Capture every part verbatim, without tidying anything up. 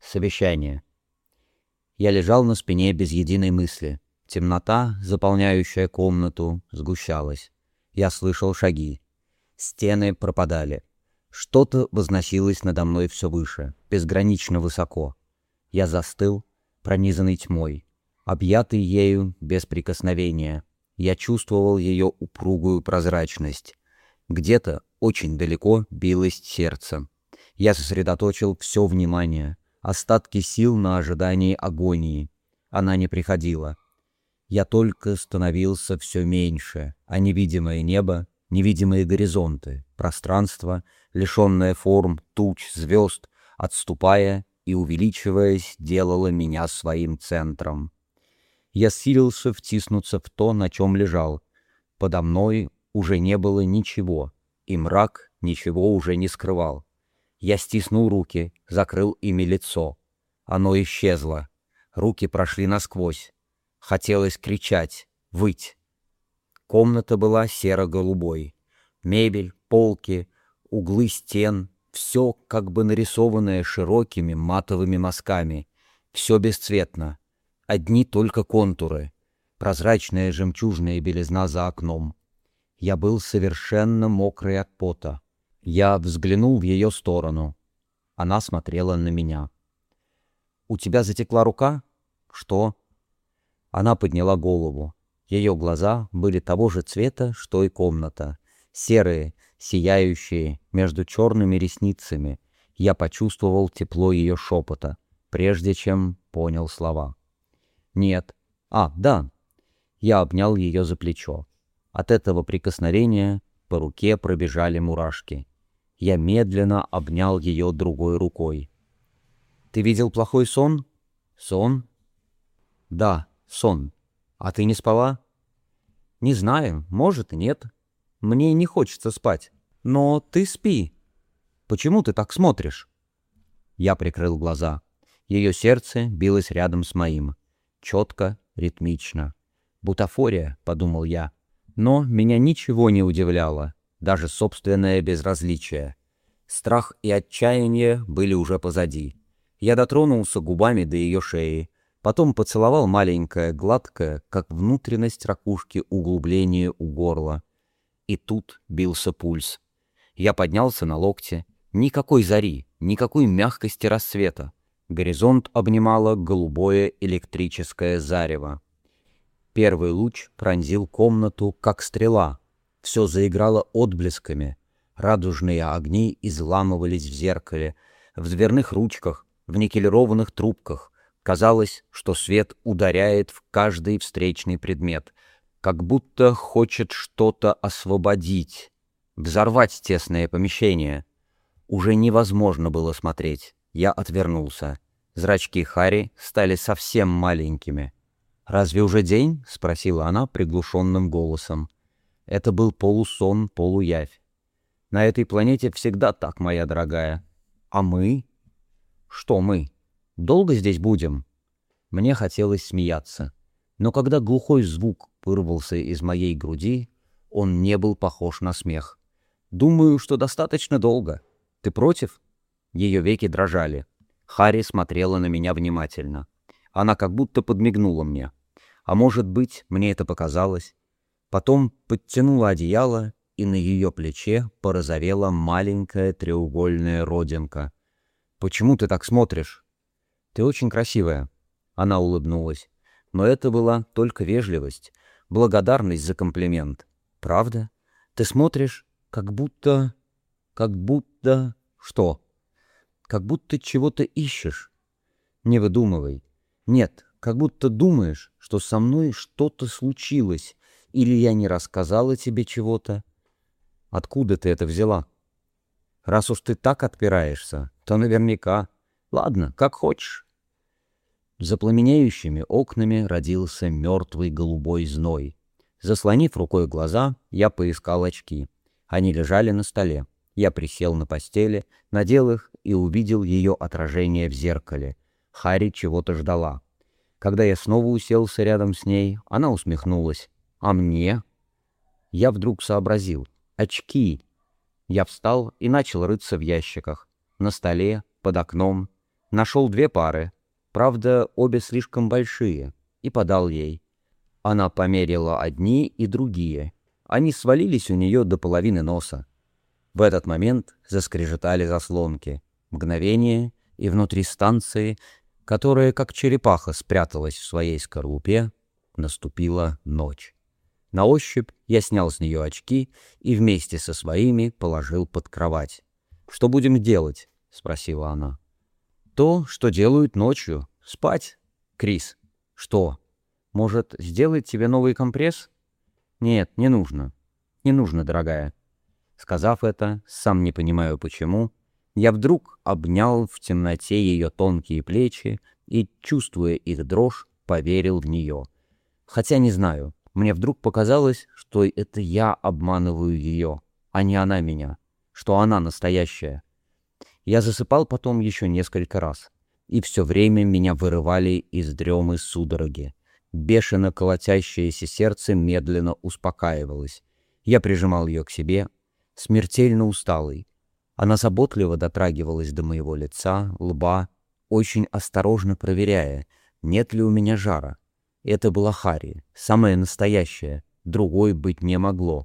Совещание. Я лежал на спине без единой мысли. Темнота, заполняющая комнату, сгущалась. Я слышал шаги. Стены пропадали. Что-то возносилось надо мной все выше, безгранично высоко. Я застыл, пронизанный тьмой, объятый ею без прикосновения. Я чувствовал ее упругую прозрачность. Где-то очень далеко билось сердце. Я сосредоточил все внимание, остатки сил на ожидании агонии. Она не приходила. Я только становился все меньше, а невидимое небо, невидимые горизонты, пространство, лишенное форм, туч, звезд, отступая и увеличиваясь, делало меня своим центром. Я силился втиснуться в то, на чем лежал. Подо мной уже не было ничего, и мрак ничего уже не скрывал. Я стиснул руки, закрыл ими лицо. Оно исчезло. Руки прошли насквозь. Хотелось кричать, выть. Комната была серо-голубой. Мебель, полки, углы стен — все как бы нарисованное широкими матовыми мазками. Все бесцветно. Одни только контуры. Прозрачная жемчужная белизна за окном. Я был совершенно мокрый от пота. Я взглянул в ее сторону. Она смотрела на меня. «У тебя затекла рука?» «Что?» Она подняла голову. Ее глаза были того же цвета, что и комната. Серые, сияющие, между черными ресницами. Я почувствовал тепло ее шепота, прежде чем понял слова. «Нет. А, да». Я обнял ее за плечо. От этого прикосновения по руке пробежали мурашки. Я медленно обнял ее другой рукой. «Ты видел плохой сон?» «Сон?» «Да, сон. А ты не спала?» «Не знаю, может и нет. Мне не хочется спать. Но ты спи. Почему ты так смотришь?» Я прикрыл глаза. Ее сердце билось рядом с моим. Четко, ритмично. «Бутафория», — подумал я. Но меня ничего не удивляло, даже собственное безразличие. Страх и отчаяние были уже позади. Я дотронулся губами до ее шеи, потом поцеловал маленькое, гладкое, как внутренность ракушки, углубление у горла. И тут бился пульс. Я поднялся на локте. Никакой зари, никакой мягкости рассвета. Горизонт обнимало голубое электрическое зарево. Первый луч пронзил комнату, как стрела. Все заиграло отблесками. Радужные огни изламывались в зеркале, в дверных ручках, в никелированных трубках. Казалось, что свет ударяет в каждый встречный предмет, как будто хочет что-то освободить, взорвать тесное помещение. Уже невозможно было смотреть. Я отвернулся. Зрачки Харри стали совсем маленькими. «Разве уже день?» — спросила она приглушенным голосом. Это был полусон, полуявь. «На этой планете всегда так, моя дорогая. А мы?» «Что мы? Долго здесь будем?» Мне хотелось смеяться. Но когда глухой звук вырвался из моей груди, он не был похож на смех. «Думаю, что достаточно долго. Ты против?» Ее веки дрожали. Харри смотрела на меня внимательно. Она как будто подмигнула мне. А может быть, мне это показалось. Потом подтянула одеяло, и на ее плече порозовела маленькая треугольная родинка. «Почему ты так смотришь?» «Ты очень красивая». Она улыбнулась. Но это была только вежливость, благодарность за комплимент. «Правда? Ты смотришь, как будто... как будто... что? Как будто чего-то ищешь. Не выдумывай. Нет, как будто думаешь, что со мной что-то случилось, или я не рассказала тебе чего-то. Откуда ты это взяла? Раз уж ты так отпираешься, то наверняка. Ладно, как хочешь». За пламенеющими окнами родился мертвый голубой зной. Заслонив рукой глаза, я поискал очки. Они лежали на столе. Я присел на постели, надел их и увидел ее отражение в зеркале. Харри чего-то ждала. Когда я снова уселся рядом с ней, она усмехнулась. «А мне?» Я вдруг сообразил. «Очки!» Я встал и начал рыться в ящиках. На столе, под окном. Нашел две пары, правда, обе слишком большие, и подал ей. Она померила одни и другие. Они свалились у нее до половины носа. В этот момент заскрежетали заслонки. Мгновение, и внутри станции, которая, как черепаха, спряталась в своей скорлупе, наступила ночь. На ощупь я снял с нее очки и вместе со своими положил под кровать. «Что будем делать?» — спросила она. «То, что делают ночью. Спать, Крис». «Что? Может, сделать тебе новый компресс?» «Нет, не нужно. Не нужно, дорогая». Сказав это, сам не понимаю почему, я вдруг обнял в темноте ее тонкие плечи и, чувствуя их дрожь, поверил в нее. Хотя не знаю, мне вдруг показалось, что это я обманываю ее, а не она меня, что она настоящая. Я засыпал потом еще несколько раз, и все время меня вырывали из дремы судороги. Бешено колотящееся сердце медленно успокаивалось. Я прижимал ее к себе, смертельно усталый. Она заботливо дотрагивалась до моего лица, лба, очень осторожно проверяя, нет ли у меня жара. Это была Харри, самая настоящая, другой быть не могло.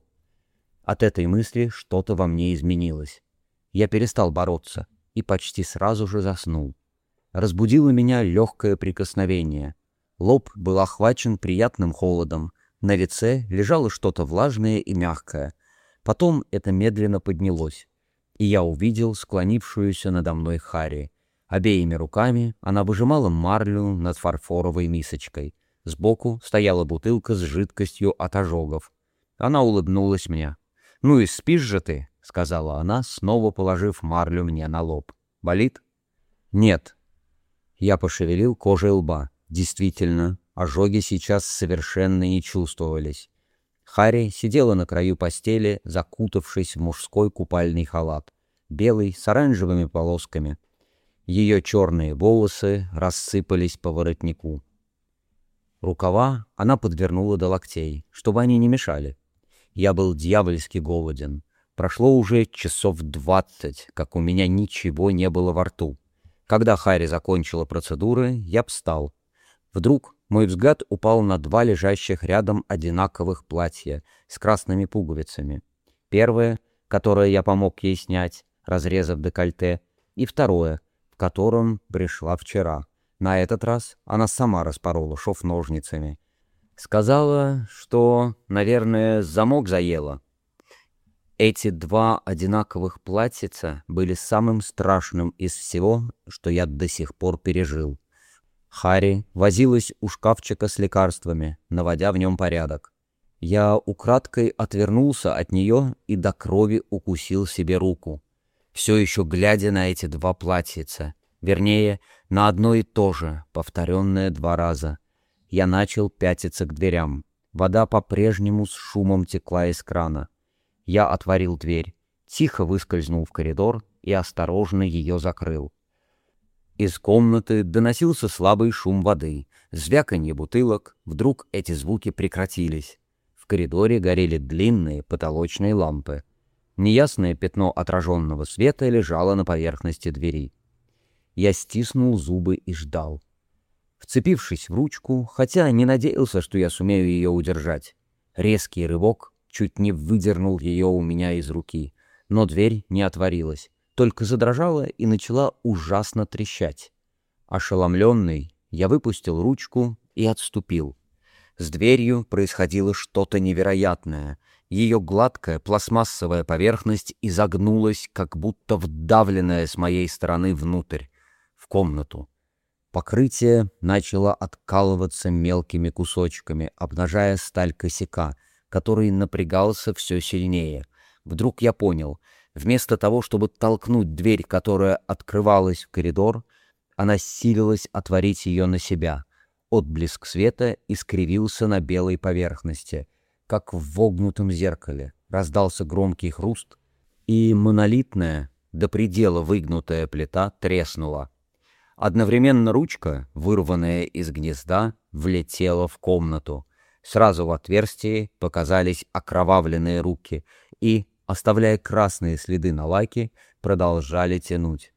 От этой мысли что-то во мне изменилось. Я перестал бороться и почти сразу же заснул. Разбудило меня легкое прикосновение. Лоб был охвачен приятным холодом, на лице лежало что-то влажное и мягкое. Потом это медленно поднялось, и я увидел склонившуюся надо мной Харри. Обеими руками она выжимала марлю над фарфоровой мисочкой. Сбоку стояла бутылка с жидкостью от ожогов. Она улыбнулась мне. «Ну и спишь же ты», — сказала она, снова положив марлю мне на лоб. «Болит?» «Нет». Я пошевелил кожей лба. Действительно, ожоги сейчас совершенно не чувствовались. Харри сидела на краю постели, закутавшись в мужской купальный халат, белый, с оранжевыми полосками. Ее черные волосы рассыпались по воротнику. Рукава она подвернула до локтей, чтобы они не мешали. Я был дьявольски голоден. Прошло уже часов двадцать, как у меня ничего не было во рту. Когда Харри закончила процедуры, я встал. Вдруг мой взгляд упал на два лежащих рядом одинаковых платья с красными пуговицами. Первое, которое я помог ей снять, разрезав декольте, и второе, в котором пришла вчера. На этот раз она сама распорола шов ножницами. Сказала, что, наверное, замок заела. Эти два одинаковых платьица были самым страшным из всего, что я до сих пор пережил. Харри возилась у шкафчика с лекарствами, наводя в нем порядок. Я украдкой отвернулся от нее и до крови укусил себе руку, все еще глядя на эти два платьица, вернее, на одно и то же, повторенное два раза. Я начал пятиться к дверям. Вода по-прежнему с шумом текла из крана. Я отворил дверь, тихо выскользнул в коридор и осторожно ее закрыл. Из комнаты доносился слабый шум воды, звяканье бутылок. Вдруг эти звуки прекратились. В коридоре горели длинные потолочные лампы. Неясное пятно отраженного света лежало на поверхности двери. Я стиснул зубы и ждал. Вцепившись в ручку, хотя не надеялся, что я сумею ее удержать, резкий рывок чуть не выдернул ее у меня из руки, но дверь не отворилась, только задрожала и начала ужасно трещать. Ошеломленный, я выпустил ручку и отступил. С дверью происходило что-то невероятное. Ее гладкая пластмассовая поверхность изогнулась, как будто вдавленная с моей стороны внутрь, в комнату. Покрытие начало откалываться мелкими кусочками, обнажая сталь косяка, который напрягался все сильнее. Вдруг я понял, вместо того, чтобы толкнуть дверь, которая открывалась в коридор, она силилась отворить ее на себя. Отблеск света искривился на белой поверхности, как в вогнутом зеркале. Раздался громкий хруст, и монолитная, до предела выгнутая плита треснула. Одновременно ручка, вырванная из гнезда, влетела в комнату. Сразу в отверстии показались окровавленные руки и, оставляя красные следы на лаке, продолжали тянуть.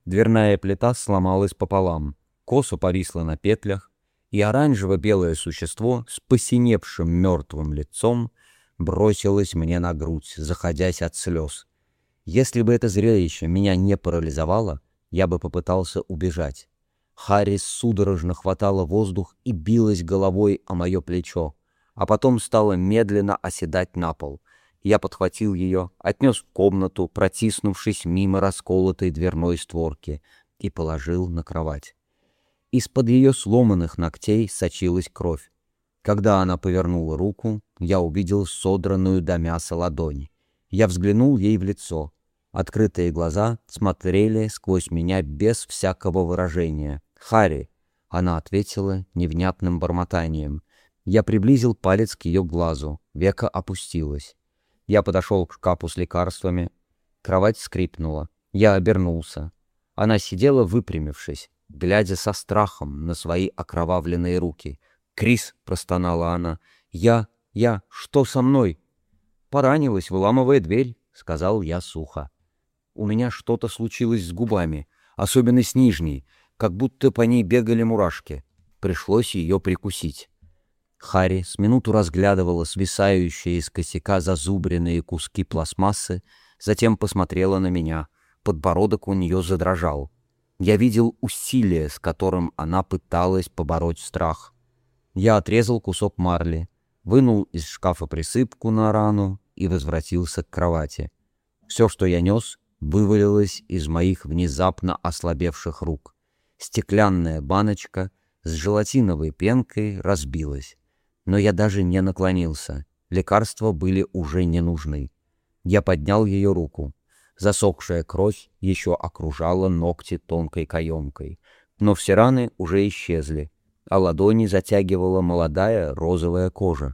Дверная плита сломалась пополам, косо повисла на петлях, и оранжево-белое существо с посиневшим мертвым лицом бросилось мне на грудь, заходясь от слез. Если бы это зрелище меня не парализовало, я бы попытался убежать. Харри судорожно хватала воздух и билась головой о мое плечо, а потом стала медленно оседать на пол. Я подхватил ее, отнес в комнату, протиснувшись мимо расколотой дверной створки, и положил на кровать. Из-под ее сломанных ногтей сочилась кровь. Когда она повернула руку, я увидел содранную до мяса ладонь. Я взглянул ей в лицо. Открытые глаза смотрели сквозь меня без всякого выражения. «Харри!» — она ответила невнятным бормотанием. Я приблизил палец к ее глазу. Века опустилось. Я подошел к шкафу с лекарствами. Кровать скрипнула. Я обернулся. Она сидела, выпрямившись, глядя со страхом на свои окровавленные руки. «Крис!» — простонала она. «Я... я... что со мной?» «Поранилась, выламывая дверь», — сказал я сухо. У меня что-то случилось с губами, особенно с нижней, как будто по ней бегали мурашки. Пришлось ее прикусить. Харри с минуту разглядывала свисающие из косяка зазубренные куски пластмассы, затем посмотрела на меня. Подбородок у нее задрожал. Я видел усилие, с которым она пыталась побороть страх. Я отрезал кусок марли, вынул из шкафа присыпку на рану и возвратился к кровати. Все, что я нес, вывалилось из моих внезапно ослабевших рук. Стеклянная баночка с желатиновой пенкой разбилась. Но я даже не наклонился. Лекарства были уже не нужны. Я поднял ее руку. Засохшая кровь еще окружала ногти тонкой каемкой. Но все раны уже исчезли, а ладони затягивала молодая розовая кожа.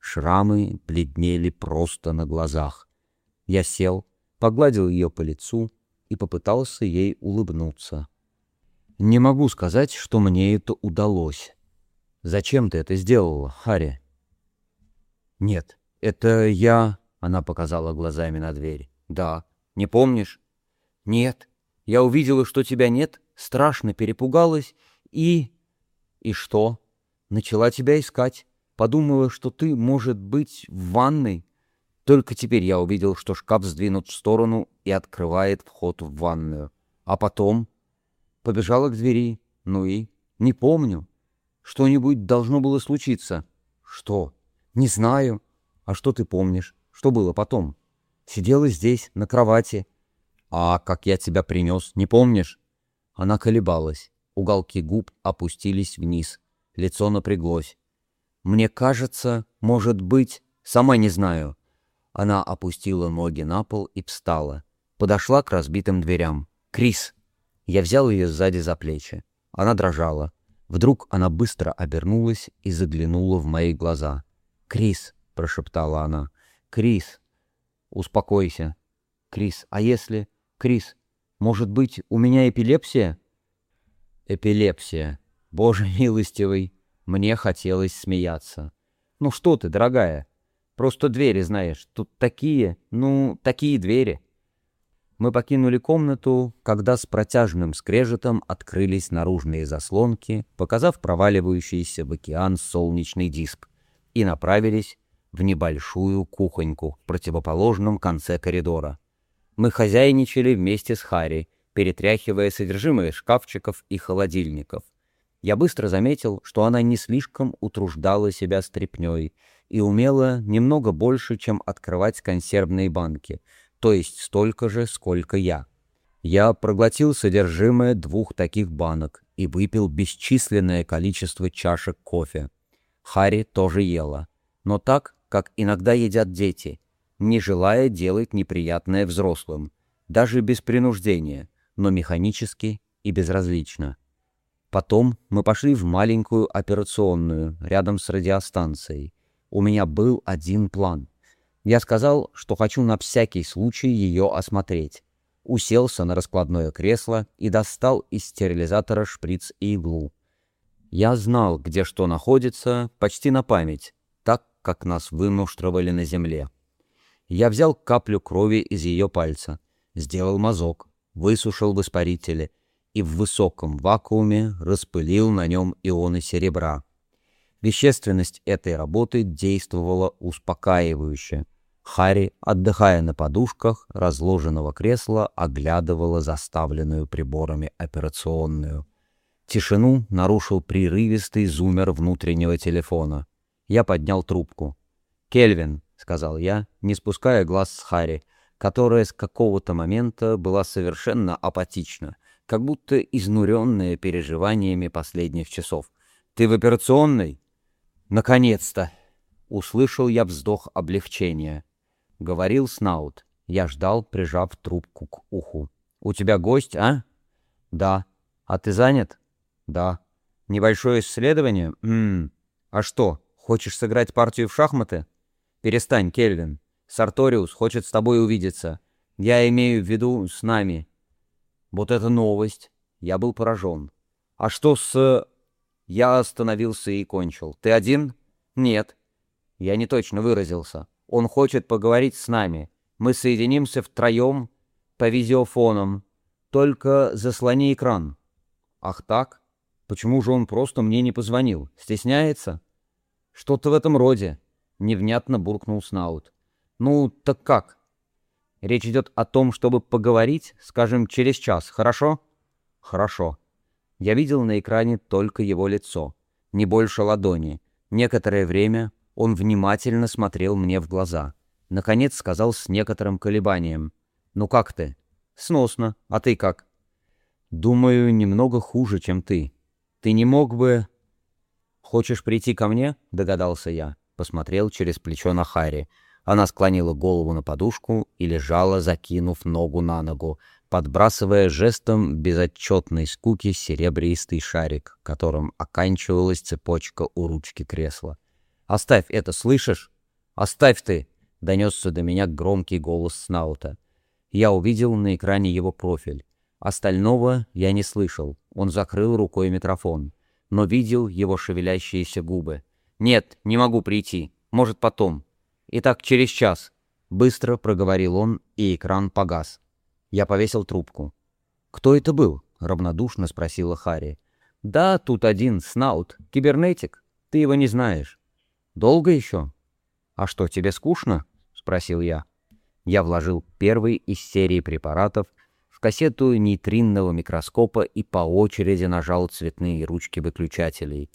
Шрамы бледнели просто на глазах. Я сел, погладил ее по лицу и попытался ей улыбнуться. Не могу сказать, что мне это удалось. «Зачем ты это сделала, Харри?» «Нет, это я...» — она показала глазами на дверь. «Да. Не помнишь?» «Нет. Я увидела, что тебя нет, страшно перепугалась и...» «И что?» «Начала тебя искать. Подумала, что ты, может быть, в ванной». Только теперь я увидел, что шкаф сдвинут в сторону и открывает вход в ванную. А потом побежала к двери. Ну и? Не помню. Что-нибудь должно было случиться. Что? Не знаю. А что ты помнишь? Что было потом? Сидела здесь, на кровати. А как я тебя принес, не помнишь? Она колебалась. Уголки губ опустились вниз. Лицо напряглось. Мне кажется, может быть, сама не знаю. Она опустила ноги на пол и встала. Подошла к разбитым дверям. «Крис!» Я взял ее сзади за плечи. Она дрожала. Вдруг она быстро обернулась и заглянула в мои глаза. «Крис!» — прошептала она. «Крис! Успокойся! Крис, а если... Крис, может быть, у меня эпилепсия?» «Эпилепсия! Боже милостивый!» Мне хотелось смеяться. «Ну что ты, дорогая? Просто двери, знаешь, тут такие, ну, такие двери». Мы покинули комнату, когда с протяжным скрежетом открылись наружные заслонки, показав проваливающийся в океан солнечный диск, и направились в небольшую кухоньку в противоположном конце коридора. Мы хозяйничали вместе с Харри, перетряхивая содержимое шкафчиков и холодильников. Я быстро заметил, что она не слишком утруждала себя стряпнёй и умела немного больше, чем открывать консервные банки, то есть столько же, сколько я. Я проглотил содержимое двух таких банок и выпил бесчисленное количество чашек кофе. Харри тоже ела, но так, как иногда едят дети, не желая делать неприятное взрослым, даже без принуждения, но механически и безразлично. Потом мы пошли в маленькую операционную, рядом с радиостанцией. У меня был один план. Я сказал, что хочу на всякий случай ее осмотреть. Уселся на раскладное кресло и достал из стерилизатора шприц и иглу. Я знал, где что находится, почти на память, так, как нас вымуштровали на земле. Я взял каплю крови из ее пальца, сделал мазок, высушил в испарителе и в высоком вакууме распылил на нем ионы серебра. Вещественность этой работы действовала успокаивающе. Харри, отдыхая на подушках разложенного кресла, оглядывала заставленную приборами операционную. Тишину нарушил прерывистый зуммер внутреннего телефона. Я поднял трубку. «Кельвин», — сказал я, не спуская глаз с Харри, которая с какого-то момента была совершенно апатична, как будто изнуренная переживаниями последних часов. «Ты в операционной?» «Наконец-то!» — услышал я вздох облегчения. Говорил Снаут. Я ждал, прижав трубку к уху. «У тебя гость, а?» «Да». «А ты занят?» «Да». «Небольшое исследование? Ммм. А что, хочешь сыграть партию в шахматы?» «Перестань, Кельвин. Сарториус хочет с тобой увидеться. Я имею в виду с нами». Вот это новость. Я был поражен. «А что с...» Я остановился и кончил. «Ты один?» «Нет». Я не точно выразился. «Он хочет поговорить с нами. Мы соединимся втроем по видеофонам. Только заслони экран». «Ах так? Почему же он просто мне не позвонил? Стесняется?» «Что-то в этом роде», — невнятно буркнул Снаут. «Ну, так как?» «Речь идет о том, чтобы поговорить, скажем, через час, хорошо?» «Хорошо». Я видел на экране только его лицо, не больше ладони. Некоторое время он внимательно смотрел мне в глаза. Наконец сказал с некоторым колебанием. «Ну как ты?» «Сносно. А ты как?» «Думаю, немного хуже, чем ты. Ты не мог бы...» «Хочешь прийти ко мне?» — догадался я. Посмотрел через плечо на Харри. Она склонила голову на подушку и лежала, закинув ногу на ногу, подбрасывая жестом безотчетной скуки серебристый шарик, которым оканчивалась цепочка у ручки кресла. «Оставь это, слышишь? Оставь ты!» — донесся до меня громкий голос Снаута. Я увидел на экране его профиль. Остального я не слышал. Он закрыл рукой микрофон, но видел его шевелящиеся губы. «Нет, не могу прийти. Может, потом. Итак, через час», — быстро проговорил он, и экран погас. Я повесил трубку. «Кто это был?» — равнодушно спросила Харри. «Да, тут один, Снаут, кибернетик. Ты его не знаешь». «Долго еще?» «А что, тебе скучно?» — спросил я. Я вложил первый из серии препаратов в кассету нейтринного микроскопа и по очереди нажал цветные ручки выключателей.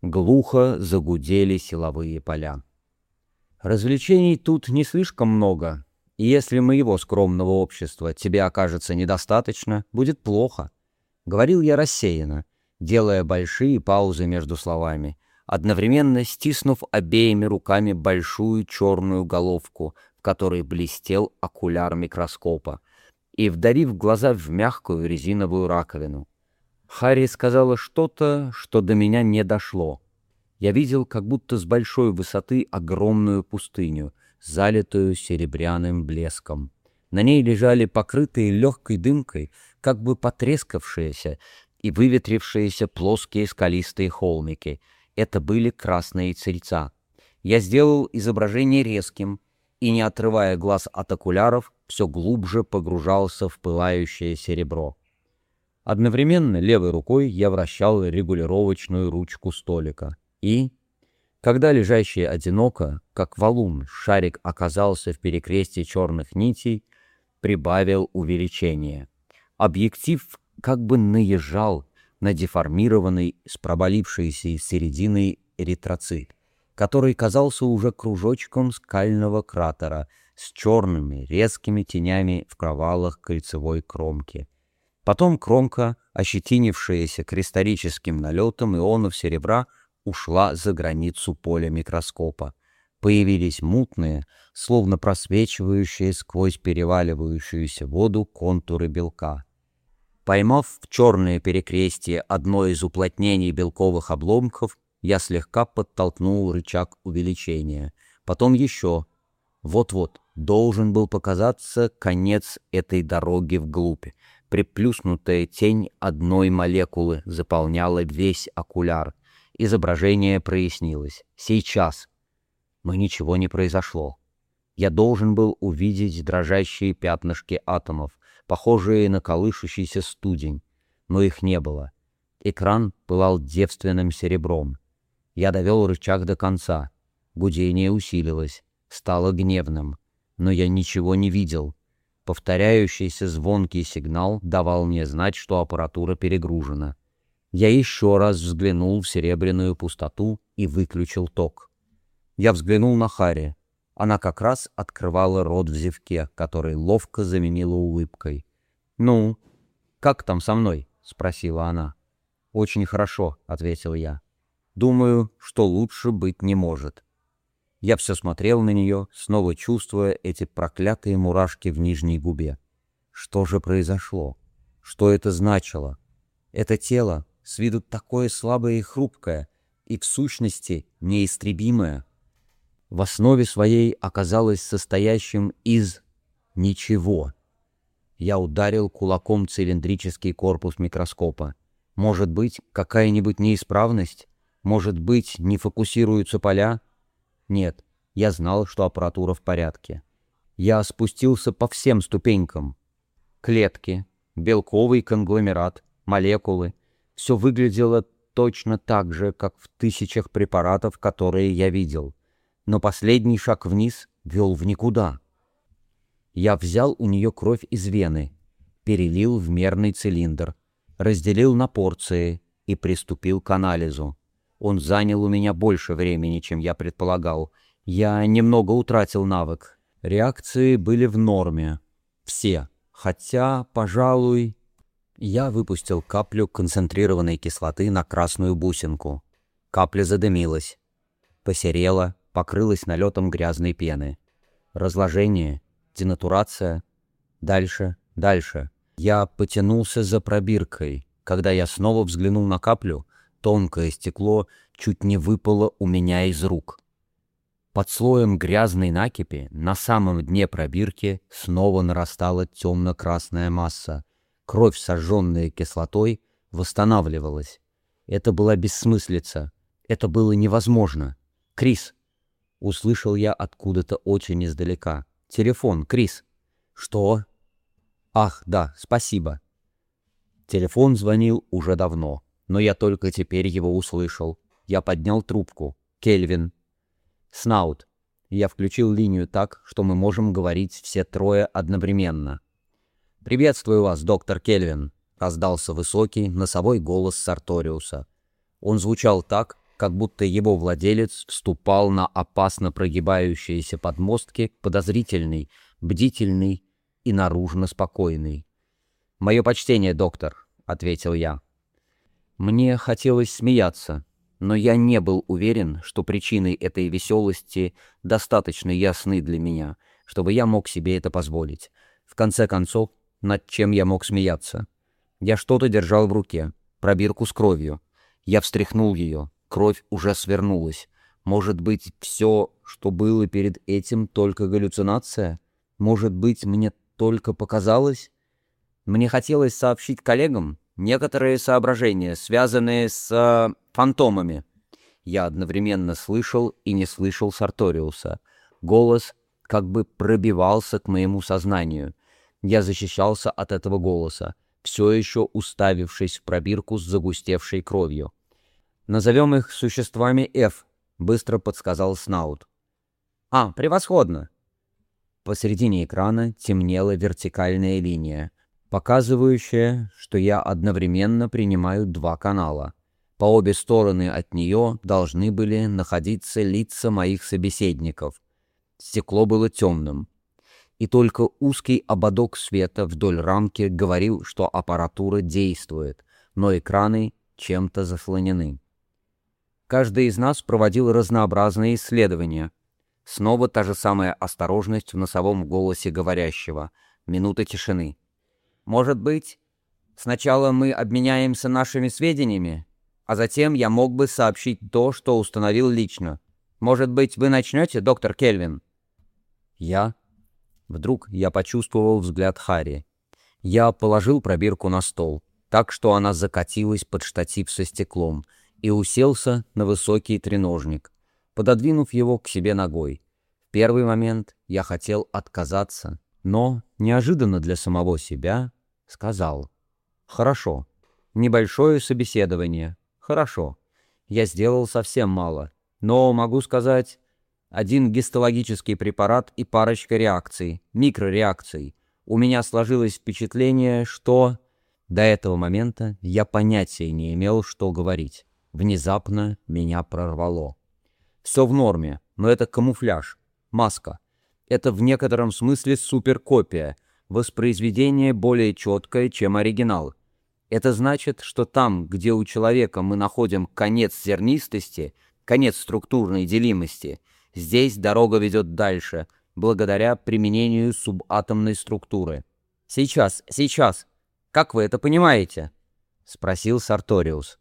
Глухо загудели силовые поля. «Развлечений тут не слишком много, и если моего скромного общества тебе окажется недостаточно, будет плохо», — говорил я рассеянно, делая большие паузы между словами, одновременно стиснув обеими руками большую черную головку, в которой блестел окуляр микроскопа, и вдарив глаза в мягкую резиновую раковину. Харри сказала что-то, что до меня не дошло. Я видел как будто с большой высоты огромную пустыню, залитую серебряным блеском. На ней лежали покрытые легкой дымкой, как бы потрескавшиеся и выветрившиеся плоские скалистые холмики. Это были красные цельца. Я сделал изображение резким и, не отрывая глаз от окуляров, все глубже погружался в пылающее серебро. Одновременно левой рукой я вращал регулировочную ручку столика. И, когда лежащий одиноко, как валун, шарик оказался в перекрестии черных нитей, прибавил увеличение. Объектив как бы наезжал на деформированный с проболившейся серединой эритроцит, который казался уже кружочком скального кратера с черными резкими тенями в провалах кольцевой кромки. Потом кромка, ощетинившаяся кристаллическим налетом ионов серебра, ушла за границу поля микроскопа. Появились мутные, словно просвечивающие сквозь переваливающуюся воду контуры белка. Поймав в черное перекрестие одно из уплотнений белковых обломков, я слегка подтолкнул рычаг увеличения. Потом еще. Вот-вот должен был показаться конец этой дороги вглубь. Приплюснутая тень одной молекулы заполняла весь окуляр. Изображение прояснилось. Сейчас. Но ничего не произошло. Я должен был увидеть дрожащие пятнышки атомов, похожие на колышущийся студень. но их не было. Экран пылал девственным серебром. Я довел рычаг до конца. Гудение усилилось, стало гневным. Но я ничего не видел. Повторяющийся звонкий сигнал давал мне знать, что аппаратура перегружена. Я еще раз взглянул в серебряную пустоту и выключил ток. Я взглянул на Харри. Она как раз открывала рот в зевке, который ловко заменила улыбкой. «Ну, как там со мной?» — спросила она. «Очень хорошо», — ответил я. «Думаю, что лучше быть не может». Я все смотрел на нее, снова чувствуя эти проклятые мурашки в нижней губе. Что же произошло? Что это значило? Это тело, с виду такое слабое и хрупкое, и в сущности неистребимое, в основе своей оказалось состоящим из ничего. Я ударил кулаком цилиндрический корпус микроскопа. Может быть, какая-нибудь неисправность? Может быть, не фокусируются поля? Нет, я знал, что аппаратура в порядке. Я спустился по всем ступенькам. Клетки, белковый конгломерат, молекулы. Все выглядело точно так же, как в тысячах препаратов, которые я видел. Но последний шаг вниз вел в никуда. Я взял у нее кровь из вены, перелил в мерный цилиндр, разделил на порции и приступил к анализу. Он занял у меня больше времени, чем я предполагал. Я немного утратил навык. Реакции были в норме. Все. Хотя, пожалуй... Я выпустил каплю концентрированной кислоты на красную бусинку. Капля задымилась. Посерела, покрылась налетом грязной пены. Разложение, денатурация. Дальше, дальше. Я потянулся за пробиркой. Когда я снова взглянул на каплю, тонкое стекло чуть не выпало у меня из рук. Под слоем грязной накипи на самом дне пробирки снова нарастала темно-красная масса. Кровь, сожженная кислотой, восстанавливалась. Это была бессмыслица. Это было невозможно. «Крис!» — услышал я откуда-то очень издалека. «Телефон, Крис!» «Что?» «Ах, да, спасибо!» Телефон звонил уже давно, но я только теперь его услышал. Я поднял трубку. «Кельвин!» «Снаут!» Я включил линию так, что мы можем говорить все трое одновременно. «Приветствую вас, доктор Кельвин!» — раздался высокий, носовой голос Сарториуса. Он звучал так, как будто его владелец вступал на опасно прогибающиеся подмостки, подозрительный, бдительный и наружно спокойный. «Мое почтение, доктор», — ответил я. Мне хотелось смеяться, но я не был уверен, что причины этой веселости достаточно ясны для меня, чтобы я мог себе это позволить. В конце концов, над чем я мог смеяться? Я что-то держал в руке, пробирку с кровью. Я встряхнул ее, кровь уже свернулась. Может быть, все, что было перед этим, только галлюцинация? Может быть, мне только показалось? Мне хотелось сообщить коллегам некоторые соображения, связанные с э, фантомами. Я одновременно слышал и не слышал Сарториуса. Голос как бы пробивался к моему сознанию. Я защищался от этого голоса, все еще уставившись в пробирку с загустевшей кровью. «Назовем их существами F», — быстро подсказал Снаут. «А, превосходно!» Посередине экрана темнела вертикальная линия, показывающая, что я одновременно принимаю два канала. По обе стороны от нее должны были находиться лица моих собеседников. Стекло было темным, и только узкий ободок света вдоль рамки говорил, что аппаратура действует, но экраны чем-то заслонены. Каждый из нас проводил разнообразные исследования. Снова та же самая осторожность в носовом голосе говорящего. Минута тишины. «Может быть, сначала мы обменяемся нашими сведениями, а затем я мог бы сообщить то, что установил лично. Может быть, вы начнете, доктор Кельвин?» «Я?» Вдруг я почувствовал взгляд Харри. Я положил пробирку на стол, так что она закатилась под штатив со стеклом, и уселся на высокий треножник, пододвинув его к себе ногой. В первый момент я хотел отказаться, но, неожиданно для самого себя, сказал: «Хорошо, Небольшое собеседование. Хорошо. Я сделал совсем мало. Но, могу сказать, один гистологический препарат и парочка реакций, микрореакций. У меня сложилось впечатление, что... До этого момента я понятия не имел, что говорить. Внезапно меня прорвало. Все в норме, но это камуфляж, маска. Это в некотором смысле суперкопия, воспроизведение более четкое, чем оригинал. Это значит, что там, где у человека мы находим конец зернистости, конец структурной делимости, здесь дорога ведет дальше, благодаря применению субатомной структуры. «Сейчас, сейчас! Как вы это понимаете?» — спросил Сарториус.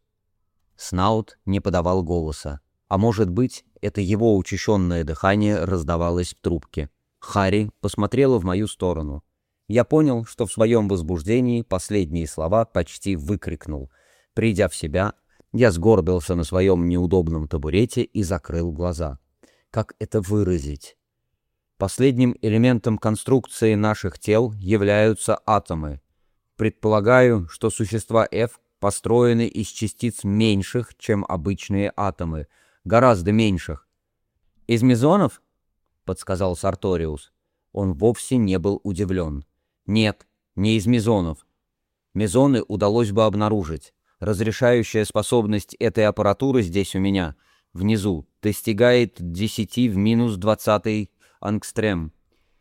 Снаут не подавал голоса. А может быть, это его учащенное дыхание раздавалось в трубке. Харри посмотрела в мою сторону. Я понял, что в своем возбуждении последние слова почти выкрикнул. Придя в себя, я сгорбился на своем неудобном табурете и закрыл глаза. Как это выразить? Последним элементом конструкции наших тел являются атомы. Предполагаю, что существа F построены из частиц меньших, чем обычные атомы, гораздо меньших. «Из мезонов?» — подсказал Сарториус. Он вовсе не был удивлен. «Нет, не из мезонов. Мезоны удалось бы обнаружить. Разрешающая способность этой аппаратуры здесь у меня, внизу, достигает десяти в минус двадцатый ангстрем.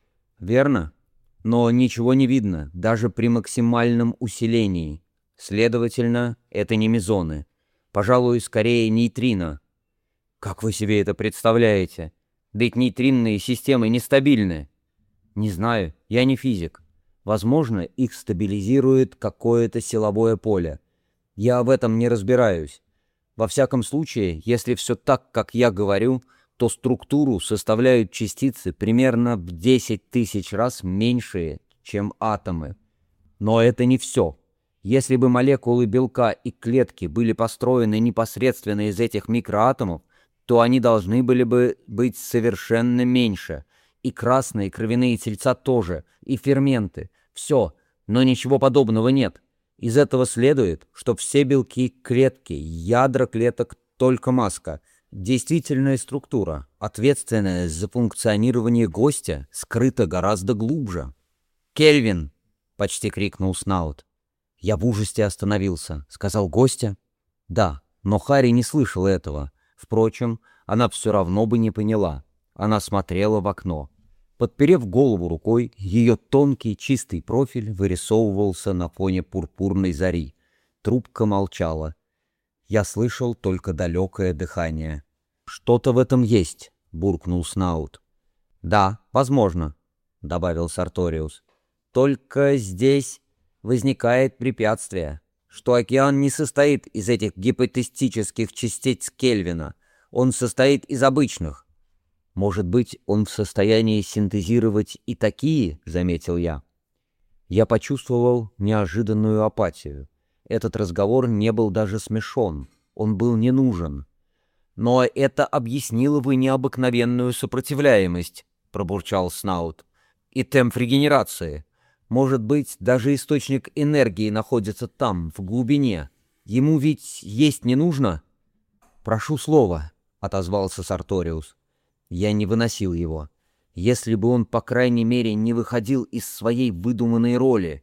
Верно? Но ничего не видно, даже при максимальном усилении. Следовательно, это не мезоны. Пожалуй, скорее нейтрино. Как вы себе это представляете? Да ведь нейтринные системы нестабильны. Не знаю, я не физик. Возможно, их стабилизирует какое-то силовое поле. Я в этом не разбираюсь. Во всяком случае, если все так, как я говорю, то структуру составляют частицы примерно в десять тысяч раз меньшие, чем атомы. Но это не все. Если бы молекулы белка и клетки были построены непосредственно из этих микроатомов, то они должны были бы быть совершенно меньше. И красные кровяные тельца тоже, и ферменты. Все, но ничего подобного нет. Из этого следует, что все белки — клетки, ядра клеток — только маска. Действительная структура, ответственная за функционирование гостя, скрыта гораздо глубже. «Кельвин!» — почти крикнул Снаут. Я в ужасе остановился. Сказал «гостя?» Да, но Харри не слышал этого. Впрочем, она все равно бы не поняла. Она смотрела в окно. Подперев голову рукой, ее тонкий чистый профиль вырисовывался на фоне пурпурной зари. Трубка молчала. Я слышал только далекое дыхание. «Что-то в этом есть», — буркнул Снаут. «Да, возможно», — добавил Сарториус. «Только здесь возникает препятствие, что океан не состоит из этих гипотетических частиц Кельвина. Он состоит из обычных». «Может быть, он в состоянии синтезировать и такие?» — заметил я. Я почувствовал неожиданную апатию. Этот разговор не был даже смешон. Он был не нужен. «Но это объяснило бы необыкновенную сопротивляемость», — пробурчал Снаут. «И темп регенерации. Может быть, даже источник энергии находится там, в глубине. Ему ведь есть не нужно?» «Прошу слова», — отозвался Сарториус. Я не выносил его. Если бы он, по крайней мере, не выходил из своей выдуманной роли.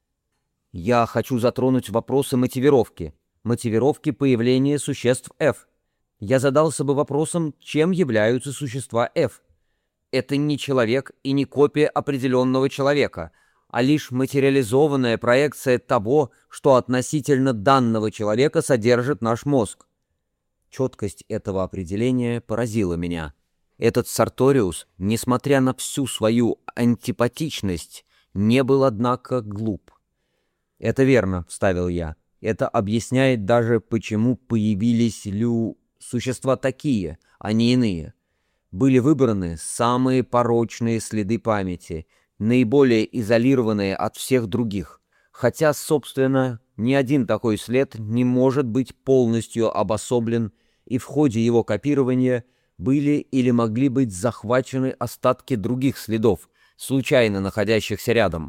Я хочу затронуть вопросы мотивировки. Мотивировки появления существ F. Я задался бы вопросом, чем являются существа F. Это не человек и не копия определенного человека, а лишь материализованная проекция того, что относительно данного человека содержит наш мозг. Четкость этого определения поразила меня. Этот Сарториус, несмотря на всю свою антипатичность, не был, однако, глуп. «Это верно», — вставил я. «Это объясняет даже, почему появились лю... существа такие, а не иные. Были выбраны самые порочные следы памяти, наиболее изолированные от всех других, хотя, собственно, ни один такой след не может быть полностью обособлен, и в ходе его копирования были или могли быть захвачены остатки других следов, случайно находящихся рядом.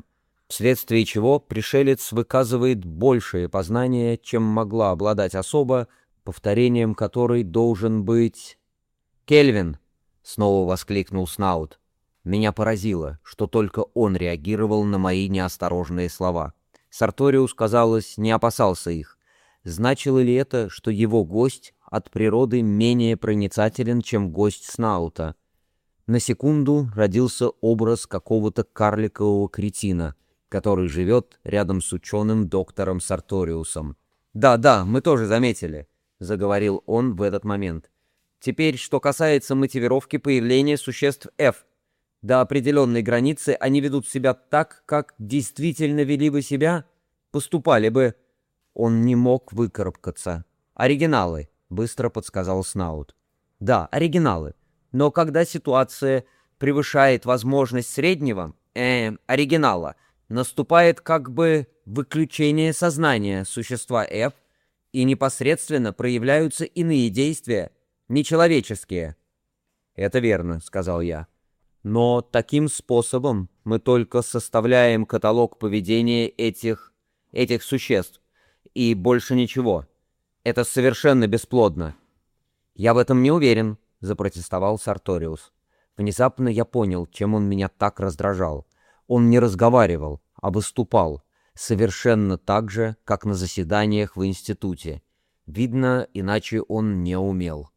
вследствие чего пришелец выказывает большее познание, чем могла обладать особа, повторением которой должен быть... «Кельвин!» — снова воскликнул Снаут. Меня поразило, что только он реагировал на мои неосторожные слова. Сарториус, казалось, не опасался их. Значило ли это, что его гость от природы менее проницателен, чем гость Снаута? На секунду родился образ какого-то карликового кретина, который живет рядом с ученым доктором Сарториусом. «Да, да, мы тоже заметили», — заговорил он в этот момент. «Теперь, что касается мотивировки появления существ F. До определенной границы они ведут себя так, как действительно вели бы себя, поступали бы...» Он не мог выкарабкаться. «Оригиналы», — быстро подсказал Снаут. «Да, оригиналы. Но когда ситуация превышает возможность среднего, э, оригинала, наступает как бы выключение сознания существа F, и непосредственно проявляются иные действия, нечеловеческие». «Это верно», — сказал я. «Но таким способом мы только составляем каталог поведения этих... этих существ, и больше ничего. Это совершенно бесплодно». «Я в этом не уверен», — запротестовал Сарториус. Внезапно я понял, чем он меня так раздражал. Он не разговаривал, а выступал, совершенно так же, как на заседаниях в институте. Видно, иначе он не умел.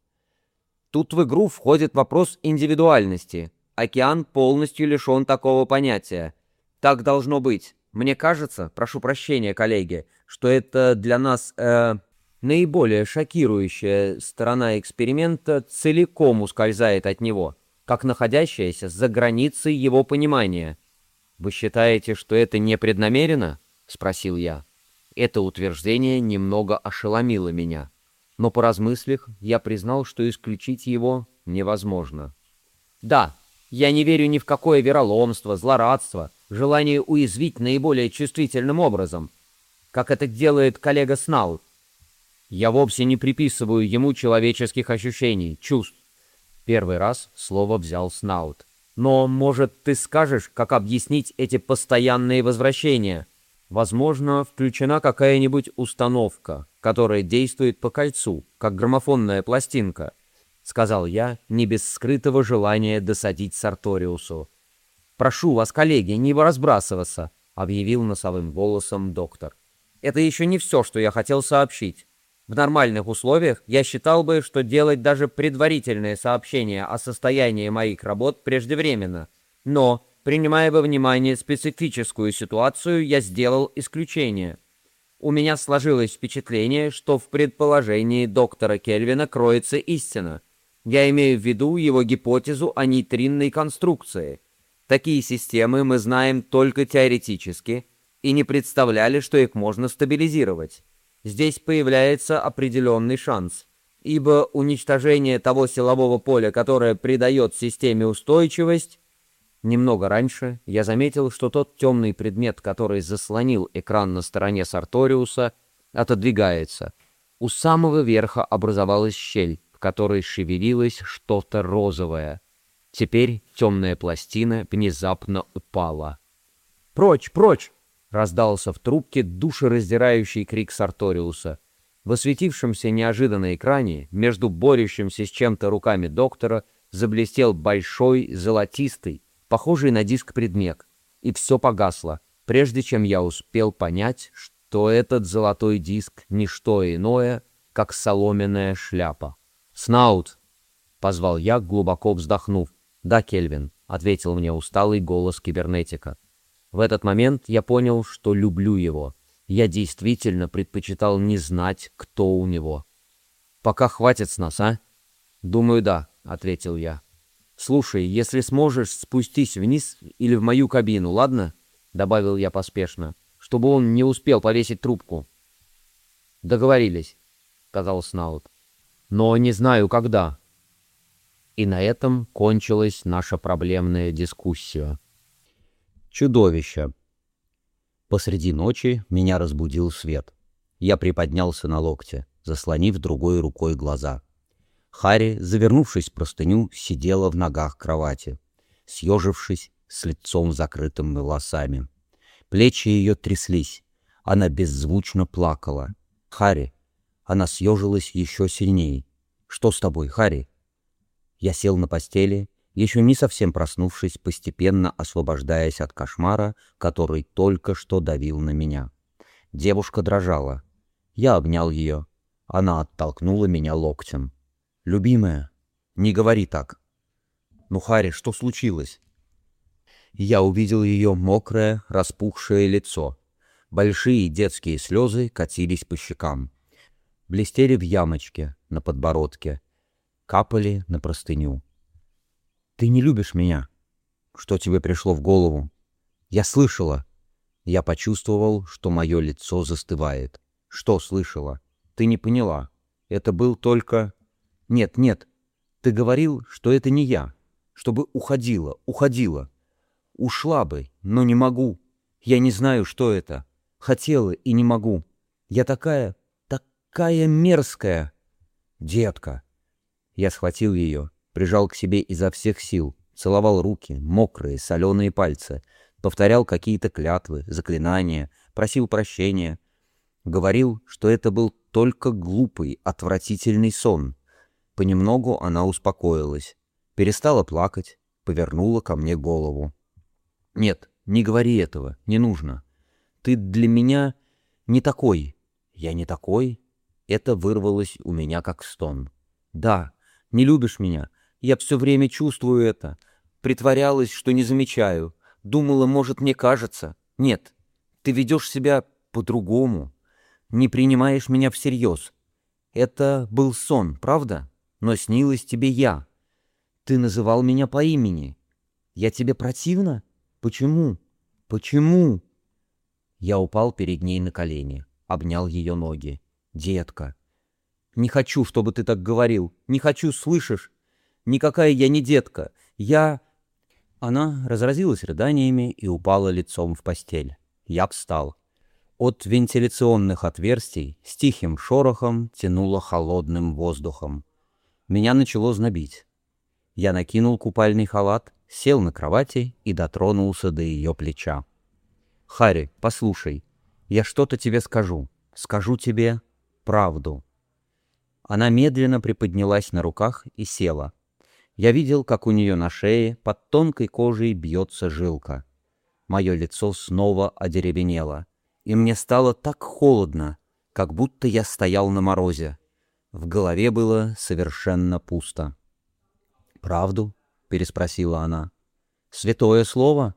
«Тут в игру входит вопрос индивидуальности. Океан полностью лишен такого понятия. Так должно быть. Мне кажется, прошу прощения, коллеги, что это для нас э, наиболее шокирующая сторона эксперимента целиком ускользает от него, как находящаяся за границей его понимания». «Вы считаете, что это непреднамеренно?» — спросил я. Это утверждение немного ошеломило меня, но, поразмыслив, я признал, что исключить его невозможно. «Да, я не верю ни в какое вероломство, злорадство, желание уязвить наиболее чувствительным образом, как это делает коллега Снаут. Я вовсе не приписываю ему человеческих ощущений, чувств». Первый раз слово взял Снаут. «Но, может, ты скажешь, как объяснить эти постоянные возвращения? Возможно, включена какая-нибудь установка, которая действует по кольцу, как граммофонная пластинка», — сказал я, не без скрытого желания досадить Сарториусу. «Прошу вас, коллеги, не разбрасываться», — объявил носовым голосом доктор. «Это еще не все, что я хотел сообщить. В нормальных условиях я считал бы, что делать даже предварительное сообщение о состоянии моих работ преждевременно. Но, принимая во внимание специфическую ситуацию, я сделал исключение. У меня сложилось впечатление, что в предположении доктора Кельвина кроется истина. Я имею в виду его гипотезу о нейтринной конструкции. Такие системы мы знаем только теоретически и не представляли, что их можно стабилизировать. Здесь появляется определенный шанс, ибо уничтожение того силового поля, которое придает системе устойчивость... Немного раньше я заметил, что тот темный предмет, который заслонил экран на стороне Сарториуса, отодвигается. У самого верха образовалась щель, в которой шевелилось что-то розовое. Теперь темная пластина внезапно упала. «Прочь, прочь!» — раздался в трубке душераздирающий крик Сарториуса. В осветившемся неожиданно экране, между борющимся с чем-то руками доктора, заблестел большой, золотистый, похожий на диск предмет, и все погасло, прежде чем я успел понять, что этот золотой диск — не что иное, как соломенная шляпа. «Снаут!» — позвал я, глубоко вздохнув. «Да, Кельвин», — ответил мне усталый голос кибернетика. В этот момент я понял, что люблю его. Я действительно предпочитал не знать, кто у него. «Пока хватит с нас, а?» «Думаю, да», — ответил я. «Слушай, если сможешь, спустись вниз или в мою кабину, ладно?» — добавил я поспешно, чтобы он не успел повесить трубку. «Договорились», — сказал Снаут. «Но не знаю, когда». И на этом кончилась наша проблемная дискуссия. Чудовище. Посреди ночи меня разбудил свет. Я приподнялся на локте, заслонив другой рукой глаза. Харри, завернувшись в простыню, сидела в ногах кровати, съежившись, с лицом закрытым волосами. Плечи ее тряслись. Она беззвучно плакала. «Харри!» Она съежилась еще сильнее. «Что с тобой, Харри?» Я сел на постели, еще не совсем проснувшись, постепенно освобождаясь от кошмара, который только что давил на меня. Девушка дрожала. Я обнял ее. Она оттолкнула меня локтем. «Любимая, не говори так». «Ну, Харри, что случилось?» Я увидел ее мокрое, распухшее лицо. Большие детские слезы катились по щекам. Блестели в ямочке на подбородке. Капали на простыню. «Ты не любишь меня?» «Что тебе пришло в голову?» «Я слышала». Я почувствовал, что мое лицо застывает. «Что слышала?» «Ты не поняла. Это был только...» «Нет, нет. Ты говорил, что это не я. Чтобы уходила, уходила. Ушла бы, но не могу. Я не знаю, что это. Хотела и не могу. Я такая, такая мерзкая». «Детка». Я схватил ее, прижал к себе изо всех сил, целовал руки, мокрые, соленые пальцы, повторял какие-то клятвы, заклинания, просил прощения. Говорил, что это был только глупый, отвратительный сон. Понемногу она успокоилась, перестала плакать, повернула ко мне голову. «Нет, не говори этого, не нужно. Ты для меня не такой». «Я не такой?» Это вырвалось у меня как стон. «Да, не любишь меня. Я все время чувствую это. Притворялась, что не замечаю. Думала, может, мне кажется. Нет, ты ведешь себя по-другому. Не принимаешь меня всерьез. Это был сон, правда? Но снилась тебе я. Ты называл меня по имени. Я тебе противна? Почему? Почему?» Я упал перед ней на колени, обнял ее ноги. «Детка, не хочу, чтобы ты так говорил. Не хочу, слышишь? Никакая я не детка. Я...» Она разразилась рыданиями и упала лицом в постель. Я встал. От вентиляционных отверстий с тихим шорохом тянуло холодным воздухом. Меня начало знобить. Я накинул купальный халат, сел на кровати и дотронулся до ее плеча. «Харри, послушай, я что-то тебе скажу. Скажу тебе правду». Она медленно приподнялась на руках и села. Я видел, как у нее на шее под тонкой кожей бьется жилка. Мое лицо снова одеревенело, и мне стало так холодно, как будто я стоял на морозе. В голове было совершенно пусто. «Правду?» — переспросила она. «Святое слово?»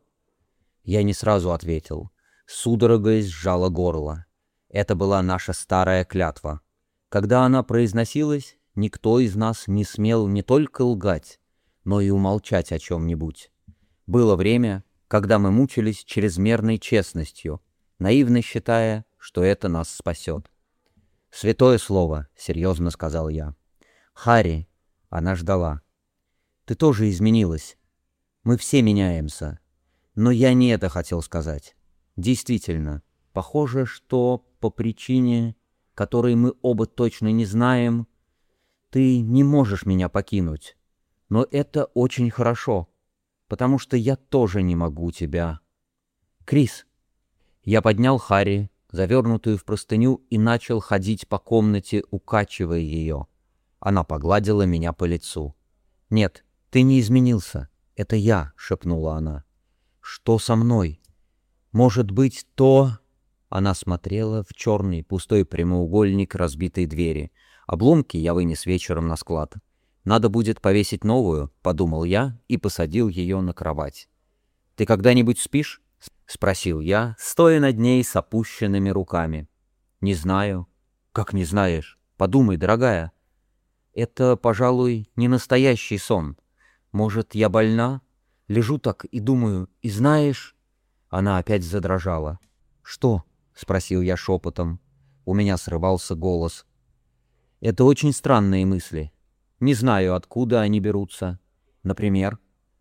Я не сразу ответил. Судорогой сжало горло. Это была наша старая клятва. Когда она произносилась, никто из нас не смел не только лгать, но и умолчать о чем-нибудь. Было время, когда мы мучились чрезмерной честностью, наивно считая, что это нас спасет. «Святое слово», — серьезно сказал я. «Харри», — она ждала, — «ты тоже изменилась. Мы все меняемся. Но я не это хотел сказать. Действительно, похоже, что по причине, которой мы оба точно не знаем, ты не можешь меня покинуть. Но это очень хорошо, потому что я тоже не могу тебя. Крис». Я поднял Харри, завернутую в простыню, и начал ходить по комнате, укачивая ее. Она погладила меня по лицу. «Нет, ты не изменился. Это я», — шепнула она. «Что со мной? Может быть, то...» Она смотрела в черный пустой прямоугольник разбитой двери. Обломки я вынес вечером на склад. «Надо будет повесить новую», — подумал я и посадил ее на кровать. «Ты когда-нибудь спишь?» — спросил я, стоя над ней с опущенными руками. «Не знаю». «Как не знаешь? Подумай, дорогая. Это, пожалуй, не настоящий сон. Может, я больна? Лежу так и думаю, и знаешь...» Она опять задрожала. «Что?» — спросил я шепотом. У меня срывался голос. «Это очень странные мысли. Не знаю, откуда они берутся. Например...»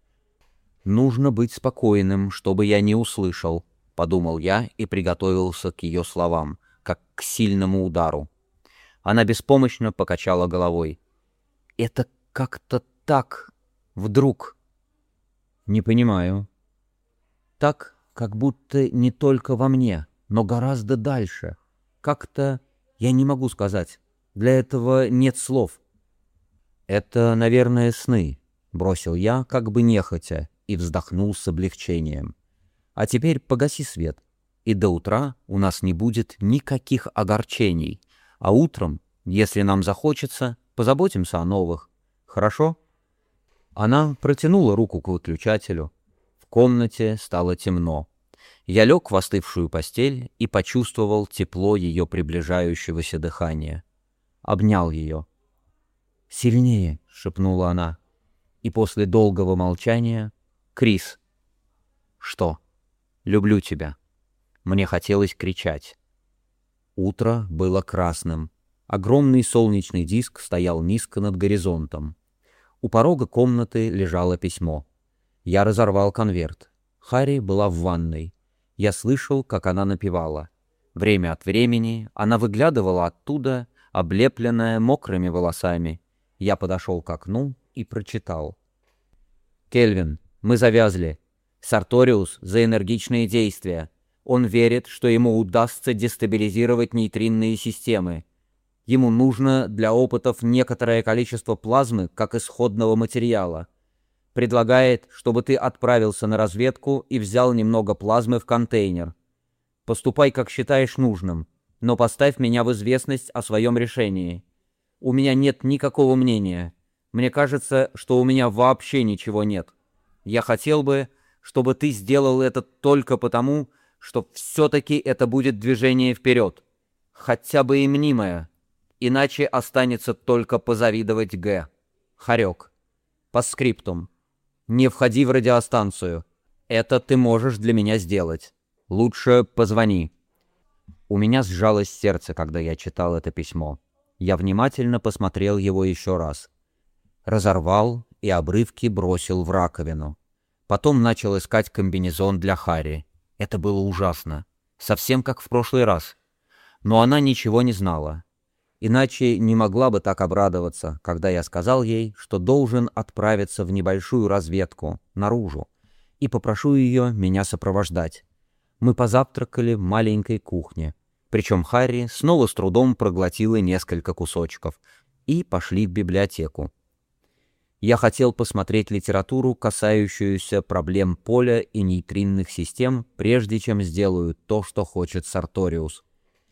«Нужно быть спокойным, чтобы я не услышал», — подумал я и приготовился к ее словам, как к сильному удару. Она беспомощно покачала головой. «Это как-то так... вдруг...» «Не понимаю». «Так, как будто не только во мне, но гораздо дальше. Как-то я не могу сказать. Для этого нет слов. «Это, наверное, сны», — бросил я, как бы нехотя, и вздохнул с облегчением. «А теперь погаси свет, и до утра у нас не будет никаких огорчений, а утром, если нам захочется, позаботимся о новых. Хорошо?» Она протянула руку к выключателю. В комнате стало темно. Я лег в остывшую постель и почувствовал тепло ее приближающегося дыхания. Обнял ее. «Сильнее!» — шепнула она. И после долгого молчания: «Крис!» «Что?» «Люблю тебя!» Мне хотелось кричать. Утро было красным. Огромный солнечный диск стоял низко над горизонтом. У порога комнаты лежало письмо. Я разорвал конверт. Харри была в ванной. Я слышал, как она напевала. Время от времени она выглядывала оттуда, облепленная мокрыми волосами. Я подошел к окну и прочитал. «Кельвин, мы завязли. Сарториус за энергичные действия. Он верит, что ему удастся дестабилизировать нейтринные системы. Ему нужно для опытов некоторое количество плазмы как исходного материала. Предлагает, чтобы ты отправился на разведку и взял немного плазмы в контейнер. Поступай, как считаешь нужным, но поставь меня в известность о своем решении. У меня нет никакого мнения. Мне кажется, что у меня вообще ничего нет. Я хотел бы, чтобы ты сделал это только потому, что все-таки это будет движение вперед. Хотя бы и мнимое. Иначе останется только позавидовать Г. Харек. По скриптум. Не входи в радиостанцию. Это ты можешь для меня сделать. Лучше позвони». У меня сжалось сердце, когда я читал это письмо. Я внимательно посмотрел его еще раз. Разорвал и обрывки бросил в раковину. Потом начал искать комбинезон для Харри. Это было ужасно. Совсем как в прошлый раз. Но она ничего не знала. Иначе не могла бы так обрадоваться, когда я сказал ей, что должен отправиться в небольшую разведку, наружу, и попрошу ее меня сопровождать. Мы позавтракали в маленькой кухне, причем Харри снова с трудом проглотила несколько кусочков, и пошли в библиотеку. Я хотел посмотреть литературу, касающуюся проблем поля и нейтринных систем, прежде чем сделаю то, что хочет Сарториус.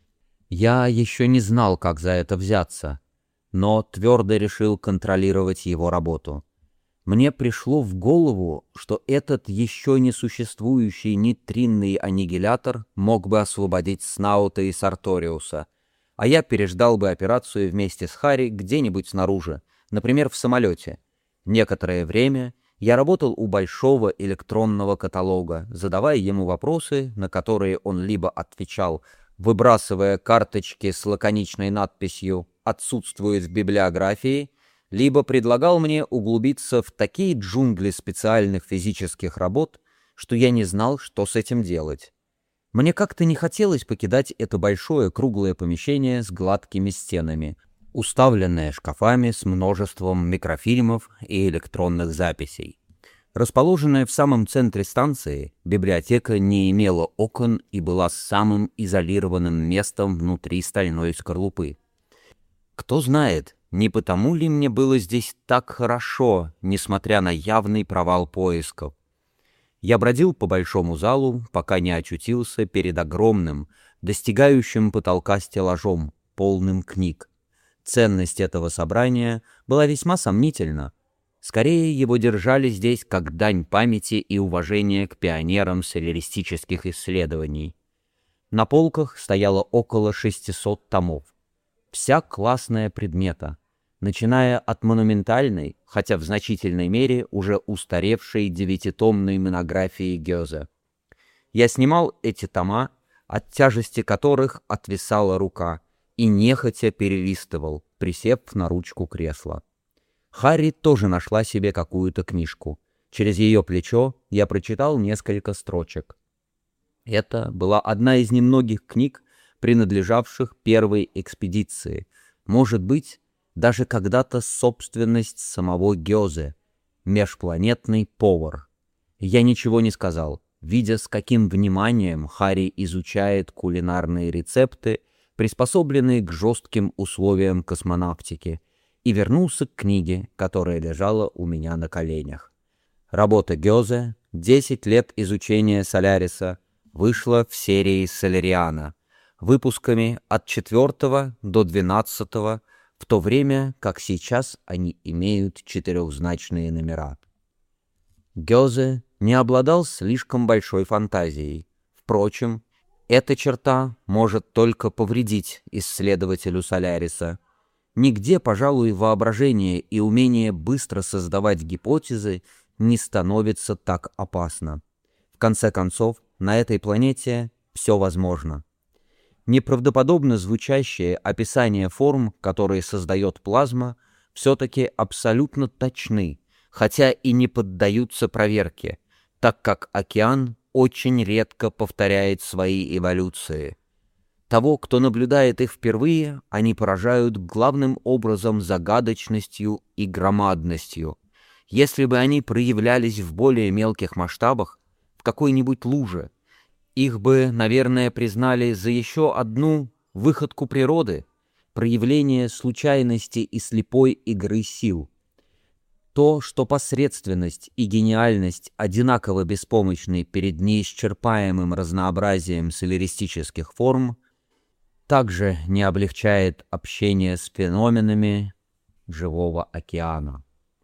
Я еще не знал, как за это взяться, но твердо решил контролировать его работу. Мне пришло в голову, что этот еще не существующий нейтринный аннигилятор мог бы освободить Снаута и Сарториуса, а я переждал бы операцию вместе с Харри где-нибудь снаружи, например, в самолете. Некоторое время я работал у большого электронного каталога, задавая ему вопросы, на которые он либо отвечал, выбрасывая карточки с лаконичной надписью «Отсутствует в библиографии», либо предлагал мне углубиться в такие джунгли специальных физических работ, что я не знал, что с этим делать. Мне как-то не хотелось покидать это большое круглое помещение с гладкими стенами, уставленное шкафами с множеством микрофильмов и электронных записей. Расположенная в самом центре станции, библиотека не имела окон и была самым изолированным местом внутри стальной скорлупы. Кто знает, не потому ли мне было здесь так хорошо, несмотря на явный провал поисков. Я бродил по большому залу, пока не очутился перед огромным, достигающим потолка стеллажом, полным книг. Ценность этого собрания была весьма сомнительна. Скорее, его держали здесь как дань памяти и уважения к пионерам соляристических исследований. На полках стояло около шестисот томов. Вся классная предмета, начиная от монументальной, хотя в значительной мере уже устаревшей девятитомной монографии Гёзе. Я снимал эти тома, от тяжести которых отвисала рука, и нехотя перелистывал, присев на ручку кресла. Харри тоже нашла себе какую-то книжку. Через ее плечо я прочитал несколько строчек. Это была одна из немногих книг, принадлежавших первой экспедиции. Может быть, даже когда-то собственность самого Гёзе. Межпланетный повар. Я ничего не сказал. видя, с каким вниманием Харри изучает кулинарные рецепты, приспособленные к жестким условиям космонавтики, и вернулся к книге, которая лежала у меня на коленях. Работа Гёзе «десять лет изучения Соляриса» вышла в серии Солериана, выпусками от четвёртого до двенадцатого, в то время как сейчас они имеют четырехзначные номера. Гёзе не обладал слишком большой фантазией. Впрочем, эта черта может только повредить исследователю Соляриса. Нигде, пожалуй, воображение и умение быстро создавать гипотезы не становится так опасно. В конце концов, на этой планете все возможно. Неправдоподобно звучащие описания форм, которые создает плазма, все-таки абсолютно точны, хотя и не поддаются проверке, так как океан очень редко повторяет свои эволюции. Того, кто наблюдает их впервые, они поражают главным образом загадочностью и громадностью. Если бы они проявлялись в более мелких масштабах, в какой-нибудь луже, их бы, наверное, признали за еще одну выходку природы, проявление случайности и слепой игры сил. То, что посредственность и гениальность одинаково беспомощны перед неисчерпаемым разнообразием соляристических форм, также не облегчает общение с феноменами живого океана.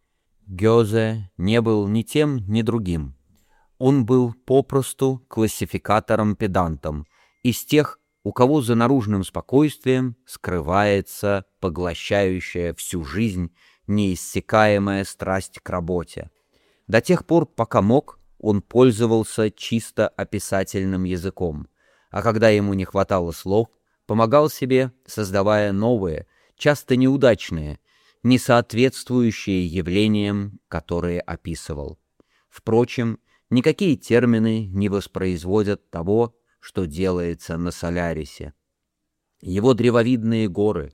Гёзе не был ни тем, ни другим. Он был попросту классификатором-педантом, из тех, у кого за наружным спокойствием скрывается поглощающая всю жизнь неиссякаемая страсть к работе. До тех пор, пока мог, он пользовался чисто описательным языком, а когда ему не хватало слов, помогал себе, создавая новые, часто неудачные, не соответствующие явлениям, которые описывал. Впрочем, никакие термины не воспроизводят того, что делается на Солярисе. Его древовидные горы,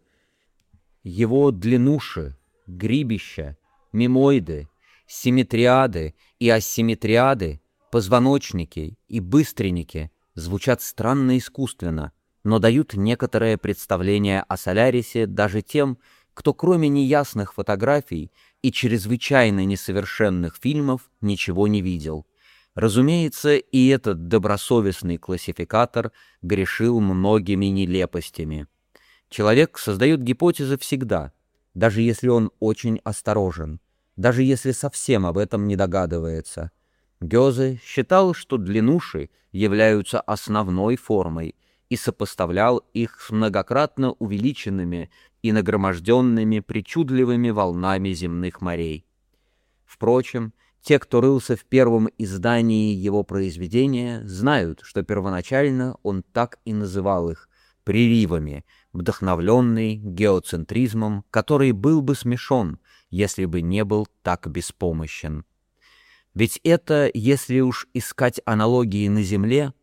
его длиннуши, грибища, мимоиды, симметриады и асимметриады, позвоночники и быстренники звучат странно искусственно, но дают некоторое представление о Солярисе даже тем, кто кроме неясных фотографий и чрезвычайно несовершенных фильмов ничего не видел. Разумеется, и этот добросовестный классификатор грешил многими нелепостями. Человек создает гипотезы всегда, даже если он очень осторожен, даже если совсем об этом не догадывается. Гёзе считал, что длиннуши являются основной формой, и сопоставлял их с многократно увеличенными и нагроможденными причудливыми волнами земных морей. Впрочем, те, кто рылся в первом издании его произведения, знают, что первоначально он так и называл их приривами, вдохновленный геоцентризмом, который был бы смешон, если бы не был так беспомощен. Ведь это, если уж искать аналогии на Земле,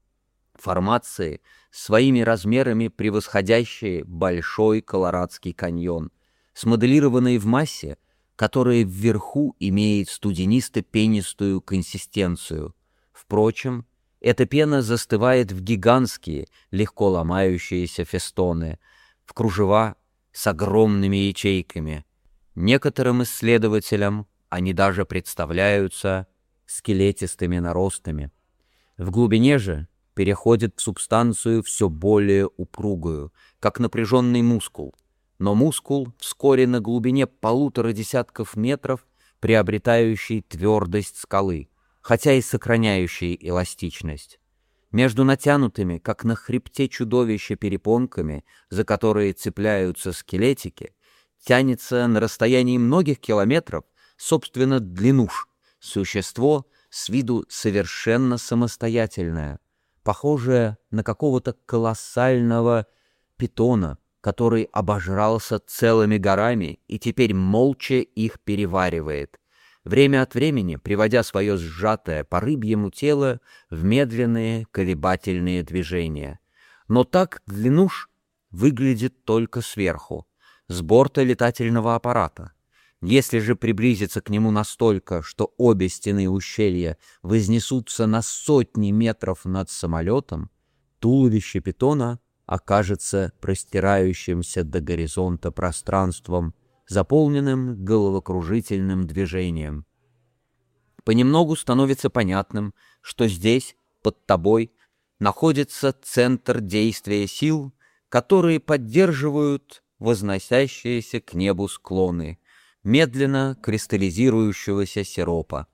формации, своими размерами превосходящие Большой Колорадский каньон, смоделированные в массе, которая вверху имеет студенисто-пенистую консистенцию. Впрочем, эта пена застывает в гигантские, легко ломающиеся фестоны, в кружева с огромными ячейками. Некоторым исследователям они даже представляются скелетистыми наростами. В глубине же переходит в субстанцию все более упругую, как напряженный мускул. Но мускул вскоре на глубине полутора десятков метров приобретающий твердость скалы, хотя и сохраняющий эластичность. Между натянутыми, как на хребте чудовища, перепонками, за которые цепляются скелетики, тянется на расстоянии многих километров, собственно, длиннуш, существо с виду совершенно самостоятельное, похожее на какого-то колоссального питона, который обожрался целыми горами и теперь молча их переваривает, время от времени приводя свое сжатое по рыбьему тело в медленные колебательные движения. Но так длиннуш выглядит только сверху, с борта летательного аппарата. Если же приблизиться к нему настолько, что обе стены ущелья вознесутся на сотни метров над самолетом, туловище питона окажется простирающимся до горизонта пространством, заполненным головокружительным движением. Понемногу становится понятным, что здесь, под тобой, находится центр действия сил, которые поддерживают возносящиеся к небу склоны медленно кристаллизирующегося сиропа.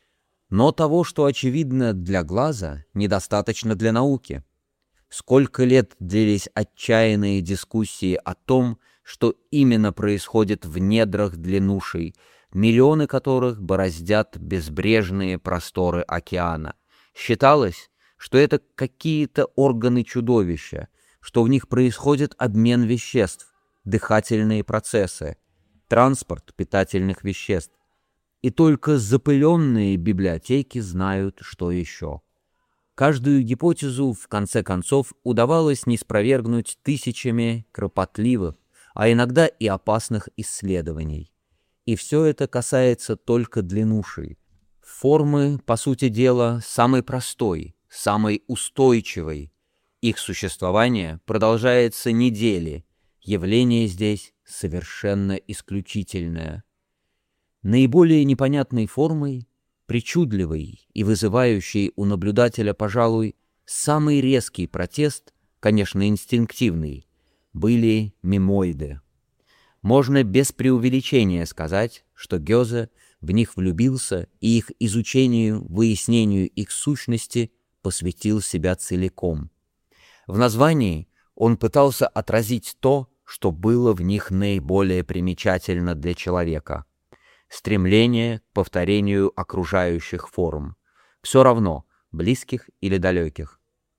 Но того, что очевидно для глаза, недостаточно для науки. Сколько лет длились отчаянные дискуссии о том, что именно происходит в недрах длиннушей, миллионы которых бороздят безбрежные просторы океана. Считалось, что это какие-то органы чудовища, что в них происходит обмен веществ, дыхательные процессы, транспорт питательных веществ. И только запыленные библиотеки знают, что еще. Каждую гипотезу, в конце концов, удавалось неспровергнуть тысячами кропотливых, а иногда и опасных исследований. И все это касается только длиннушей. Формы, по сути дела, самой простой, самой устойчивой. Их существование продолжается недели. Явление здесь совершенно исключительное. Наиболее непонятной формой, причудливой и вызывающей у наблюдателя, пожалуй, самый резкий протест, конечно, инстинктивный, были мимоиды. Можно без преувеличения сказать, что Гёзе в них влюбился и их изучению, выяснению их сущности посвятил себя целиком. В названии он пытался отразить то, что было в них наиболее примечательно для человека. Стремление к повторению окружающих форм, все равно, близких или далеких.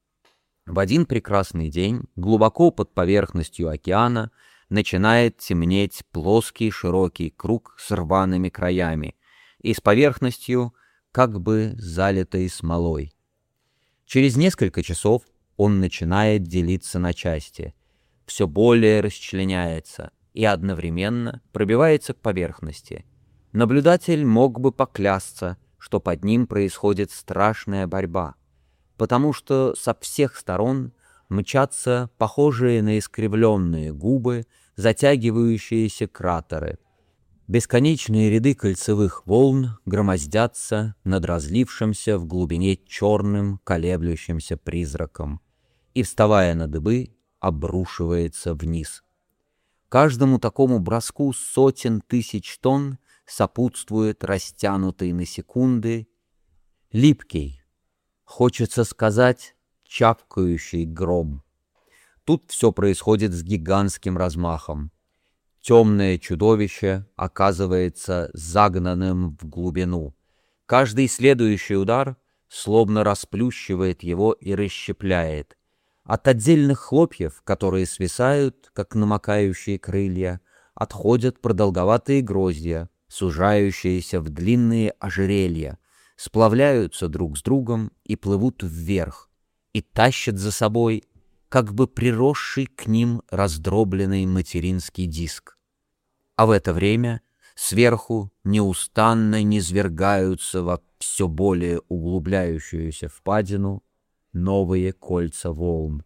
В один прекрасный день, глубоко под поверхностью океана, начинает темнеть плоский широкий круг с рваными краями и с поверхностью, как бы залитой смолой. Через несколько часов он начинает делиться на части, все более расчленяется и одновременно пробивается к поверхности. Наблюдатель мог бы поклясться, что под ним происходит страшная борьба, потому что со всех сторон мчатся похожие на искривленные губы, затягивающиеся кратеры. Бесконечные ряды кольцевых волн громоздятся над разлившимся в глубине черным колеблющимся призраком и, вставая на дыбы, обрушивается вниз. Каждому такому броску сотен тысяч тонн сопутствует растянутый на секунды, липкий, хочется сказать, чавкающий гром. Тут все происходит с гигантским размахом. Темное чудовище оказывается загнанным в глубину. Каждый следующий удар словно расплющивает его и расщепляет. От отдельных хлопьев, которые свисают, как намокающие крылья, отходят продолговатые гроздья, сужающиеся в длинные ожерелья, сплавляются друг с другом и плывут вверх, и тащат за собой как бы приросший к ним раздробленный материнский диск. А в это время сверху неустанно низвергаются во все более углубляющуюся впадину новые кольца волн.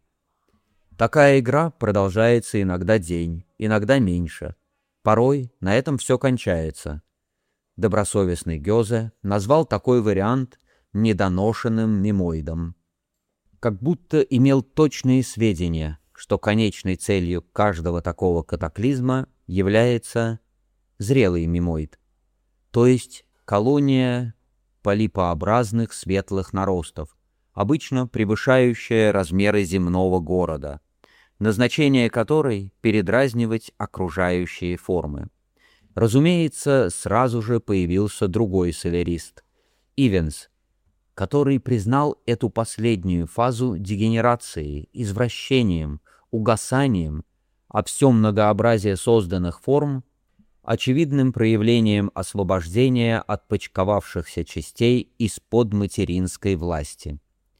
Такая игра продолжается иногда день, иногда меньше. Порой на этом все кончается. Добросовестный Гёзе назвал такой вариант недоношенным мимоидом. Как будто имел точные сведения, что конечной целью каждого такого катаклизма является зрелый мимоид, то есть колония полипообразных светлых наростов, обычно превышающая размеры земного города, назначение которой — передразнивать окружающие формы. Разумеется, сразу же появился другой солярист — Ивенс, который признал эту последнюю фазу дегенерацией, извращением, угасанием, а все многообразие созданных форм очевидным проявлением освобождения от почковавшихся частей из-под материнской власти.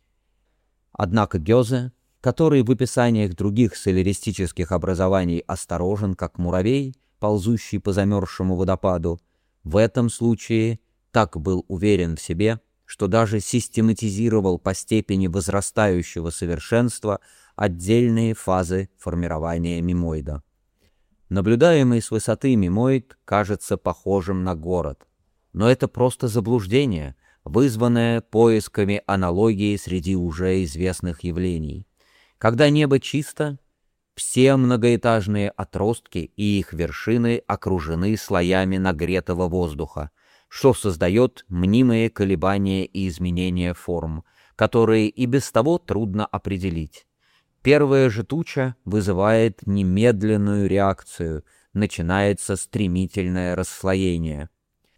Однако Гёзе, который в описаниях других соляристических образований осторожен, как муравей, ползущий по замерзшему водопаду, в этом случае так был уверен в себе, что даже систематизировал по степени возрастающего совершенства отдельные фазы формирования мимоида. Наблюдаемый с высоты мимоид кажется похожим на город, но это просто заблуждение, вызванное поисками аналогии среди уже известных явлений. Когда небо чисто, все многоэтажные отростки и их вершины окружены слоями нагретого воздуха, что создает мнимые колебания и изменения форм, которые и без того трудно определить. Первая же туча вызывает немедленную реакцию, начинается стремительное расслоение.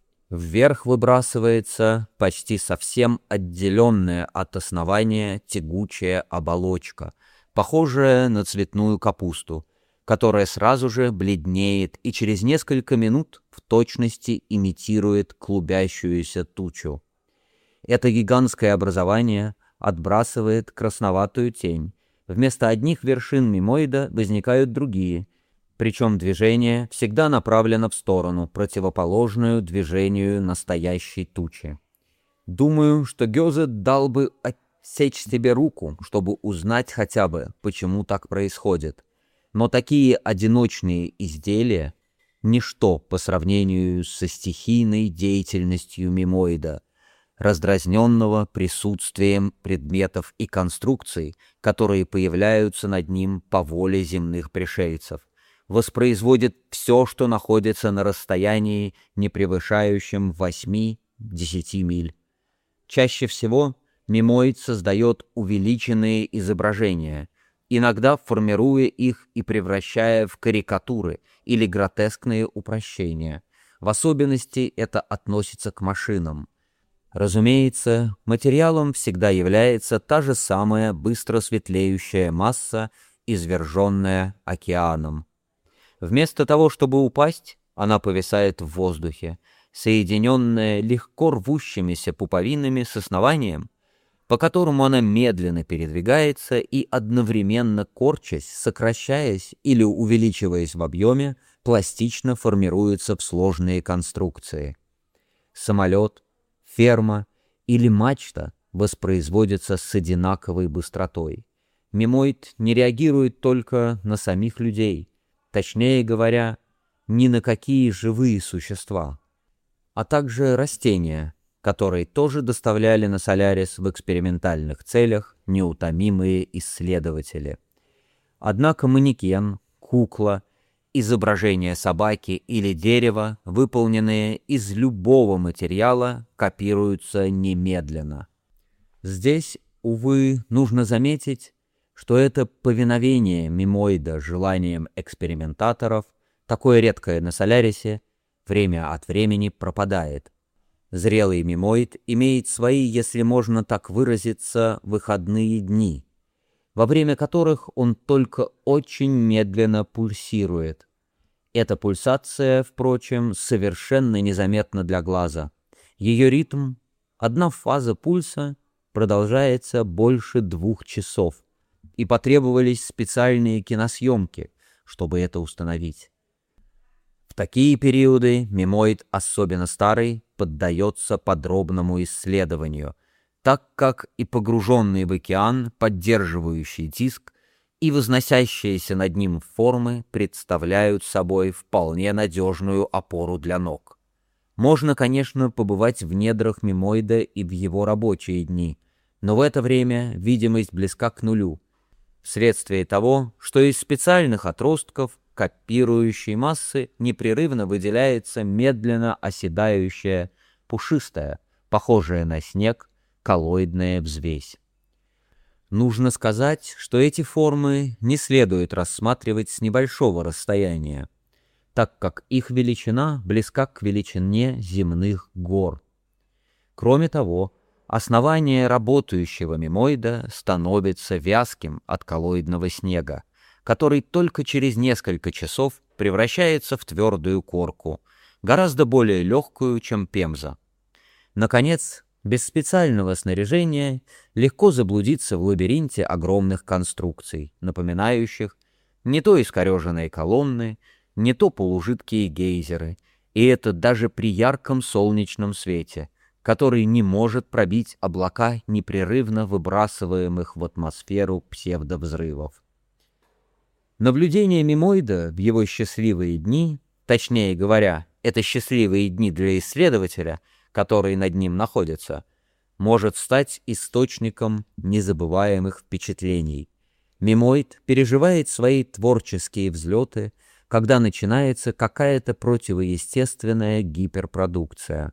Вверх выбрасывается почти совсем отделенная от основания тягучая оболочка, похожая на цветную капусту, которая сразу же бледнеет и через несколько минут в точности имитирует клубящуюся тучу. Это гигантское образование отбрасывает красноватую тень. Вместо одних вершин мимоида возникают другие, причем движение всегда направлено в сторону, противоположную движению настоящей тучи. Думаю, что Гёзе дал бы отсечь себе руку, чтобы узнать хотя бы, почему так происходит. Но такие одиночные изделия — ничто по сравнению со стихийной деятельностью мимоида, раздразненного присутствием предметов и конструкций, которые появляются над ним по воле земных пришельцев, воспроизводит все, что находится на расстоянии, не превышающем восьми-десяти миль. Чаще всего мимоид создает увеличенные изображения, иногда формируя их и превращая в карикатуры или гротескные упрощения. В особенности это относится к машинам. Разумеется, материалом всегда является та же самая быстро светлеющая масса, изверженная океаном. Вместо того, чтобы упасть, она повисает в воздухе, соединенная легко рвущимися пуповинами с основанием, по которому она медленно передвигается и одновременно корчась, сокращаясь или увеличиваясь в объеме, пластично формируется в сложные конструкции. Самолет, ферма или мачта воспроизводятся с одинаковой быстротой. Мимоид не реагирует только на самих людей, точнее говоря, ни на какие живые существа, а также растения, которые тоже доставляли на Солярис в экспериментальных целях неутомимые исследователи. Однако манекен, кукла, изображение собаки или дерева, выполненные из любого материала, копируются немедленно. Здесь, увы, нужно заметить, что это повиновение мимоида желаниям экспериментаторов, такое редкое на Солярисе, время от времени пропадает. Зрелый мимоид имеет свои, если можно так выразиться, выходные дни, во время которых он только очень медленно пульсирует. Эта пульсация, впрочем, совершенно незаметна для глаза. Ее ритм, одна фаза пульса, продолжается больше двух часов, и потребовались специальные киносъемки, чтобы это установить. В такие периоды мимоид, особенно старый, поддается подробному исследованию, так как и погруженный в океан поддерживающий диск и возносящиеся над ним формы представляют собой вполне надежную опору для ног. Можно, конечно, побывать в недрах мимоида и в его рабочие дни, но в это время видимость близка к нулю, вследствие того, что из специальных отростков копирующей массы непрерывно выделяется медленно оседающая, пушистая, похожая на снег, коллоидная взвесь. Нужно сказать, что эти формы не следует рассматривать с небольшого расстояния, так как их величина близка к величине земных гор. Кроме того, основание работающего мимоида становится вязким от коллоидного снега, который только через несколько часов превращается в твердую корку, гораздо более легкую, чем пемза. Наконец, без специального снаряжения легко заблудиться в лабиринте огромных конструкций, напоминающих не то искореженные колонны, не то полужидкие гейзеры, и это даже при ярком солнечном свете, который не может пробить облака непрерывно выбрасываемых в атмосферу псевдовзрывов. Наблюдение Мимоида в его счастливые дни, точнее говоря, это счастливые дни для исследователя, который над ним находится, может стать источником незабываемых впечатлений. Мимоид переживает свои творческие взлеты, когда начинается какая-то противоестественная гиперпродукция.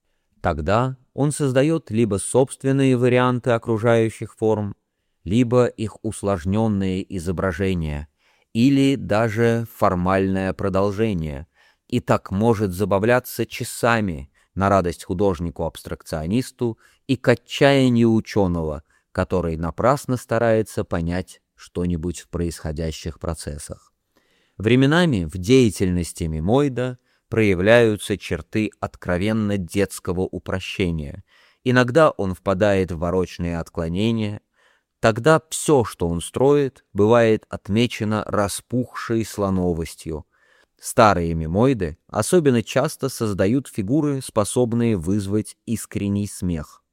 Тогда он создает либо собственные варианты окружающих форм, либо их усложненные изображения, или даже формальное продолжение, и так может забавляться часами на радость художнику-абстракционисту и к отчаянию ученого, который напрасно старается понять что-нибудь в происходящих процессах. Временами в деятельности Мимоида проявляются черты откровенно детского упрощения. Иногда он впадает в барочные отклонения. Тогда все, что он строит, бывает отмечено распухшей слоновостью. Старые мимоиды особенно часто создают фигуры, способные вызвать искренний смех.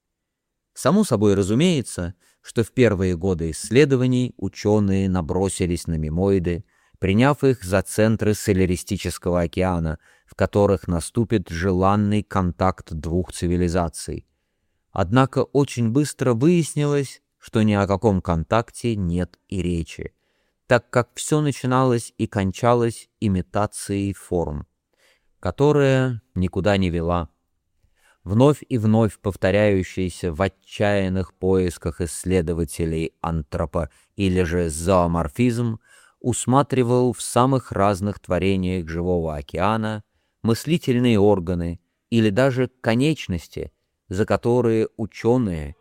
Само собой разумеется, что в первые годы исследований ученые набросились на мимоиды, приняв их за центры соляристического океана, в которых наступит желанный контакт двух цивилизаций. Однако очень быстро выяснилось, что ни о каком контакте нет и речи, так как все начиналось и кончалось имитацией форм, которая никуда не вела. Вновь и вновь повторяющийся в отчаянных поисках исследователей антропо- или же зооморфизм усматривал в самых разных творениях живого океана мыслительные органы или даже конечности, за которые ученые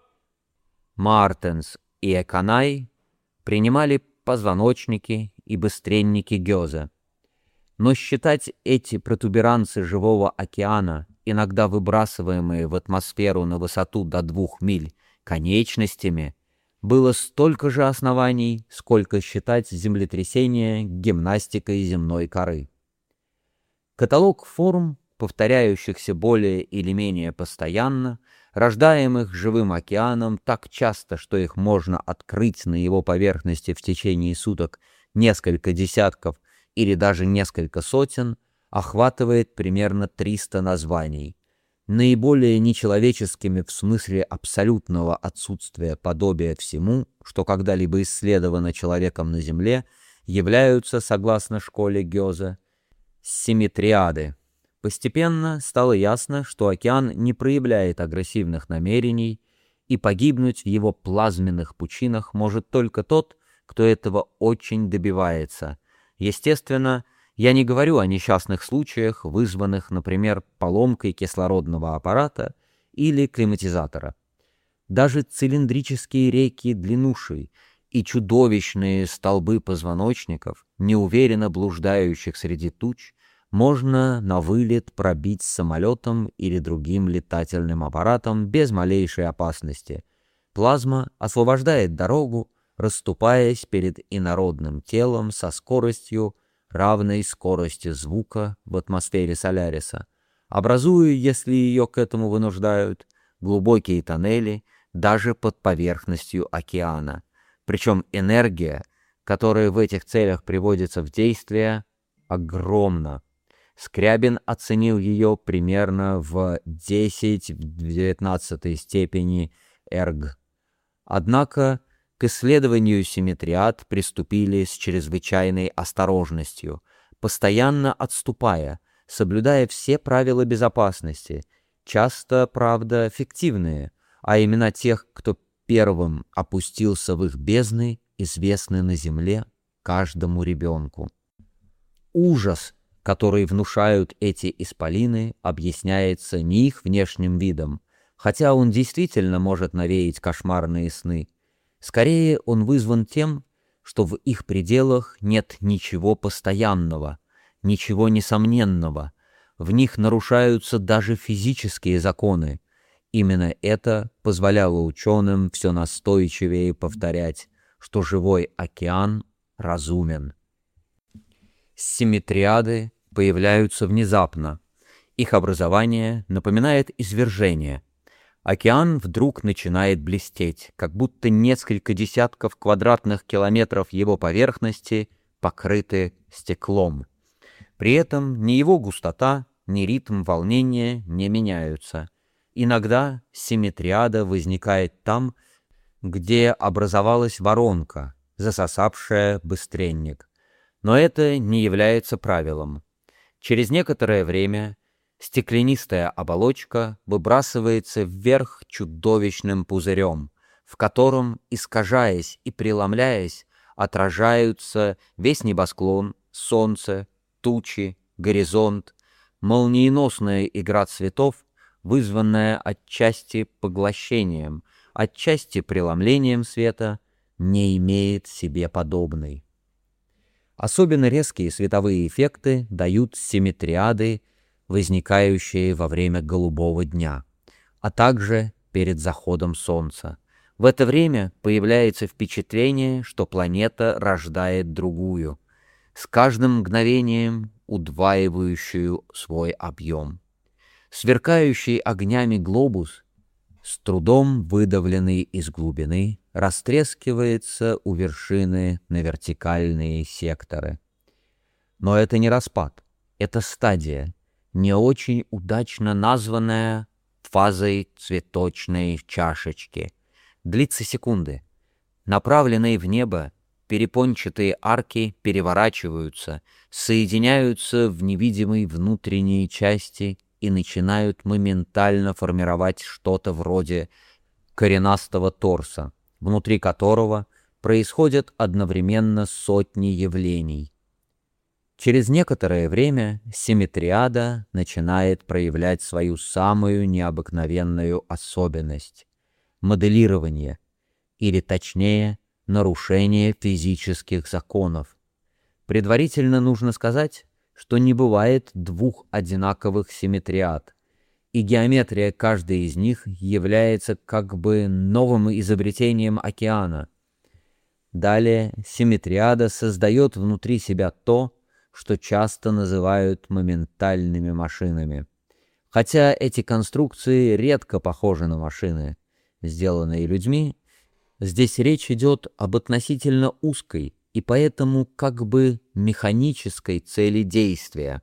Мартенс и Эканай принимали позвоночники и быстренники Гёзе. Но считать эти протуберанцы живого океана, иногда выбрасываемые в атмосферу на высоту до двух миль, конечностями, было столько же оснований, сколько считать землетрясение гимнастикой земной коры. Каталог форм, повторяющихся более или менее постоянно, рождаемых живым океаном так часто, что их можно открыть на его поверхности в течение суток несколько десятков или даже несколько сотен, охватывает примерно триста названий. Наиболее нечеловеческими в смысле абсолютного отсутствия подобия всему, что когда-либо исследовано человеком на Земле, являются, согласно школе Гёзе, симметриады. Постепенно стало ясно, что океан не проявляет агрессивных намерений, и погибнуть в его плазменных пучинах может только тот, кто этого очень добивается. Естественно, я не говорю о несчастных случаях, вызванных, например, поломкой кислородного аппарата или климатизатора. Даже цилиндрические реки длиннуши и чудовищные столбы позвоночников, неуверенно блуждающих среди туч, можно на вылет пробить самолетом или другим летательным аппаратом без малейшей опасности. Плазма освобождает дорогу, расступаясь перед инородным телом со скоростью, равной скорости звука в атмосфере Соляриса, образуя, если ее к этому вынуждают, глубокие тоннели даже под поверхностью океана. Причем энергия, которая в этих целях приводится в действие, огромна. Скрябин оценил ее примерно в десять в девятнадцатой степени эрг. Однако к исследованию симметриад приступили с чрезвычайной осторожностью, постоянно отступая, соблюдая все правила безопасности, часто, правда, фиктивные, а имена тех, кто первым опустился в их бездны, известны на Земле каждому ребенку. Ужас, который внушают эти исполины, объясняется не их внешним видом, хотя он действительно может навеять кошмарные сны. Скорее, он вызван тем, что в их пределах нет ничего постоянного, ничего несомненного, в них нарушаются даже физические законы. Именно это позволяло ученым все настойчивее повторять, что живой океан разумен. Симметриады появляются внезапно. Их образование напоминает извержение. Океан вдруг начинает блестеть, как будто несколько десятков квадратных километров его поверхности покрыты стеклом. При этом ни его густота, ни ритм волнения не меняются. Иногда симметриада возникает там, где образовалась воронка, засосавшая быстренник. Но это не является правилом. Через некоторое время стеклянистая оболочка выбрасывается вверх чудовищным пузырем, в котором, искажаясь и преломляясь, отражаются весь небосклон, солнце, тучи, горизонт, молниеносная игра цветов, вызванная отчасти поглощением, отчасти преломлением света, не имеет себе подобной. Особенно резкие световые эффекты дают симметриады, возникающие во время голубого дня, а также перед заходом солнца. В это время появляется впечатление, что планета рождает другую, с каждым мгновением удваивающую свой объем. Сверкающий огнями глобус, с трудом выдавленный из глубины, растрескивается у вершины на вертикальные секторы. Но это не распад, это стадия, не очень удачно названная фазой цветочной чашечки. Длится секунды. Направленные в небо перепончатые арки переворачиваются, соединяются в невидимой внутренней части и начинают моментально формировать что-то вроде коренастого торса, внутри которого происходят одновременно сотни явлений. Через некоторое время симметриада начинает проявлять свою самую необыкновенную особенность — моделирование, или точнее, нарушение физических законов. Предварительно нужно сказать, что не бывает двух одинаковых симметриад, и геометрия каждой из них является как бы новым изобретением океана. Далее симметриада создает внутри себя то, что часто называют моментальными машинами. Хотя эти конструкции редко похожи на машины, сделанные людьми, здесь речь идет об относительно узкой и поэтому как бы механической цели действия.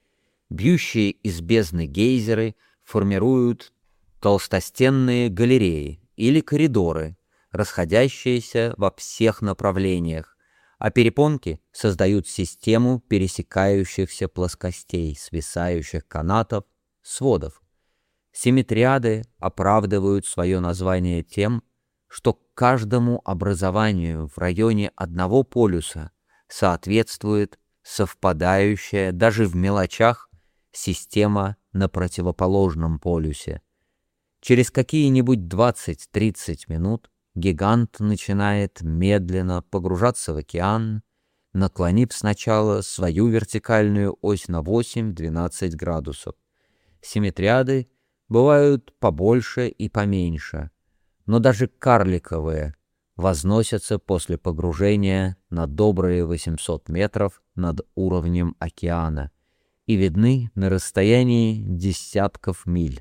Бьющие из бездны гейзеры формируют толстостенные галереи или коридоры, расходящиеся во всех направлениях, а перепонки создают систему пересекающихся плоскостей, свисающих канатов, сводов. Симметриады оправдывают свое название тем, что к каждому образованию в районе одного полюса соответствует совпадающая даже в мелочах система на противоположном полюсе. Через какие-нибудь двадцать-тридцать минут гигант начинает медленно погружаться в океан, наклонив сначала свою вертикальную ось на восемь-двенадцать градусов. Симметриады бывают побольше и поменьше, но даже карликовые возносятся после погружения на добрые восемьсот метров над уровнем океана и видны на расстоянии десятков миль.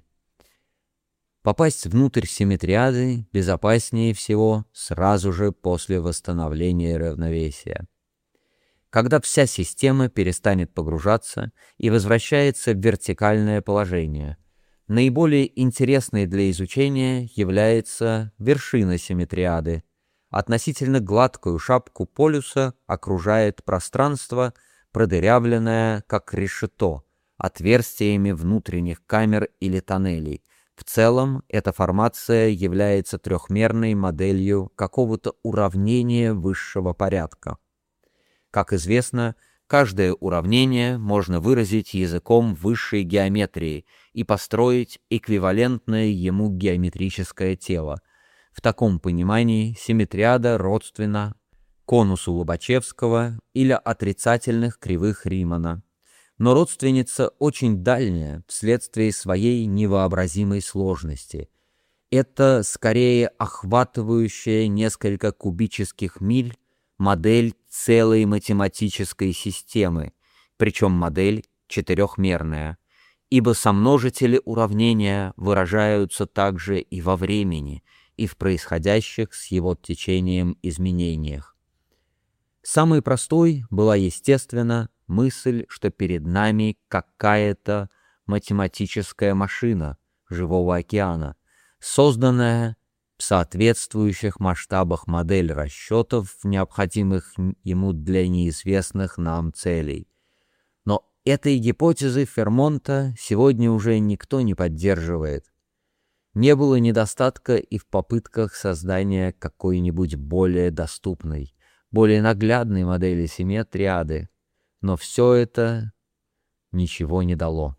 Попасть внутрь симметриады безопаснее всего сразу же после восстановления равновесия. Когда вся система перестанет погружаться и возвращается в вертикальное положение, наиболее интересной для изучения является вершина симметриады. Относительно гладкую шапку полюса окружает пространство, продырявленное, как решето, отверстиями внутренних камер или тоннелей. В целом, эта формация является трехмерной моделью какого-то уравнения высшего порядка. Как известно, каждое уравнение можно выразить языком высшей геометрии и построить эквивалентное ему геометрическое тело. В таком понимании симметриада родственна конусу Лобачевского или отрицательных кривых Римана, но родственница очень дальняя вследствие своей невообразимой сложности. Это скорее охватывающая несколько кубических миль модель целой математической системы, причем модель четырехмерная, ибо сомножители уравнения выражаются также и во времени, и в происходящих с его течением изменениях. Самой простой была, естественно, мысль, что перед нами какая-то математическая машина живого океана, созданная в соответствующих масштабах модель расчетов, необходимых ему для неизвестных нам целей. Но этой гипотезы Фермонта сегодня уже никто не поддерживает. Не было недостатка и в попытках создания какой-нибудь более доступной, более наглядной модели симметриады, но все это ничего не дало.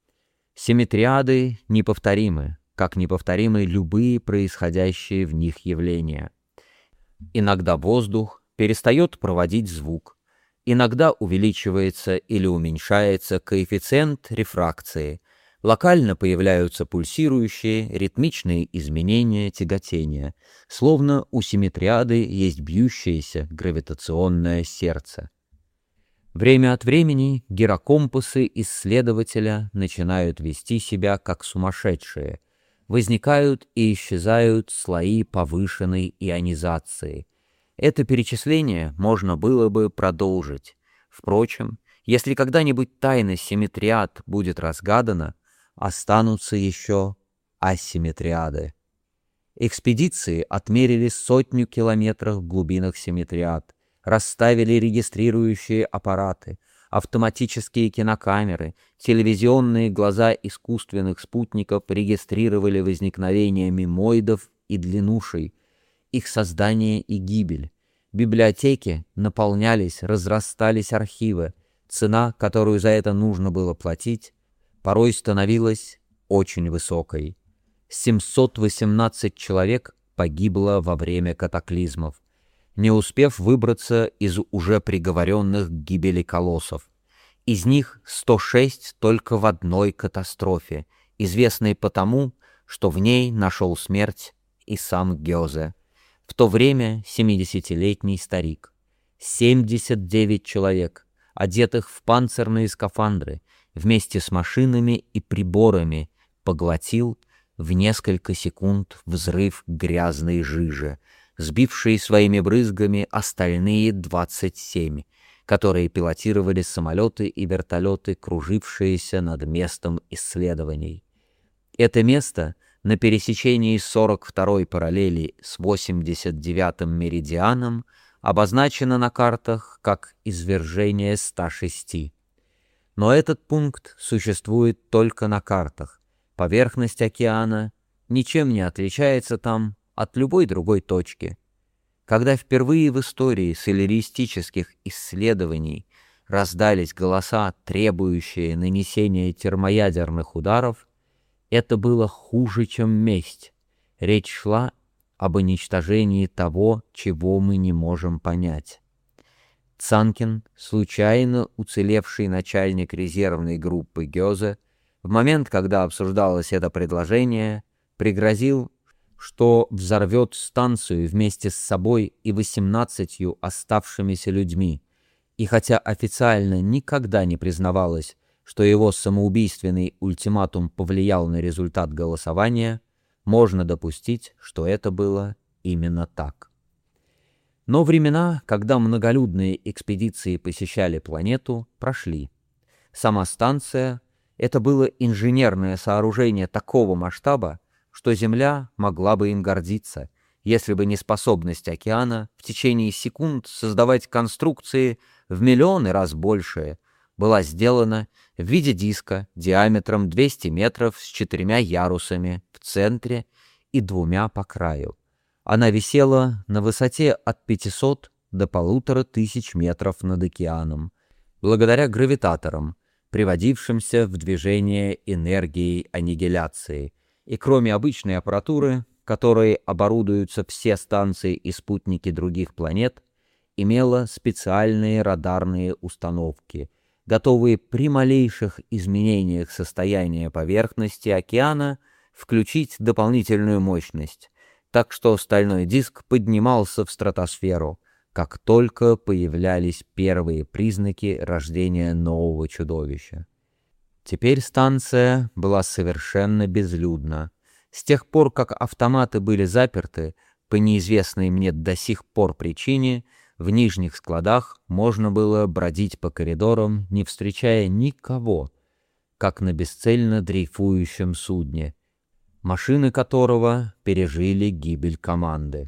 Симметриады неповторимы, как неповторимы любые происходящие в них явления. Иногда воздух перестает проводить звук, иногда увеличивается или уменьшается коэффициент рефракции, локально появляются пульсирующие, ритмичные изменения тяготения, словно у симметриады есть бьющееся гравитационное сердце. Время от времени гирокомпасы исследователя начинают вести себя как сумасшедшие. Возникают и исчезают слои повышенной ионизации. Это перечисление можно было бы продолжить. Впрочем, если когда-нибудь тайна симметриад будет разгадана, останутся еще асимметриады. Экспедиции отмерили сотню километров в глубинах симметриад, расставили регистрирующие аппараты, автоматические кинокамеры, телевизионные глаза искусственных спутников регистрировали возникновение мимоидов и длиннушей, их создание и гибель. Библиотеки наполнялись, разрастались архивы. Цена, которую за это нужно было платить, порой становилась очень высокой. семьсот восемнадцать человек погибло во время катаклизмов, не успев выбраться из уже приговоренных к гибели колоссов. Из них сто шесть только в одной катастрофе, известной потому, что в ней нашел смерть и сам Гёзе. В то время семидесятилетний старик. семьдесят девять человек, одетых в панцирные скафандры, вместе с машинами и приборами, поглотил в несколько секунд взрыв грязной жижи, сбившие своими брызгами остальные двадцать семь, которые пилотировали самолеты и вертолеты, кружившиеся над местом исследований. Это место на пересечении сорок второй параллели с восемьдесят девятым меридианом обозначено на картах как извержение ста шести. Но этот пункт существует только на картах. Поверхность океана ничем не отличается там от любой другой точки. Когда впервые в истории соляристических исследований раздались голоса, требующие нанесения термоядерных ударов, это было хуже, чем месть. Речь шла об уничтожении того, чего мы не можем понять. Цанкин, случайно уцелевший начальник резервной группы Гёзе, в момент, когда обсуждалось это предложение, пригрозил, что взорвет станцию вместе с собой и восемнадцатью оставшимися людьми, и хотя официально никогда не признавалось, что его самоубийственный ультиматум повлиял на результат голосования, можно допустить, что это было именно так. Но времена, когда многолюдные экспедиции посещали планету, прошли. Сама станция — это было инженерное сооружение такого масштаба, что Земля могла бы им гордиться, если бы не способность океана в течение секунд создавать конструкции в миллионы раз большие, была сделана в виде диска диаметром двести метров с четырьмя ярусами в центре и двумя по краю. Она висела на высоте от пятисот до полутора тысяч метров над океаном, благодаря гравитаторам, приводившимся в движение энергией аннигиляции, и кроме обычной аппаратуры, которой оборудуются все станции и спутники других планет, имела специальные радарные установки, готовые при малейших изменениях состояния поверхности океана включить дополнительную мощность, так что стальной диск поднимался в стратосферу, как только появлялись первые признаки рождения нового чудовища. Теперь станция была совершенно безлюдна. С тех пор, как автоматы были заперты, по неизвестной мне до сих пор причине, в нижних складах можно было бродить по коридорам, не встречая никого, как на бесцельно дрейфующем судне, машины которого пережили гибель команды.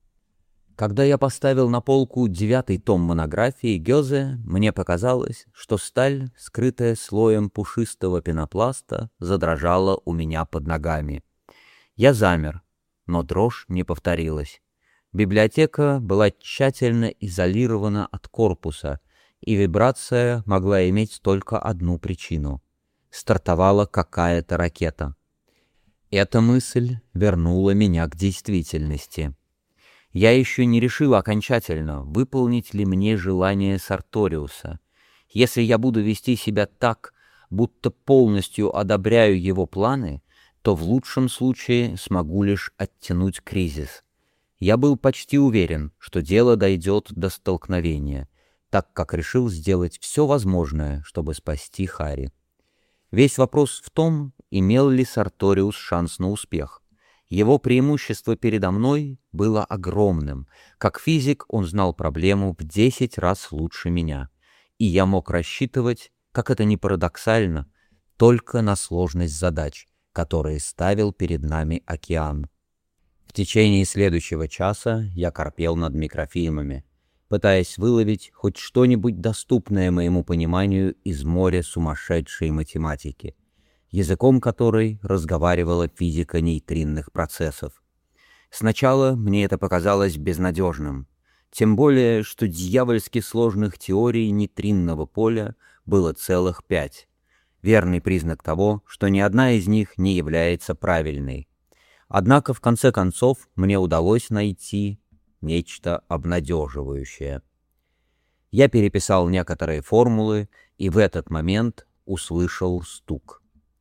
Когда я поставил на полку девятый том монографии Гёзе, мне показалось, что сталь, скрытая слоем пушистого пенопласта, задрожала у меня под ногами. Я замер, но дрожь не повторилась. Библиотека была тщательно изолирована от корпуса, и вибрация могла иметь только одну причину. Стартовала какая-то ракета. Эта мысль вернула меня к действительности. Я еще не решил окончательно, выполнить ли мне желание Сарториуса. Если я буду вести себя так, будто полностью одобряю его планы, то в лучшем случае смогу лишь оттянуть кризис. Я был почти уверен, что дело дойдет до столкновения, так как решил сделать все возможное, чтобы спасти Харри. Весь вопрос в том, имел ли Сарториус шанс на успех. Его преимущество передо мной было огромным. Как физик он знал проблему в десять раз лучше меня. И я мог рассчитывать, как это ни парадоксально, только на сложность задач, которые ставил перед нами океан. В течение следующего часа я корпел над микрофильмами, пытаясь выловить хоть что-нибудь доступное моему пониманию из моря сумасшедшей математики, языком которой разговаривала физика нейтринных процессов. Сначала мне это показалось безнадежным, тем более, что дьявольски сложных теорий нейтринного поля было целых пять. Верный признак того, что ни одна из них не является правильной. Однако, в конце концов, мне удалось найти нечто обнадеживающее. Я переписал некоторые формулы, и в этот момент услышал стук.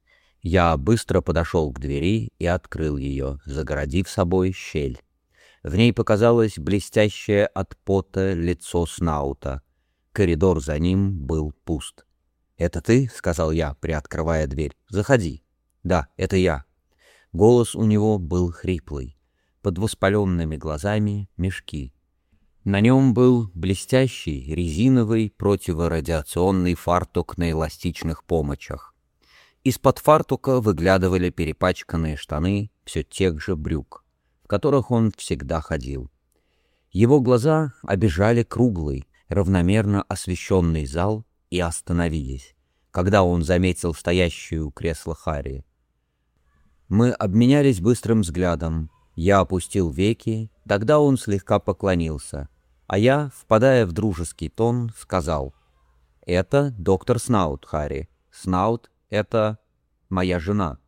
Я быстро подошел к двери и открыл ее, загородив собой щель. В ней показалось блестящее от пота лицо Снаута. Коридор за ним был пуст. «Это ты?» — сказал я, приоткрывая дверь. «Заходи». «Да, это я». Голос у него был хриплый. Под воспаленными глазами мешки. На нем был блестящий резиновый противорадиационный фартук на эластичных помочах. Из-под фартука выглядывали перепачканные штаны все тех же брюк, в которых он всегда ходил. Его глаза обежали круглый, равномерно освещенный зал и остановились, когда он заметил стоящую у кресла Харри. Мы обменялись быстрым взглядом. Я опустил веки, тогда он слегка поклонился, а я, впадая в дружеский тон, сказал: «Это доктор Снаут, Харри. Снаут — это моя жена.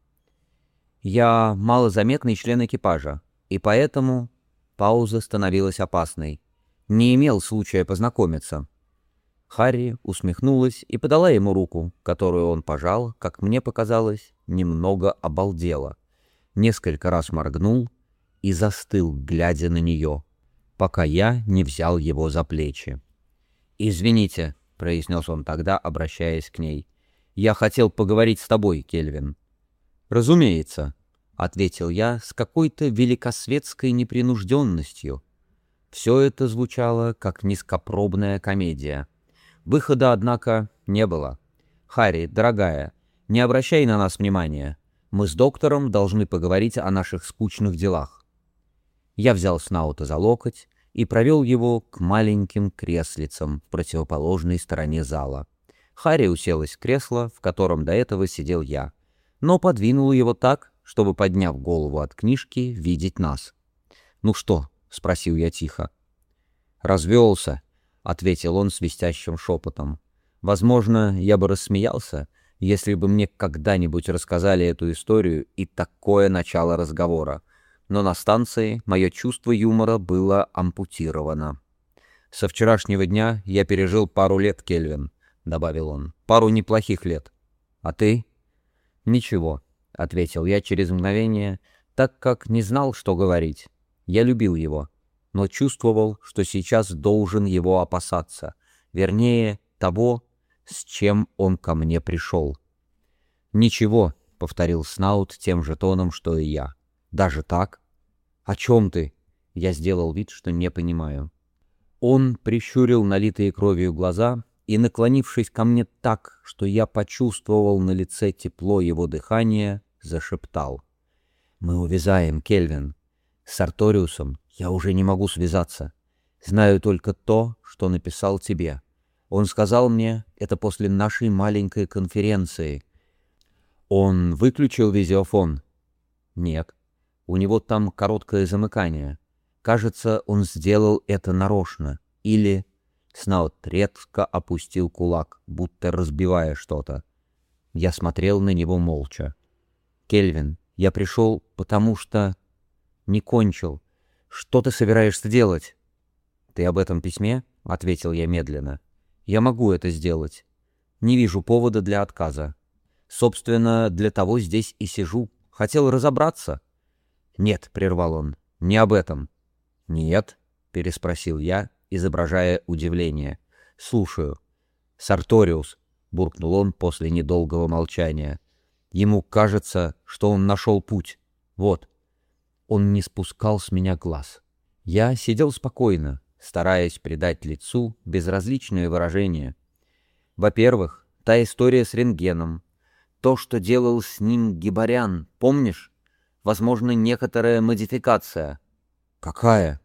Я малозаметный член экипажа, и поэтому...» Пауза становилась опасной. «Не имел случая познакомиться». Харри усмехнулась и подала ему руку, которую он пожал, как мне показалось, немного обалдело. Несколько раз моргнул и застыл, глядя на нее, пока я не взял его за плечи. «Извините», — произнес он тогда, обращаясь к ней, — «я хотел поговорить с тобой, Кельвин». «Разумеется», — ответил я с какой-то великосветской непринужденностью. Все это звучало как низкопробная комедия. Выхода, однако, не было. «Харри, дорогая, не обращай на нас внимания. Мы с доктором должны поговорить о наших скучных делах». Я взял Снаута за локоть и провел его к маленьким креслицам в противоположной стороне зала. Харри уселась в кресло, в котором до этого сидел я, но подвинула его так, чтобы, подняв голову от книжки, видеть нас. «Ну что?» — спросил я тихо. «Развелся», — ответил он свистящим шепотом. «Возможно, я бы рассмеялся, если бы мне когда-нибудь рассказали эту историю и такое начало разговора, но на станции мое чувство юмора было ампутировано. Со вчерашнего дня я пережил пару лет, Кельвин», — добавил он, — «пару неплохих лет. А ты?» «Ничего», — ответил я через мгновение, так как не знал, что говорить. Я любил его. но чувствовал, что сейчас должен его опасаться, вернее, того, с чем он ко мне пришел. «Ничего», — повторил Снаут тем же тоном, что и я. «Даже так? О чем ты?» Я сделал вид, что не понимаю. Он прищурил налитые кровью глаза и, наклонившись ко мне так, что я почувствовал на лице тепло его дыхания, зашептал. «Мы увязаем, Кельвин. С Арториусом я уже не могу связаться. Знаю только то, что написал тебе. Он сказал мне это после нашей маленькой конференции». «Он выключил визиофон?» «Нет. У него там короткое замыкание. Кажется, он сделал это нарочно. Или...» Снаут резко опустил кулак, будто разбивая что-то. Я смотрел на него молча. «Кельвин, я пришел, потому что...» «Не кончил. Что ты собираешься делать?» «Ты об этом письме?» — ответил я медленно. «Я могу это сделать. Не вижу повода для отказа. Собственно, для того здесь и сижу. Хотел разобраться». «Нет», — прервал он, — «не об этом». «Нет?» — переспросил я, изображая удивление. «Слушаю». «Сарториус», — буркнул он после недолгого молчания. «Ему кажется, что он нашел путь. Вот». Он не спускал с меня глаз. Я сидел спокойно, стараясь придать лицу безразличное выражение. Во-первых, та история с рентгеном. То, что делал с ним Гибарян, помнишь? Возможно, некоторая модификация. Какая?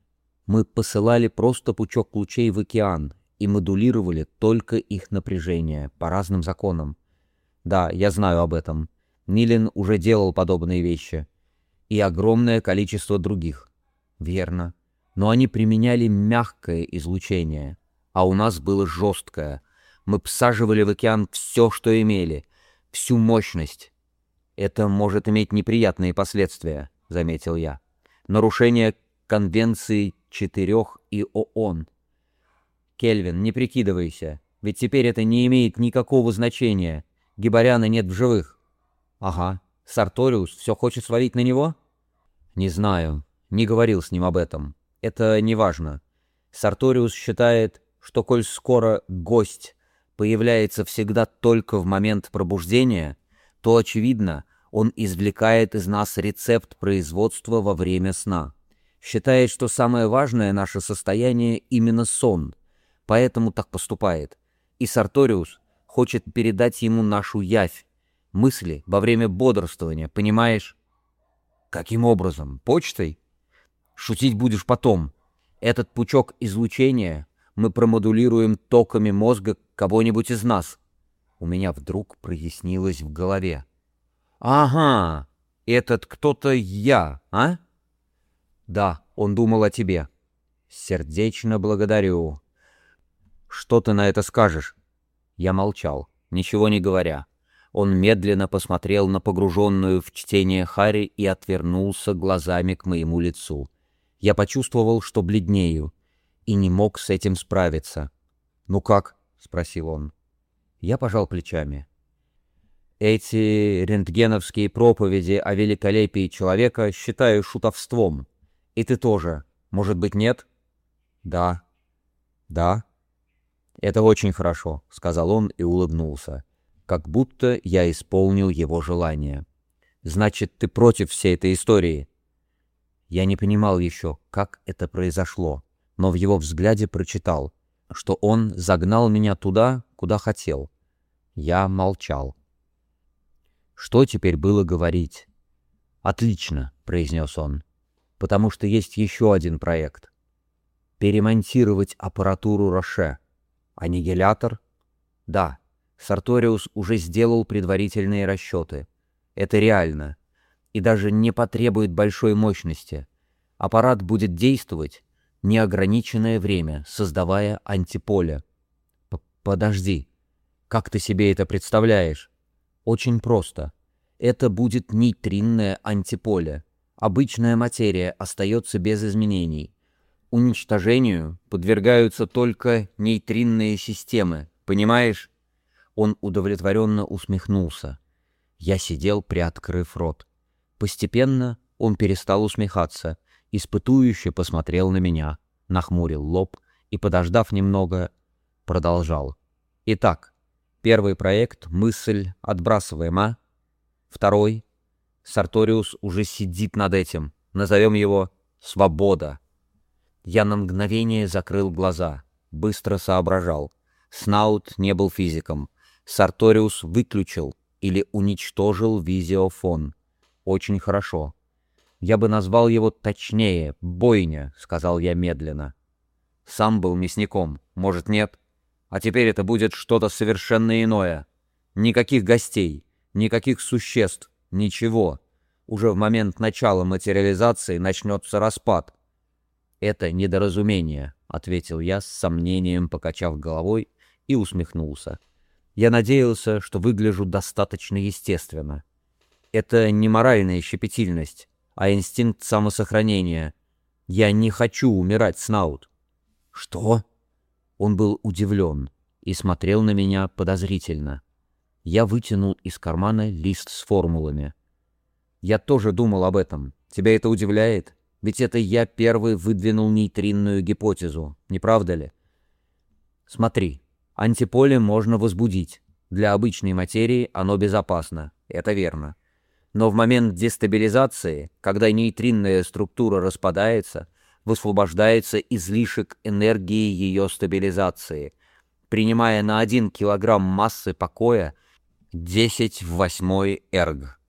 Мы посылали просто пучок лучей в океан и модулировали только их напряжение по разным законам. Да, я знаю об этом. Нилен уже делал подобные вещи. И огромное количество других. Верно. Но они применяли мягкое излучение, а у нас было жесткое. Мы всаживали в океан все, что имели, всю мощность. Это может иметь неприятные последствия, заметил я. Нарушение конвенции четырех и ООН. Кельвин, не прикидывайся, ведь теперь это не имеет никакого значения. Гибаряна нет в живых. Ага. Сарториус все хочет свалить на него? Не знаю. Не говорил с ним об этом. Это не важно. Сарториус считает, что коль скоро гость появляется всегда только в момент пробуждения, то, очевидно, он извлекает из нас рецепт производства во время сна. Считает, что самое важное наше состояние именно сон, поэтому так поступает. И Сарториус хочет передать ему нашу явь, мысли во время бодрствования, понимаешь? Каким образом? Почтой? Шутить будешь потом. Этот пучок излучения мы промодулируем токами мозга кого-нибудь из нас. У меня вдруг прояснилось в голове. Ага, этот кто-то я, а? Да, он думал о тебе. Сердечно благодарю. Что ты на это скажешь? Я молчал, ничего не говоря. Он медленно посмотрел на погруженную в чтение Харри и отвернулся глазами к моему лицу. Я почувствовал, что бледнею, и не мог с этим справиться. «Ну как?» — спросил он. Я пожал плечами. «Эти рентгеновские проповеди о великолепии человека считаю шутовством. И ты тоже. Может быть, нет?» «Да». «Да?» «Это очень хорошо», — сказал он и улыбнулся. Как будто я исполнил его желание. «Значит, ты против всей этой истории?» Я не понимал еще, как это произошло, но в его взгляде прочитал, что он загнал меня туда, куда хотел. Я молчал. Что теперь было говорить? «Отлично», — произнес он, — «потому что есть еще один проект. Перемонтировать аппаратуру Роше. Аннигилятор? Да, Сарториус уже сделал предварительные расчеты. Это реально. И даже не потребует большой мощности. Аппарат будет действовать неограниченное время, создавая антиполе. Подожди, как ты себе это представляешь? Очень просто. Это будет нейтринное антиполе. Обычная материя остается без изменений. Уничтожению подвергаются только нейтринные системы, понимаешь? Он удовлетворенно усмехнулся. Я сидел, приоткрыв рот. Постепенно он перестал усмехаться, испытующе посмотрел на меня, нахмурил лоб и, подождав немного, продолжал. Итак, первый проект, мысль, отбрасываем, а? Второй. Сарториус уже сидит над этим. Назовем его «Свобода». Я на мгновение закрыл глаза, быстро соображал. Снаут не был физиком. Сарториус выключил или уничтожил визиофон. Очень хорошо. Я бы назвал его точнее «бойня», — сказал я медленно. Сам был мясником, может, нет? А теперь это будет что-то совершенно иное. Никаких гостей, никаких существ, ничего. Уже в момент начала материализации начнется распад. «Это недоразумение», — ответил я с сомнением, покачав головой, и усмехнулся. Я надеялся, что выгляжу достаточно естественно. Это не моральная щепетильность, а инстинкт самосохранения. Я не хочу умирать, Снаут. «Что?» Он был удивлен и смотрел на меня подозрительно. Я вытянул из кармана лист с формулами. «Я тоже думал об этом. Тебя это удивляет? Ведь это я первый выдвинул нейтринную гипотезу, не правда ли? Смотри, антиполе можно возбудить. Для обычной материи оно безопасно, это верно. Но в момент дестабилизации, когда нейтринная структура распадается, высвобождается излишек энергии ее стабилизации, принимая на один килограмм массы покоя десять в восьмой эрг.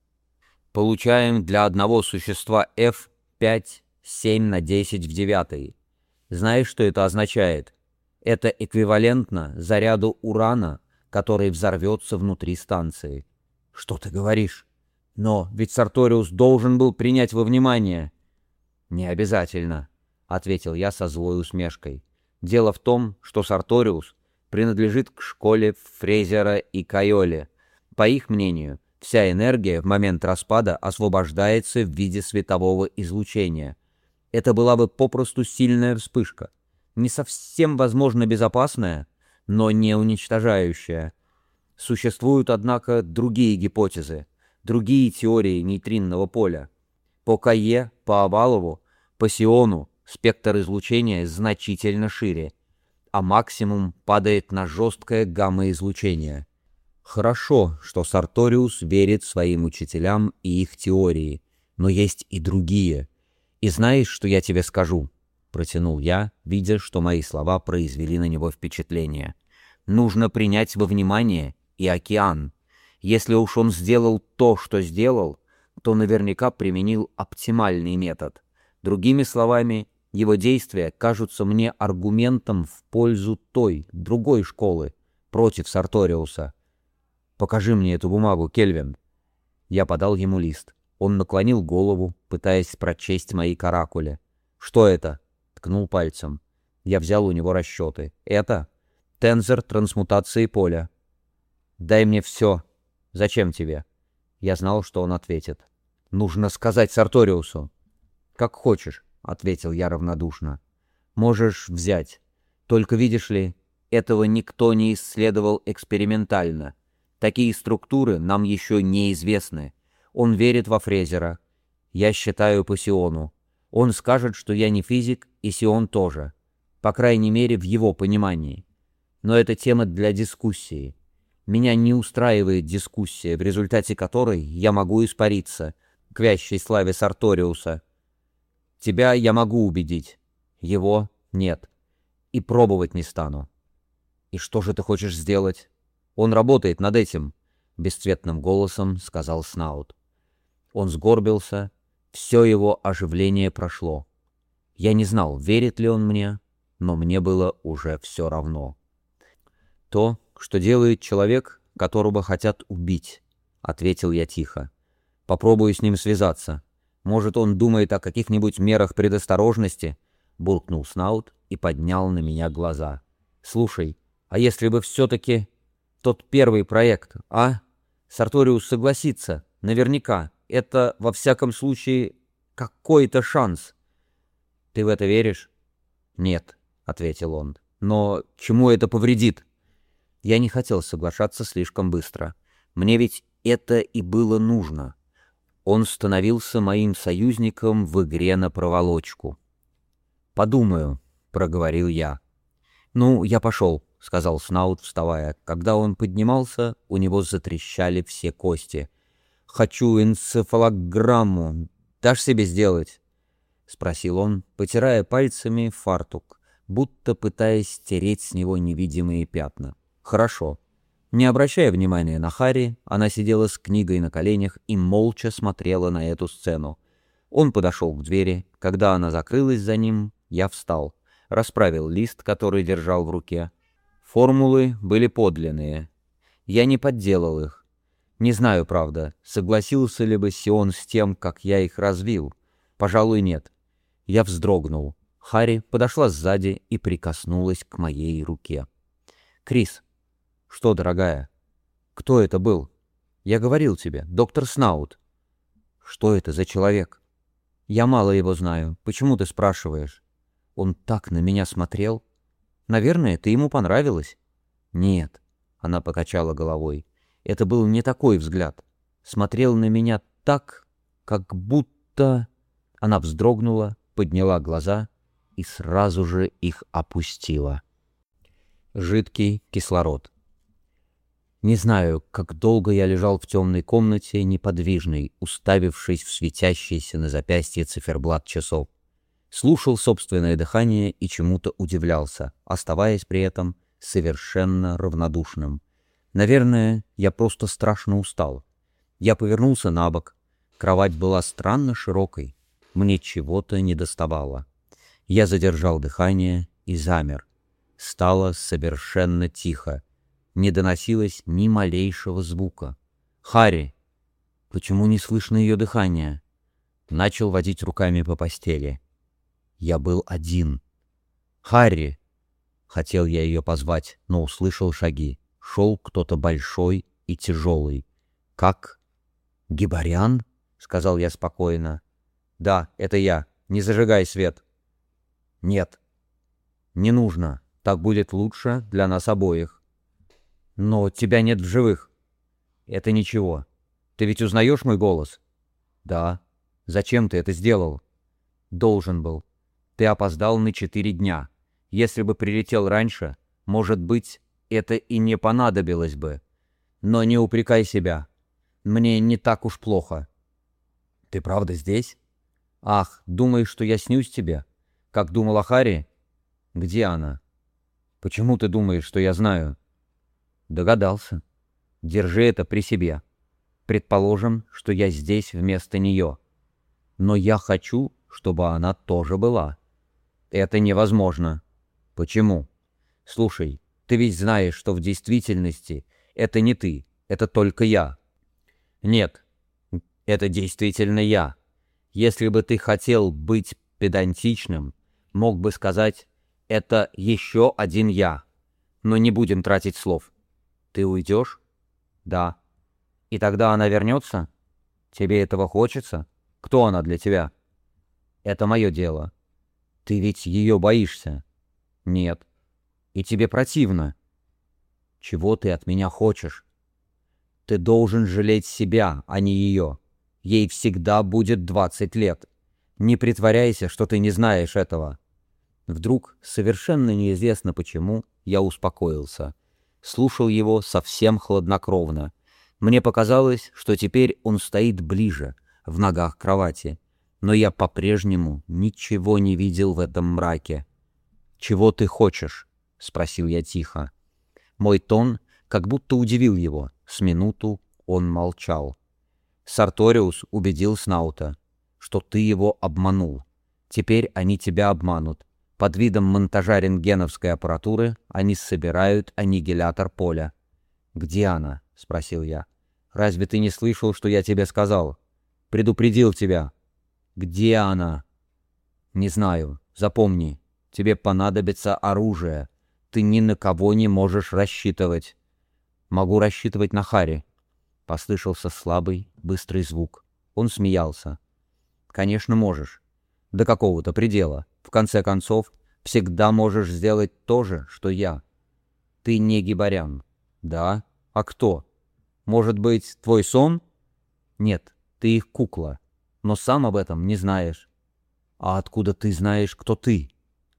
Получаем для одного существа F пять семь на десять в девятой. Знаешь, что это означает? Это эквивалентно заряду урана, который взорвется внутри станции. Что ты говоришь? Но ведь Сарториус должен был принять во внимание. Не обязательно, ответил я со злой усмешкой. Дело в том, что Сарториус принадлежит к школе Фрейзера и Кайоли. По их мнению, вся энергия в момент распада освобождается в виде светового излучения. Это была бы попросту сильная вспышка. Не совсем, возможно, безопасная, но не уничтожающая. Существуют, однако, другие гипотезы, другие теории нейтринного поля. По Кае, по Овалову, по Сиону спектр излучения значительно шире, а максимум падает на жесткое гамма-излучение. Хорошо, что Сарториус верит своим учителям и их теории, но есть и другие. И знаешь, что я тебе скажу? Протянул я, видя, что мои слова произвели на него впечатление. Нужно принять во внимание и океан. Если уж он сделал то, что сделал, то наверняка применил оптимальный метод. Другими словами, его действия кажутся мне аргументом в пользу той, другой школы, против Сарториуса. «Покажи мне эту бумагу, Кельвин». Я подал ему лист. Он наклонил голову, пытаясь прочесть мои каракули. «Что это?» — ткнул пальцем. Я взял у него расчеты. «Это тензор трансмутации поля». «Дай мне все. Зачем тебе?» Я знал, что он ответит. «Нужно сказать Сарториусу». «Как хочешь», — ответил я равнодушно. «Можешь взять. Только, видишь ли, этого никто не исследовал экспериментально. Такие структуры нам еще неизвестны. Он верит во Фрейзера. Я считаю по Сиону. Он скажет, что я не физик, и Сион тоже. По крайней мере, в его понимании. Но это тема для дискуссии. Меня не устраивает дискуссия, в результате которой я могу испариться к вящей славе Сарториуса. Тебя я могу убедить. Его нет. И пробовать не стану. И что же ты хочешь сделать? Он работает над этим, — бесцветным голосом сказал Снаут. Он сгорбился, все его оживление прошло. Я не знал, верит ли он мне, но мне было уже все равно. То, что делает человек, которого хотят убить, — ответил я тихо. Попробую с ним связаться. Может, он думает о каких-нибудь мерах предосторожности? Буркнул Снаут и поднял на меня глаза. Слушай, а если бы все-таки... Тот первый проект, а? Сарториус согласится, наверняка. Это, во всяком случае, какой-то шанс. Ты в это веришь? Нет, — ответил он. Но чему это повредит? Я не хотел соглашаться слишком быстро. Мне ведь это и было нужно. Он становился моим союзником в игре на проволочку. «Подумаю», — проговорил я. «Ну, я пошел», — сказал Снаут, вставая. Когда он поднимался, у него затрещали все кости. «Хочу энцефалограмму. Дашь себе сделать?» — спросил он, потирая пальцами фартук, будто пытаясь стереть с него невидимые пятна. «Хорошо». Не обращая внимания на Харри, она сидела с книгой на коленях и молча смотрела на эту сцену. Он подошел к двери. Когда она закрылась за ним, я встал, расправил лист, который держал в руке. Формулы были подлинные. Я не подделал их. Не знаю, правда, согласился ли бы Сион с тем, как я их развил. Пожалуй, нет. Я вздрогнул. Харри подошла сзади и прикоснулась к моей руке. «Крис». «Что, дорогая?» «Кто это был?» «Я говорил тебе, доктор Снаут». «Что это за человек?» «Я мало его знаю. Почему ты спрашиваешь?» «Он так на меня смотрел. Наверное, ты ему понравилась». «Нет», — она покачала головой. «Это был не такой взгляд. Смотрел на меня так, как будто...» Она вздрогнула, подняла глаза и сразу же их опустила. Жидкий кислород. Не знаю, как долго я лежал в темной комнате, неподвижный, уставившись в светящийся на запястье циферблат часов. Слушал собственное дыхание и чему-то удивлялся, оставаясь при этом совершенно равнодушным. Наверное, я просто страшно устал. Я повернулся на бок. Кровать была странно широкой. Мне чего-то недоставало. Я задержал дыхание и замер. Стало совершенно тихо. Не доносилось ни малейшего звука. «Харри!» Почему не слышно ее дыхания? Начал водить руками по постели. Я был один. «Харри!» Хотел я ее позвать, но услышал шаги. Шел кто-то большой и тяжелый. «Как? Гибарян?» — сказал я спокойно. «Да, это я. Не зажигай свет». «Нет». «Не нужно. Так будет лучше для нас обоих». «Но тебя нет в живых». «Это ничего. Ты ведь узнаешь мой голос?» «Да». «Зачем ты это сделал?» «Должен был. Ты опоздал на четыре дня. Если бы прилетел раньше, может быть, это и не понадобилось бы. Но не упрекай себя. Мне не так уж плохо». «Ты правда здесь?» «Ах, думаешь, что я снюсь тебе? Как думал о Харри?» «Где она?» «Почему ты думаешь, что я знаю?» «Догадался. Держи это при себе. Предположим, что я здесь вместо нее. Но я хочу, чтобы она тоже была». «Это невозможно». «Почему?» «Слушай, ты ведь знаешь, что в действительности это не ты, это только я». «Нет, это действительно я. Если бы ты хотел быть педантичным, мог бы сказать, это еще один я. Но не будем тратить слов». «Ты уйдешь?» «Да». «И тогда она вернется?» «Тебе этого хочется? Кто она для тебя?» «Это мое дело». «Ты ведь ее боишься?» «Нет». «И тебе противно?» «Чего ты от меня хочешь?» «Ты должен жалеть себя, а не ее. Ей всегда будет двадцать лет. Не притворяйся, что ты не знаешь этого». Вдруг, совершенно неизвестно почему, я успокоился. Слушал его совсем хладнокровно. Мне показалось, что теперь он стоит ближе, в ногах кровати. Но я по-прежнему ничего не видел в этом мраке. «Чего ты хочешь?» — спросил я тихо. Мой тон как будто удивил его. С минуту он молчал. «Сарториус убедил Снаута, что ты его обманул. Теперь они тебя обманут. Под видом монтажа рентгеновской аппаратуры они собирают аннигилятор поля». «Где она?» — спросил я. «Разве ты не слышал, что я тебе сказал? Предупредил тебя». «Где она?» «Не знаю. Запомни, тебе понадобится оружие. Ты ни на кого не можешь рассчитывать». «Могу рассчитывать на Харри». Послышался слабый, быстрый звук. Он смеялся. «Конечно, можешь. До какого-то предела. В конце концов, всегда можешь сделать то же, что я. Ты не гибарян». «Да? А кто? Может быть, твой сон?» «Нет, Ты их кукла, но сам об этом не знаешь. А откуда ты знаешь, кто ты?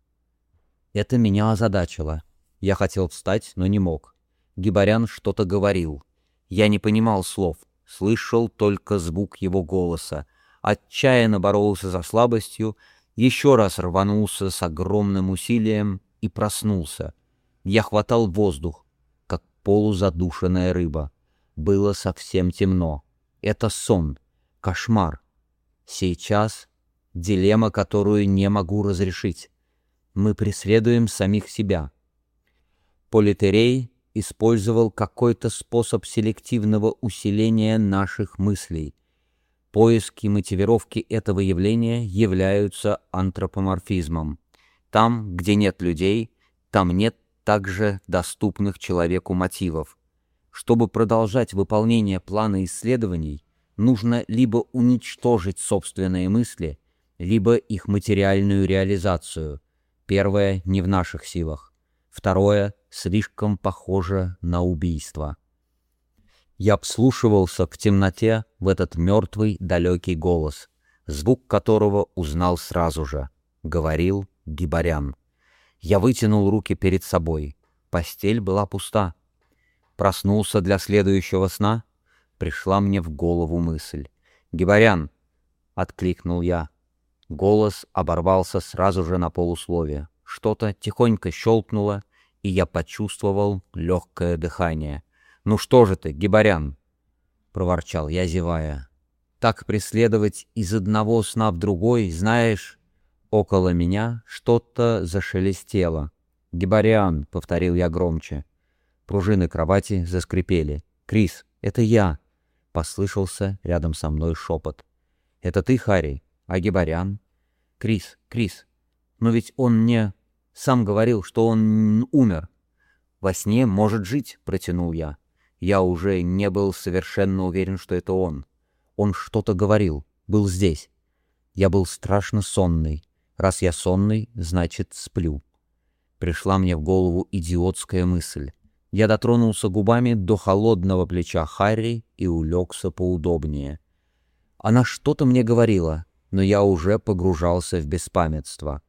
Это меня озадачило. Я хотел встать, но не мог. Гибарян что-то говорил. Я не понимал слов, слышал только звук его голоса. Отчаянно боролся за слабостью, еще раз рванулся с огромным усилием и проснулся. Я хватал воздух, как полузадушенная рыба. Было совсем темно. Это сон, кошмар. Сейчас дилемма, которую не могу разрешить. Мы преследуем самих себя. Политерей использовал какой-то способ селективного усиления наших мыслей. Поиски мотивировки этого явления являются антропоморфизмом. Там, где нет людей, там нет также доступных человеку мотивов. Чтобы продолжать выполнение плана исследований, нужно либо уничтожить собственные мысли, либо их материальную реализацию. Первое не в наших силах. Второе слишком похоже на убийство. Я вслушивался в темноте в этот мертвый далекий голос, звук которого узнал сразу же. Говорил Гибарян. Я вытянул руки перед собой. Постель была пуста. Проснулся для следующего сна. Пришла мне в голову мысль. «Гибарян!» — откликнул я. Голос оборвался сразу же на полусловие. Что-то тихонько щелкнуло, и я почувствовал легкое дыхание. «Ну что же ты, Гибарян?» — проворчал я, зевая. «Так преследовать из одного сна в другой, знаешь...» Около меня что-то зашелестело. «Гибарян!» — повторил я громче. Пружины кровати заскрипели. «Крис, это я!» — послышался рядом со мной шепот. «Это ты, Харри? А Гибарян?» «Крис, Крис, но ведь он мне сам говорил, что он умер». «Во сне может жить», — протянул я. Я уже не был совершенно уверен, что это он. Он что-то говорил, был здесь. Я был страшно сонный. Раз я сонный, значит, сплю. Пришла мне в голову идиотская мысль. Я дотронулся губами до холодного плеча Харри и улегся поудобнее. Она что-то мне говорила, но я уже погружался в беспамятство.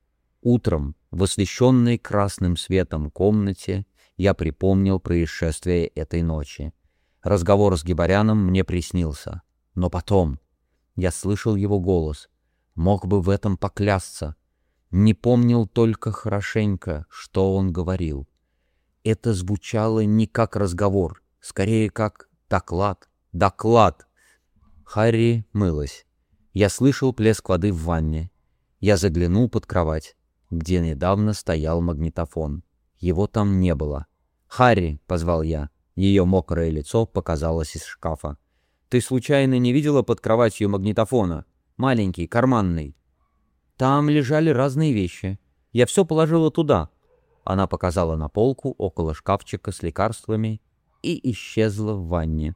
Утром, в освещенной красным светом комнате, я припомнил происшествие этой ночи. Разговор с Гибаряном мне приснился. Но потом я слышал его голос. Мог бы в этом поклясться. Не помнил только хорошенько, что он говорил. Это звучало не как разговор, скорее как доклад. Доклад! Харри мылась. Я слышал плеск воды в ванне. Я заглянул под кровать, где недавно стоял магнитофон. Его там не было. «Харри!» — позвал я. Ее мокрое лицо показалось из шкафа. «Ты случайно не видела под кроватью магнитофона? Маленький, карманный». «Там лежали разные вещи. Я все положила туда». Она показала на полку около шкафчика с лекарствами и исчезла в ванне.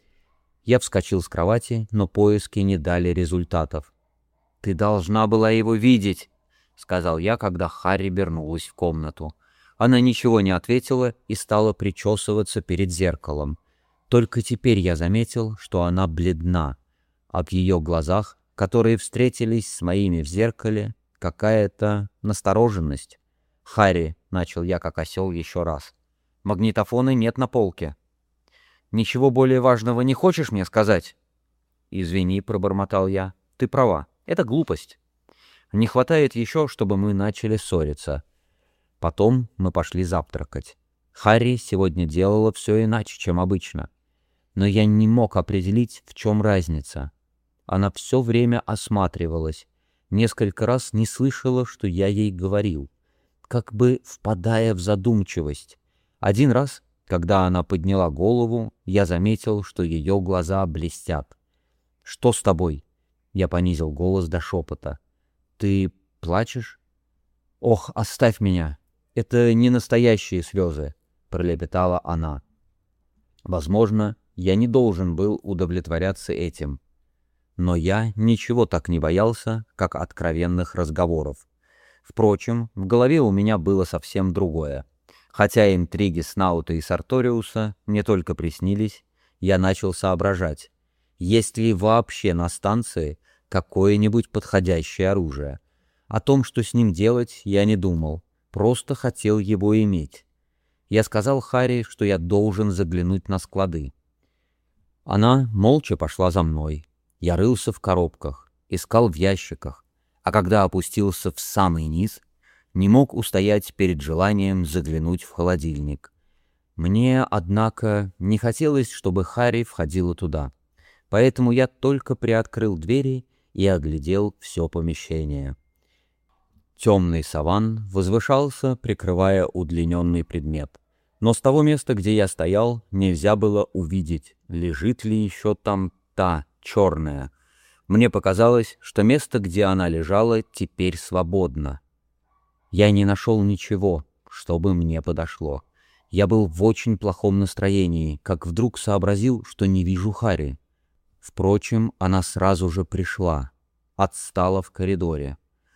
Я вскочил с кровати, но поиски не дали результатов. «Ты должна была его видеть», — сказал я, когда Харри вернулась в комнату. Она ничего не ответила и стала причесываться перед зеркалом. Только теперь я заметил, что она бледна, а в ее глазах, которые встретились с моими в зеркале, какая-то настороженность. «Харри», — начал я как осел еще раз, — «магнитофона нет на полке». «Ничего более важного не хочешь мне сказать?» «Извини», — пробормотал я, — «ты права, это глупость. Не хватает еще, чтобы мы начали ссориться». Потом мы пошли завтракать. Харри сегодня делала все иначе, чем обычно. Но я не мог определить, в чем разница. Она все время осматривалась, несколько раз не слышала, что я ей говорил, как бы впадая в задумчивость. Один раз, когда она подняла голову, я заметил, что ее глаза блестят. «Что с тобой?» Я понизил голос до шепота. «Ты плачешь?» «Ох, оставь меня! Это не настоящие слезы», — пролепетала она. Возможно, я не должен был удовлетворяться этим. Но я ничего так не боялся, как откровенных разговоров. Впрочем, в голове у меня было совсем другое. Хотя интриги Снаута и Сарториуса мне только приснились, я начал соображать. Есть ли вообще на станции какое-нибудь подходящее оружие? О том, что с ним делать, я не думал, просто хотел его иметь. Я сказал Харри, что я должен заглянуть на склады. Она молча пошла за мной. Я рылся в коробках, искал в ящиках, а когда опустился в самый низ, не мог устоять перед желанием заглянуть в холодильник. Мне, однако, не хотелось, чтобы Харри входила туда, поэтому я только приоткрыл двери и оглядел все помещение. Темный саван возвышался, прикрывая удлиненный предмет, но с того места, где я стоял, нельзя было увидеть, лежит ли еще там та черная. Мне показалось, что место, где она лежала, теперь свободно. Я не нашел ничего, чтобы мне подошло. Я был в очень плохом настроении, как вдруг сообразил, что не вижу Харри. Впрочем, она сразу же пришла, отстала в коридоре.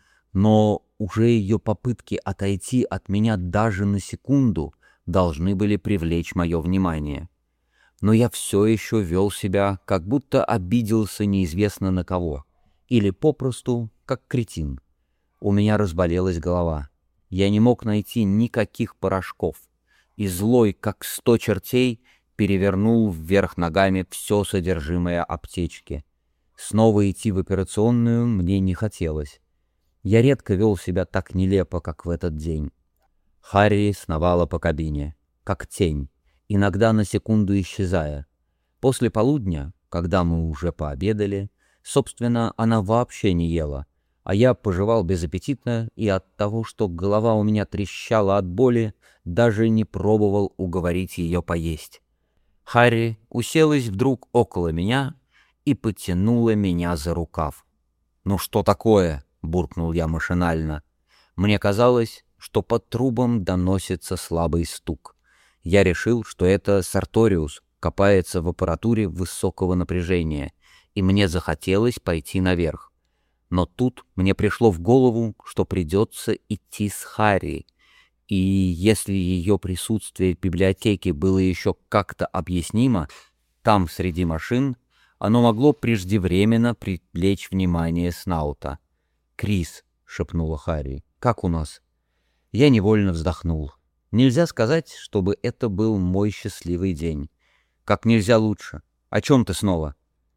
Но уже ее попытки отойти от меня даже на секунду должны были привлечь мое внимание. Но я все еще вел себя, как будто обиделся неизвестно на кого, или попросту как кретин. У меня разболелась голова. Я не мог найти никаких порошков, и злой, как сто чертей, перевернул вверх ногами все содержимое аптечки. Снова идти в операционную мне не хотелось. Я редко вел себя так нелепо, как в этот день. Харри сновала по кабине, как тень, иногда на секунду исчезая. После полудня, когда мы уже пообедали, собственно, она вообще не ела, а я пожевал безаппетитно и от того, что голова у меня трещала от боли, даже не пробовал уговорить ее поесть. Харри уселась вдруг около меня и потянула меня за рукав. «Ну что такое?» — буркнул я машинально. Мне казалось, что под трубом доносится слабый стук. Я решил, что это Сарториус копается в аппаратуре высокого напряжения, и мне захотелось пойти наверх. Но тут мне пришло в голову, что придется идти с Харри, и если ее присутствие в библиотеке было еще как-то объяснимо, там, среди машин, оно могло преждевременно привлечь внимание Снаута. «Крис», — шепнула Харри, — «как у нас?» Я невольно вздохнул. Нельзя сказать, чтобы это был мой счастливый день. Как нельзя лучше. О чем ты снова?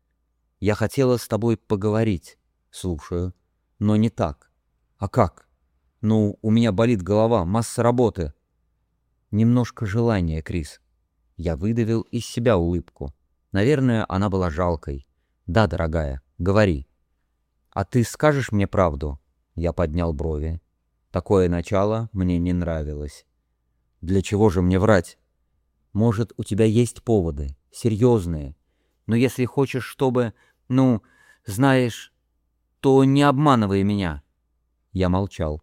Я хотела с тобой поговорить. Слушаю. Но не так. А как? Ну, у меня болит голова, масса работы. Немножко желания, Крис. Я выдавил из себя улыбку. Наверное, она была жалкой. Да, дорогая, говори. А ты скажешь мне правду? Я поднял брови. Такое начало мне не нравилось. Для чего же мне врать? Может, у тебя есть поводы, серьезные. Но если хочешь, чтобы, ну, знаешь, то не обманывай меня. Я молчал.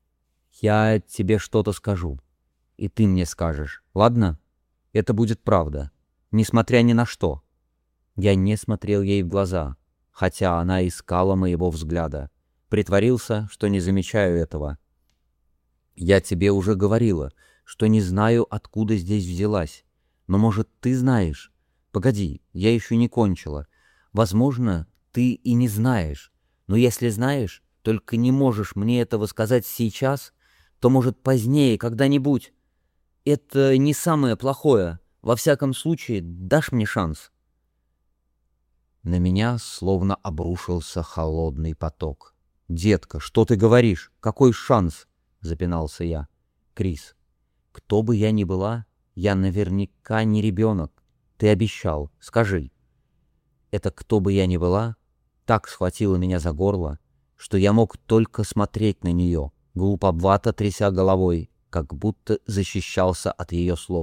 Я тебе что-то скажу, и ты мне скажешь, ладно? Это будет правда, несмотря ни на что. Я не смотрел ей в глаза, хотя она искала моего взгляда. Притворился, что не замечаю этого. Я тебе уже говорила, что не знаю, откуда здесь взялась. Но, может, ты знаешь? Погоди, я еще не кончила. Возможно, ты и не знаешь. Но если знаешь, только не можешь мне этого сказать сейчас, то, может, позднее, когда-нибудь. Это не самое плохое. Во всяком случае, дашь мне шанс?» На меня словно обрушился холодный поток. «Детка, что ты говоришь? Какой шанс?» — запинался я. «Крис, кто бы я ни была, я наверняка не ребенок. Ты обещал, скажи». Это «кто бы я ни была» так схватило меня за горло, что я мог только смотреть на нее, глуповато тряся головой, как будто защищался от ее слов.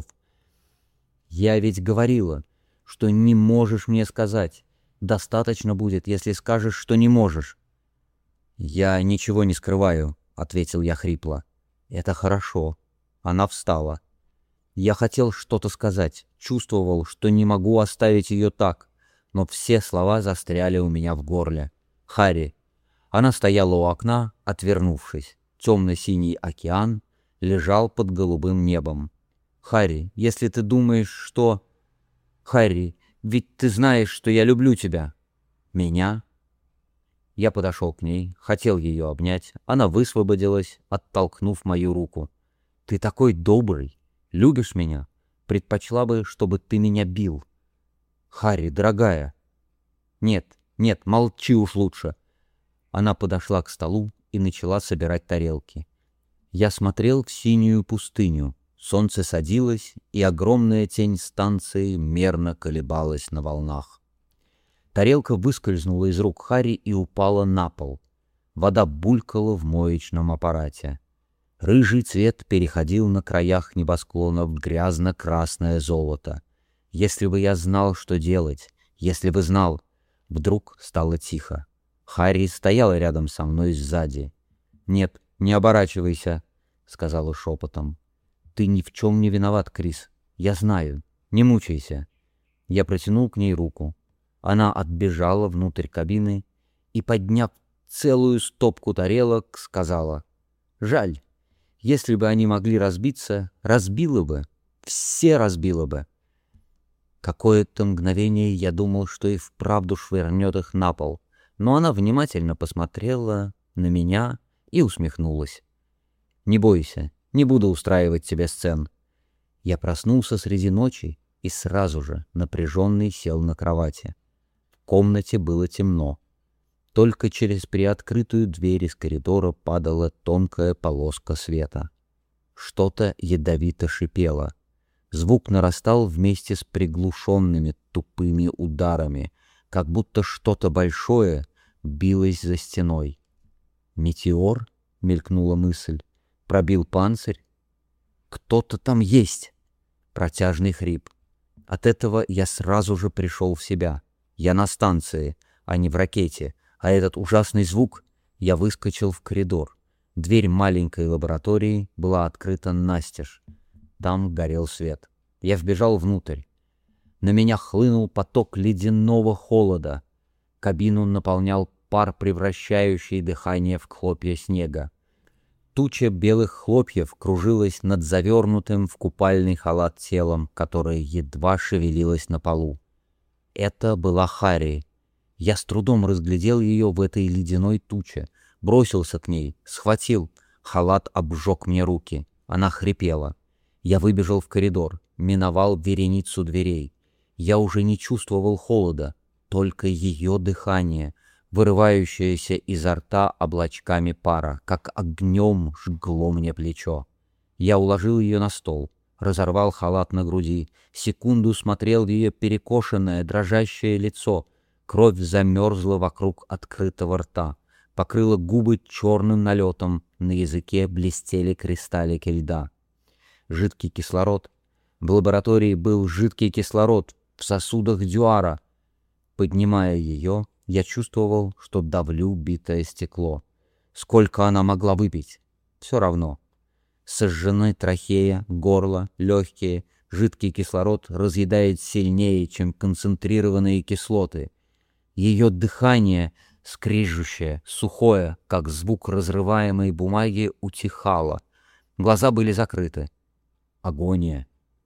«Я ведь говорила, что не можешь мне сказать. Достаточно будет, если скажешь, что не можешь». «Я ничего не скрываю», — ответил я хрипло. «Это хорошо». Она встала. Я хотел что-то сказать, чувствовал, что не могу оставить ее так, но все слова застряли у меня в горле. «Харри». Она стояла у окна, отвернувшись. Темно-синий океан лежал под голубым небом. «Харри, если ты думаешь, что...» «Харри, Ведь ты знаешь, что я люблю тебя». «Меня?» Я подошел к ней, хотел ее обнять. Она высвободилась, оттолкнув мою руку. «Ты такой добрый, любишь меня? Предпочла бы, чтобы ты меня бил». «Харри, дорогая». «Нет, нет, молчи уж лучше». Она подошла к столу и начала собирать тарелки. Я смотрел в синюю пустыню. Солнце садилось, и огромная тень станции мерно колебалась на волнах. Тарелка выскользнула из рук Харри и упала на пол. Вода булькала в моечном аппарате. Рыжий цвет переходил на краях небосклона в грязно-красное золото. Если бы я знал, что делать, если бы знал... Вдруг стало тихо. Харри стояла рядом со мной сзади. «Нет, не оборачивайся», — сказала шепотом. «Ты ни в чем не виноват, Крис. Я знаю. Не мучайся». Я протянул к ней руку. Она отбежала внутрь кабины и, подняв целую стопку тарелок, сказала: «Жаль. Если бы они могли разбиться, разбило бы. Все разбило бы». Какое-то мгновение я думал, что и вправду швырнет их на пол, но она внимательно посмотрела на меня и усмехнулась. «Не бойся, не буду устраивать тебе сцен». Я проснулся среди ночи и сразу же, напряженный, сел на кровати. В комнате было темно. Только через приоткрытую дверь из коридора падала тонкая полоска света. Что-то ядовито шипело. Звук нарастал вместе с приглушенными тупыми ударами, как будто что-то большое билось за стеной. «Метеор?» — мелькнула мысль. «Пробил панцирь?» «Кто-то там есть!» Протяжный хрип. От этого я сразу же пришел в себя. Я на станции, а не в ракете. А этот ужасный звук... Я выскочил в коридор. Дверь маленькой лаборатории была открыта настежь. Там горел свет. Я вбежал внутрь. На меня хлынул поток ледяного холода. Кабину наполнял пар, превращающий дыхание в хлопья снега. Туча белых хлопьев кружилась над завернутым в купальный халат телом, которое едва шевелилось на полу. Это была Харри. Я с трудом разглядел ее в этой ледяной туче. Бросился к ней, схватил. Халат обжег мне руки. Она хрипела. Я выбежал в коридор, миновал вереницу дверей. Я уже не чувствовал холода, только ее дыхание, вырывающееся изо рта облачками пара, как огнем жгло мне плечо. Я уложил ее на стол, разорвал халат на груди, секунду смотрел в ее перекошенное, дрожащее лицо. Кровь замерзла вокруг открытого рта, покрыла губы черным налетом, на языке блестели кристаллики льда. Жидкий кислород. В лаборатории был жидкий кислород в сосудах Дюара. Поднимая ее, я чувствовал, что давлю битое стекло. Сколько она могла выпить? Все равно. Сожжены трахея, горло, легкие. Жидкий кислород разъедает сильнее, чем концентрированные кислоты. Ее дыхание, скрижущее, сухое, как звук разрываемой бумаги, утихало. Глаза были закрыты. Агония.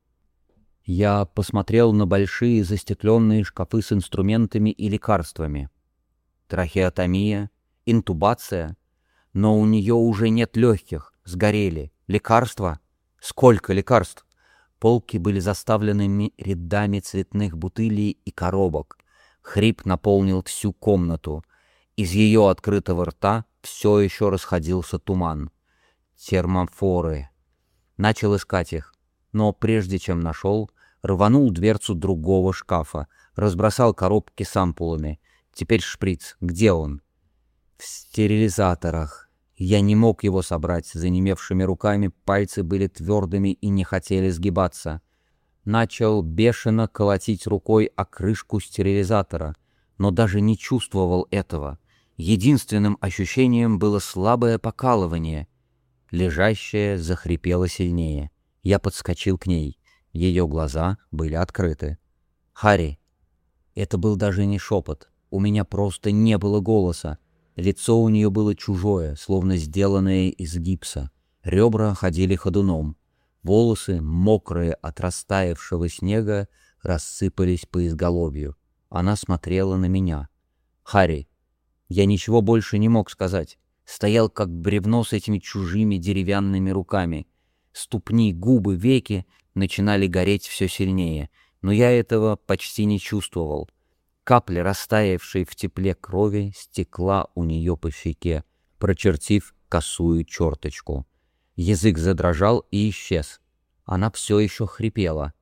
Я посмотрел на большие застекленные шкафы с инструментами и лекарствами. Трахеотомия, интубация. Но у нее уже нет легких, сгорели. Лекарства? Сколько лекарств? Полки были заставлены рядами цветных бутылей и коробок. Хрип наполнил всю комнату. Из ее открытого рта все еще расходился туман. Термофоры. Начал искать их, но прежде чем нашел, рванул дверцу другого шкафа, разбросал коробки с ампулами. Теперь шприц. Где он? В стерилизаторах. Я не мог его собрать. Занемевшими руками пальцы были твердыми и не хотели сгибаться. Начал бешено колотить рукой о крышку стерилизатора, но даже не чувствовал этого. Единственным ощущением было слабое покалывание. Лежащая захрипела сильнее. Я подскочил к ней. Ее глаза были открыты. «Харри!» Это был даже не шепот. У меня просто не было голоса. Лицо у нее было чужое, словно сделанное из гипса. Ребра ходили ходуном. Волосы, мокрые от растаявшего снега, рассыпались по изголовью. Она смотрела на меня. «Харри!» Я ничего больше не мог сказать. Стоял как бревно с этими чужими деревянными руками. Ступни, губы, веки начинали гореть все сильнее, но я этого почти не чувствовал. Капля, растаявшая в тепле крови, стекла у нее по щеке, прочертив косую черточку. Язык задрожал и исчез. Она все еще хрипела.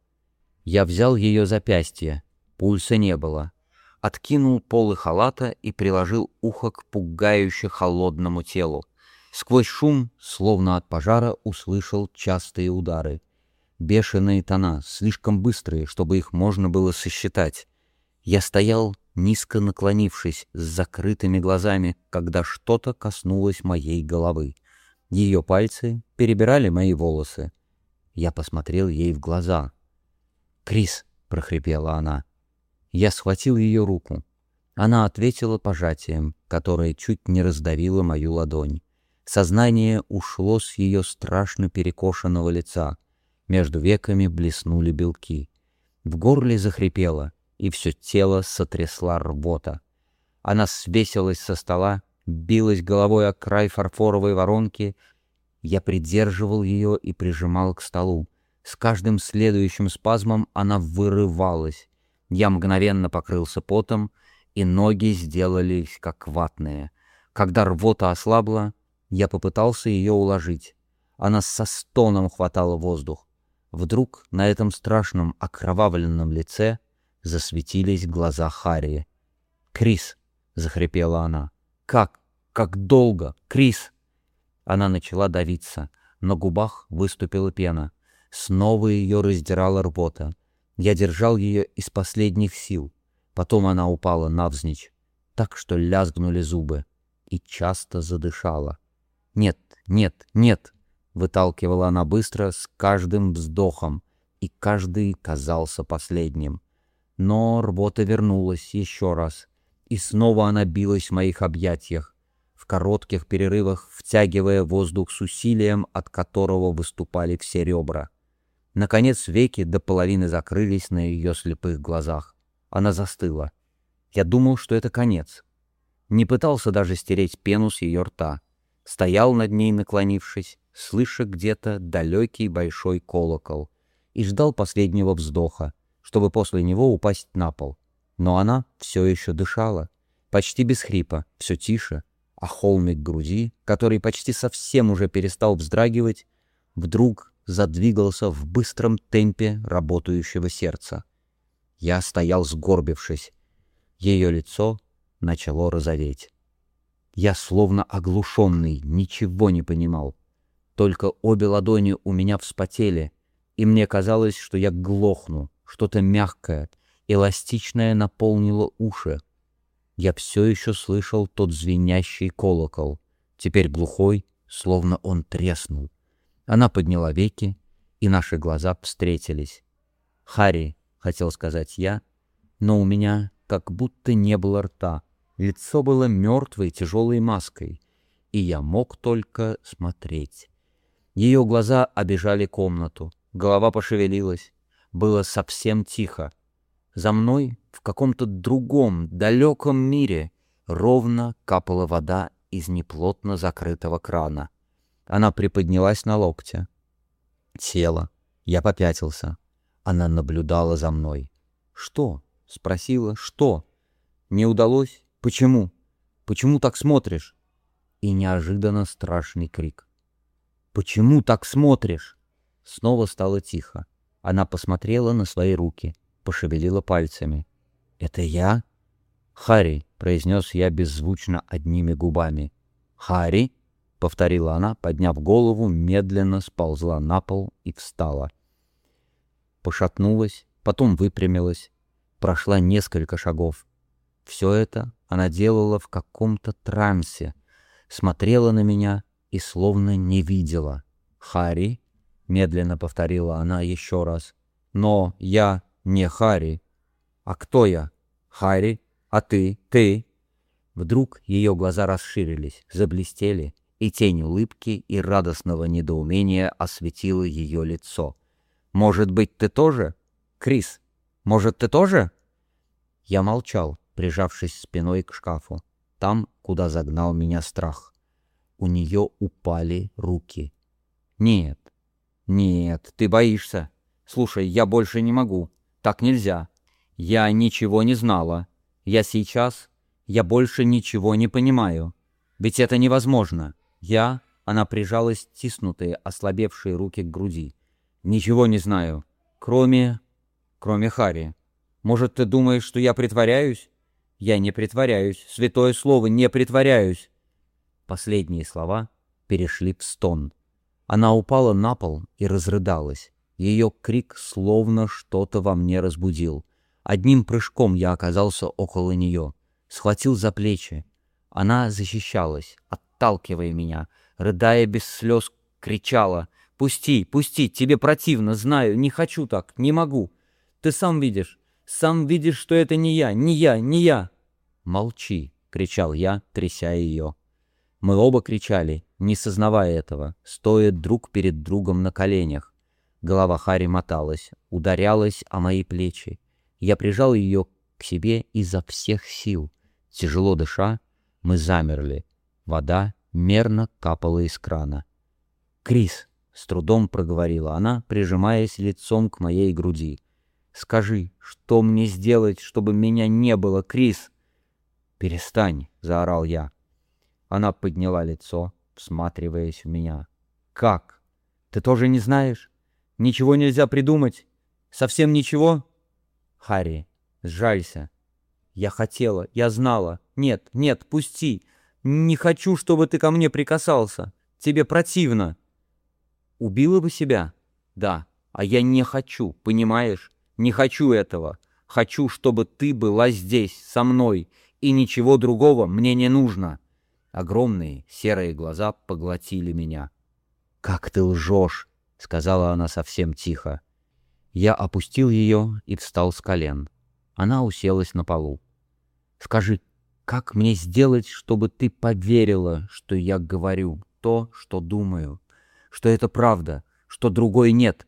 Я взял ее запястье. Пульса не было. Откинул полы халата и приложил ухо к пугающе холодному телу. Сквозь шум, словно от пожара, услышал частые удары. Бешеные тона, слишком быстрые, чтобы их можно было сосчитать. Я стоял, низко наклонившись, с закрытыми глазами, когда что-то коснулось моей головы. Ее пальцы перебирали мои волосы. Я посмотрел ей в глаза. «Крис!» — прохрипела она. Я схватил ее руку. Она ответила пожатием, которое чуть не раздавило мою ладонь. Сознание ушло с ее страшно перекошенного лица. Между веками блеснули белки. В горле захрипело, и все тело сотрясла рвота. Она свесилась со стола, билась головой о край фарфоровой воронки. Я придерживал ее и прижимал к столу. С каждым следующим спазмом она вырывалась. Я мгновенно покрылся потом, и ноги сделались как ватные. Когда рвота ослабла, я попытался ее уложить. Она со стоном хватала воздух. Вдруг на этом страшном окровавленном лице засветились глаза Харри. «Крис!» — захрипела она. «Как? Как долго? Крис!» Она начала давиться. На губах выступила пена. Снова ее раздирала рвота. Я держал ее из последних сил. Потом она упала навзничь, так что лязгнули зубы, и часто задышала. «Нет, нет, нет!» — выталкивала она быстро, с каждым вздохом, и каждый казался последним. Но рвота вернулась еще раз, и снова она билась в моих объятиях, в коротких перерывах втягивая воздух с усилием, от которого выступали все ребра. Наконец веки до половины закрылись на ее слепых глазах. Она застыла. Я думал, что это конец. Не пытался даже стереть пену с ее рта. Стоял над ней, наклонившись, слыша где-то далекий большой колокол, и ждал последнего вздоха, чтобы после него упасть на пол. Но она все еще дышала, почти без хрипа, все тише, а холмик груди, который почти совсем уже перестал вздрагивать, вдруг задвигался в быстром темпе работающего сердца. Я стоял сгорбившись. Ее лицо начало розоветь. Я, словно оглушенный, ничего не понимал. Только обе ладони у меня вспотели, и мне казалось, что я глохну. Что-то мягкое, эластичное наполнило уши. Я все еще слышал тот звенящий колокол, теперь глухой, словно он треснул. Она подняла веки, и наши глаза встретились. «Харри», — хотел сказать я, но у меня как будто не было рта. Лицо было мертвой тяжелой маской, и я мог только смотреть. Ее глаза обежали комнату, голова пошевелилась. Было совсем тихо. За мной в каком-то другом, далеком мире ровно капала вода из неплотно закрытого крана. Она приподнялась на локте. Села. Я попятился. Она наблюдала за мной. «Что?» — спросила. «Что?» «Не удалось? Почему? Почему так смотришь?» И неожиданно страшный крик. «Почему так смотришь?» Снова стало тихо. Она посмотрела на свои руки, пошевелила пальцами. «Это я?» «Харри», — произнес я беззвучно одними губами. «Харри?» — повторила она, подняв голову, медленно сползла на пол и встала. Пошатнулась, потом выпрямилась, прошла несколько шагов. Все это она делала в каком-то трансе, смотрела на меня и словно не видела. «Харри?» — медленно повторила она еще раз. «Но я не Харри». «А кто я?» «Харри? А ты? Ты?» Вдруг ее глаза расширились, заблестели, и тень улыбки и радостного недоумения осветила ее лицо. «Может быть, ты тоже? Крис?» Может, ты тоже?» Я молчал, прижавшись спиной к шкафу, там, куда загнал меня страх. У нее упали руки. «Нет, нет, ты боишься. Слушай, я больше не могу. Так нельзя. Я ничего не знала. Я сейчас... Я больше ничего не понимаю. Ведь это невозможно. Я...» Она прижала стиснутые, ослабевшие руки к груди. «Ничего не знаю. Кроме... Кроме Харри. Может, ты думаешь, что я притворяюсь? Я не притворяюсь. Святое слово, не притворяюсь». Последние слова перешли в стон. Она упала на пол и разрыдалась. Ее крик словно что-то во мне разбудил. Одним прыжком я оказался около нее. Схватил за плечи. Она защищалась, отталкивая меня, рыдая без слез, кричала: «Пусти, пусти, тебе противно, знаю, не хочу так, не могу. Ты сам видишь, сам видишь, что это не я, не я, не я». «Молчи», — кричал я, тряся ее. Мы оба кричали, не сознавая этого, стоя друг перед другом на коленях. Голова Харри моталась, ударялась о мои плечи. Я прижал ее к себе изо всех сил. Тяжело дыша, мы замерли. Вода мерно капала из крана. «Крис», — с трудом проговорила она, прижимаясь лицом к моей груди, — «скажи, что мне сделать, чтобы меня не было, Крис?» «Перестань», — заорал я. Она подняла лицо, всматриваясь в меня. «Как? Ты тоже не знаешь? Ничего нельзя придумать? Совсем ничего?» «Харри, сжалься. Я хотела, я знала. Нет, нет, пусти. Не хочу, чтобы ты ко мне прикасался. Тебе противно». «Убила бы себя?» «Да, а я не хочу, понимаешь? Не хочу этого. Хочу, чтобы ты была здесь, со мной, и ничего другого мне не нужно». Огромные серые глаза поглотили меня. «Как ты лжешь!» — сказала она совсем тихо. Я опустил ее и встал с колен. Она уселась на полу. «Скажи, как мне сделать, чтобы ты поверила, что я говорю то, что думаю, что это правда, что другой нет?»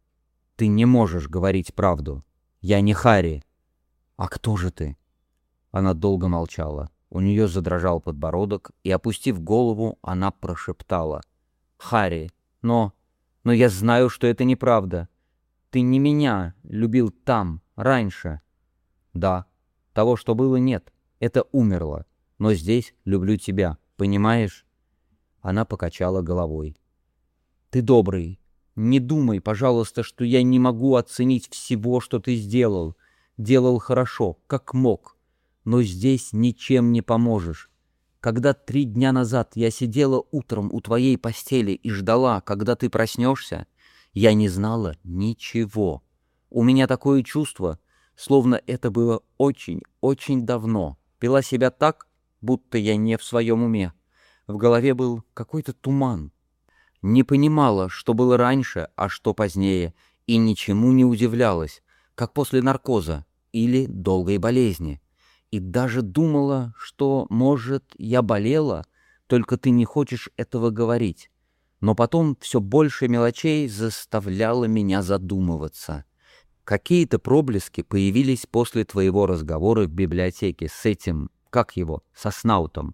«Ты не можешь говорить правду. Я не Харри». «А кто же ты?» Она долго молчала. У нее задрожал подбородок, и, опустив голову, она прошептала: «Харри, но... но я знаю, что это неправда. Ты не меня любил там, раньше». «Да, того, что было, нет. Это умерло. Но здесь люблю тебя, понимаешь?» Она покачала головой. «Ты добрый. Не думай, пожалуйста, что я не могу оценить всего, что ты сделал. Делал хорошо, как мог. Но здесь ничем не поможешь. Когда три дня назад я сидела утром у твоей постели и ждала, когда ты проснешься, я не знала ничего. У меня такое чувство, словно это было очень-очень давно. Вела себя так, будто я не в своем уме. В голове был какой-то туман. Не понимала, что было раньше, а что позднее, и ничему не удивлялась, как после наркоза или долгой болезни. И даже думала, что, может, я болела, только ты не хочешь этого говорить. Но потом все больше мелочей заставляло меня задумываться. Какие-то проблески появились после твоего разговора в библиотеке с этим, как его, со Снаутом.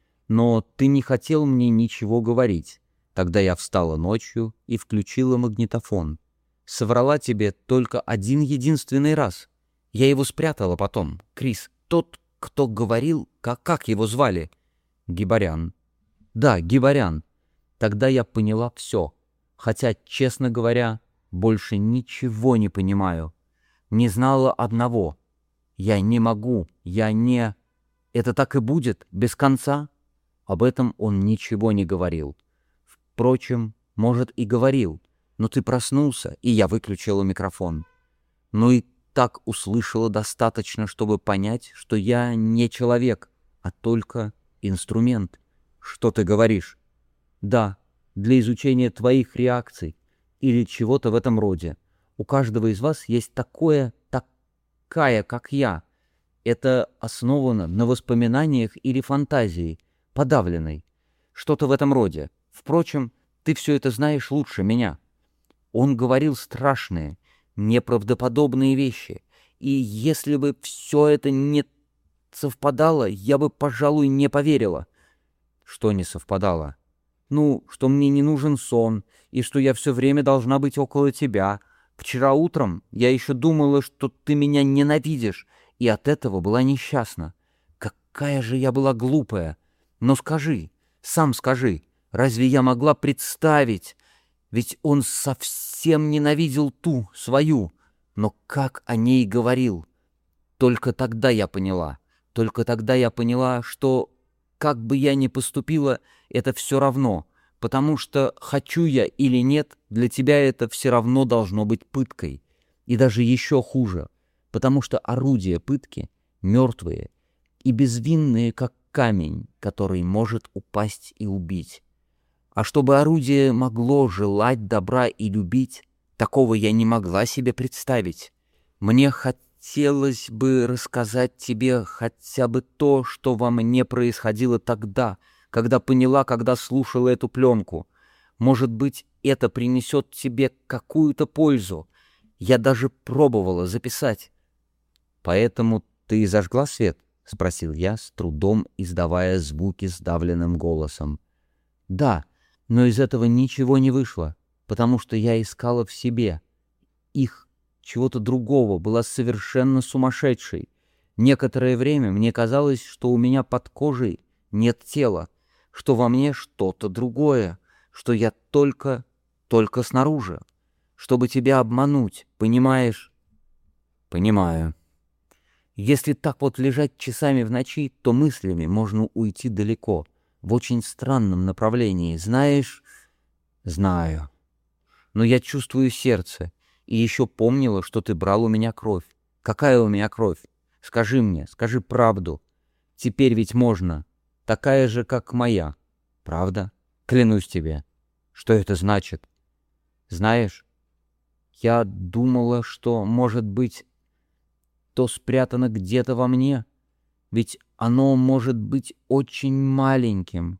Но ты не хотел мне ничего говорить. Тогда я встала ночью и включила магнитофон. Соврала тебе только один единственный раз. Я его спрятала потом, Крис. Тот, кто говорил, как, как его звали? Гибарян. Да, Гибарян. Тогда я поняла все. Хотя, честно говоря, больше ничего не понимаю. Не знала одного. Я не могу, я не... Это так и будет, без конца? Об этом он ничего не говорил. Впрочем, может, и говорил, но ты проснулся, и я выключила микрофон. Ну и так услышала достаточно, чтобы понять, что я не человек, а только инструмент. Что ты говоришь? Да, для изучения твоих реакций или чего-то в этом роде. У каждого из вас есть такое, такая, как я. Это основано на воспоминаниях или фантазии, подавленной. Что-то в этом роде. Впрочем, ты все это знаешь лучше меня. Он говорил страшные, неправдоподобные вещи, И если бы все это не совпадало, я бы, пожалуй, не поверила. Что не совпадало? Ну, что мне не нужен сон, и что я все время должна быть около тебя. Вчера утром я еще думала, что ты меня ненавидишь, и от этого была несчастна. Какая же я была глупая! Но скажи, сам скажи, разве я могла представить? Ведь он совсем ненавидел ту, свою. Но как о ней говорил? Только тогда я поняла. Только тогда я поняла, что как бы я ни поступила, это все равно, потому что, хочу я или нет, для тебя это все равно должно быть пыткой. И даже еще хуже, потому что орудия пытки мертвые и безвинные, как камень, который может упасть и убить. А чтобы орудие могло желать добра и любить, такого я не могла себе представить. Мне хотелось бы рассказать тебе хотя бы то, что во мне происходило тогда, когда поняла, когда слушала эту пленку. Может быть, это принесет тебе какую-то пользу. Я даже пробовала записать. «Поэтому ты и зажгла свет?» — спросил я, с трудом издавая звуки сдавленным голосом. «Да, но из этого ничего не вышло, потому что я искала в себе их, чего-то другого, была совершенно сумасшедшей. Некоторое время мне казалось, что у меня под кожей нет тела, что во мне что-то другое, что я только, только снаружи, чтобы тебя обмануть, понимаешь?» «Понимаю. Если так вот лежать часами в ночи, то мыслями можно уйти далеко, в очень странном направлении. Знаешь?» «Знаю. Но я чувствую сердце, и еще помнила, что ты брал у меня кровь. Какая у меня кровь? Скажи мне, скажи правду. Теперь ведь можно. Такая же, как моя. Правда? Клянусь тебе. Что это значит? Знаешь, я думала, что, может быть, то спрятано где-то во мне, ведь оно может быть очень маленьким.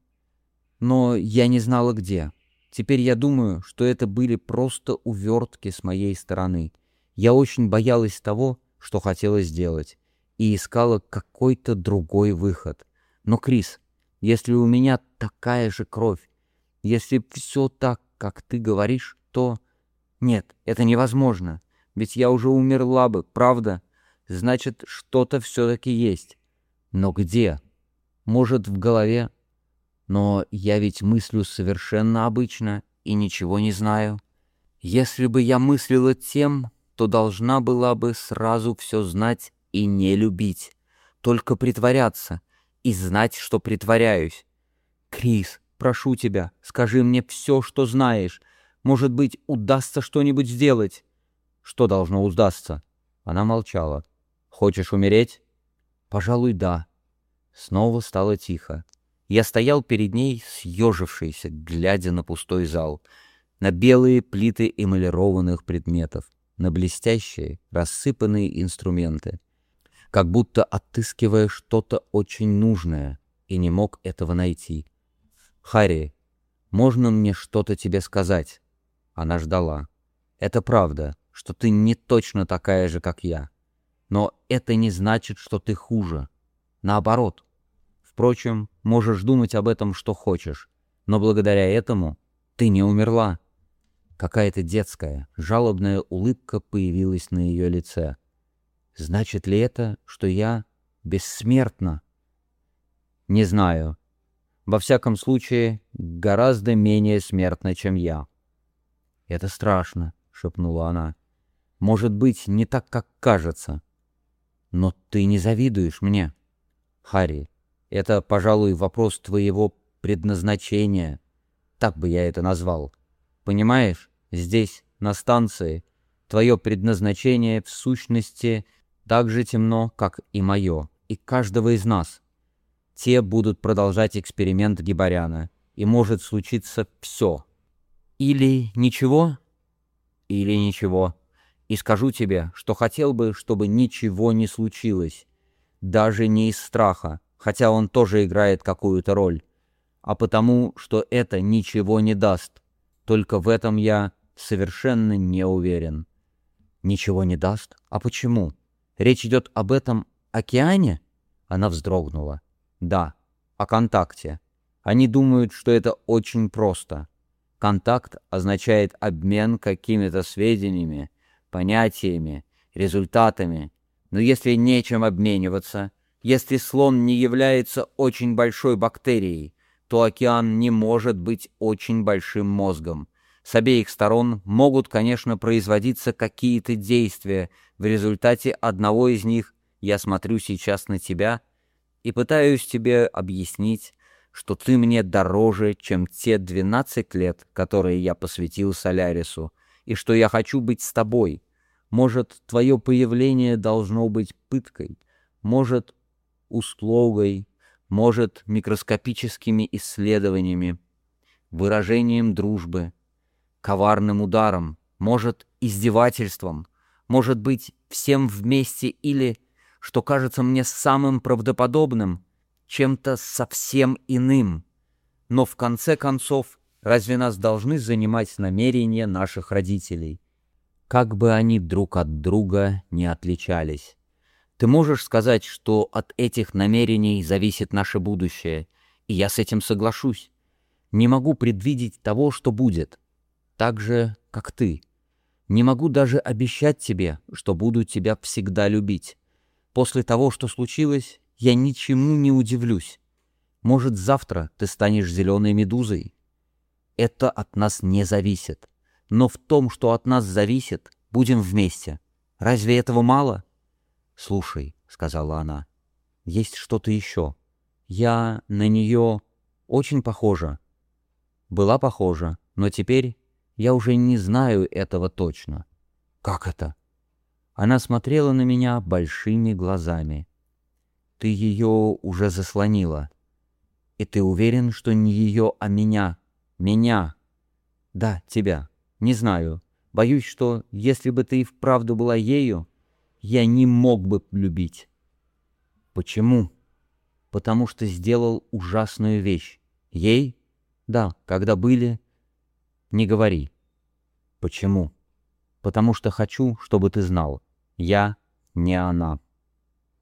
Но я не знала где. Теперь я думаю, что это были просто увертки с моей стороны. Я очень боялась того, что хотела сделать, и искала какой-то другой выход. Но, Крис, если у меня такая же кровь, если все так, как ты говоришь, то... Нет, это невозможно, ведь я уже умерла бы, правда? Значит, что-то все-таки есть. Но где? Может, в голове? Но я ведь мыслю совершенно обычно и ничего не знаю. Если бы я мыслила тем, то должна была бы сразу все знать и не любить, только притворяться и знать, что притворяюсь. Крис, прошу тебя, скажи мне все, что знаешь. Может быть, удастся что-нибудь сделать. Что должно удастся? Она молчала. Хочешь умереть? Пожалуй, да. Снова стало тихо. Я стоял перед ней, съежившийся, глядя на пустой зал, на белые плиты эмалированных предметов, на блестящие, рассыпанные инструменты, как будто отыскивая что-то очень нужное, и не мог этого найти. «Харри, можно мне что-то тебе сказать?» Она ждала. «Это правда, что ты не точно такая же, как я. Но это не значит, что ты хуже. Наоборот. Впрочем, можешь думать об этом, что хочешь, но благодаря этому ты не умерла». Какая-то детская, жалобная улыбка появилась на ее лице. «Значит ли это, что я бессмертна?» «Не знаю. Во всяком случае, гораздо менее смертна, чем я». «Это страшно», — шепнула она. «Может быть, не так, как кажется. Но ты не завидуешь мне, Харри. Это, пожалуй, вопрос твоего предназначения. Так бы я это назвал. Понимаешь, здесь, на станции, твое предназначение в сущности так же темно, как и мое, и каждого из нас. Те будут продолжать эксперимент Гибаряна, и может случиться все. Или ничего, или ничего. И скажу тебе, что хотел бы, чтобы ничего не случилось. Даже не из страха, хотя он тоже играет какую-то роль, а потому, что это ничего не даст. Только в этом я совершенно не уверен. Ничего не даст? А почему? Речь идет об этом океане? Она вздрогнула. Да, о контакте. Они думают, что это очень просто. Контакт означает обмен какими-то сведениями, понятиями, результатами. Но если нечем обмениваться, если слон не является очень большой бактерией, то океан не может быть очень большим мозгом. С обеих сторон могут, конечно, производиться какие-то действия. В результате одного из них я смотрю сейчас на тебя и пытаюсь тебе объяснить, что ты мне дороже, чем те двенадцать лет, которые я посвятил Солярису, и что я хочу быть с тобой. Может, твое появление должно быть пыткой, может, услугой, может, микроскопическими исследованиями, выражением дружбы, коварным ударом, может, издевательством, может быть, всем вместе или, что кажется мне самым правдоподобным, чем-то совсем иным. Но в конце концов, разве нас должны занимать намерения наших родителей? Как бы они друг от друга не отличались. Ты можешь сказать, что от этих намерений зависит наше будущее, и я с этим соглашусь. Не могу предвидеть того, что будет. Так же, как ты. Не могу даже обещать тебе, что буду тебя всегда любить. После того, что случилось, я ничему не удивлюсь. Может, завтра ты станешь зеленой медузой? Это от нас не зависит. Но в том, что от нас зависит, будем вместе. Разве этого мало? «Слушай», — сказала она, — «есть что-то еще. Я на нее очень похожа». Была похожа, но теперь я уже не знаю этого точно. «Как это?» Она смотрела на меня большими глазами. «Ты ее уже заслонила. И ты уверен, что не ее, а меня? Меня?» «Да, тебя. Не знаю. Боюсь, что если бы ты и вправду была ею, я не мог бы любить». «Почему?» «Потому что сделал ужасную вещь. Ей? Да, когда были...» «Не говори». «Почему?» «Потому что хочу, чтобы ты знал. Я не она».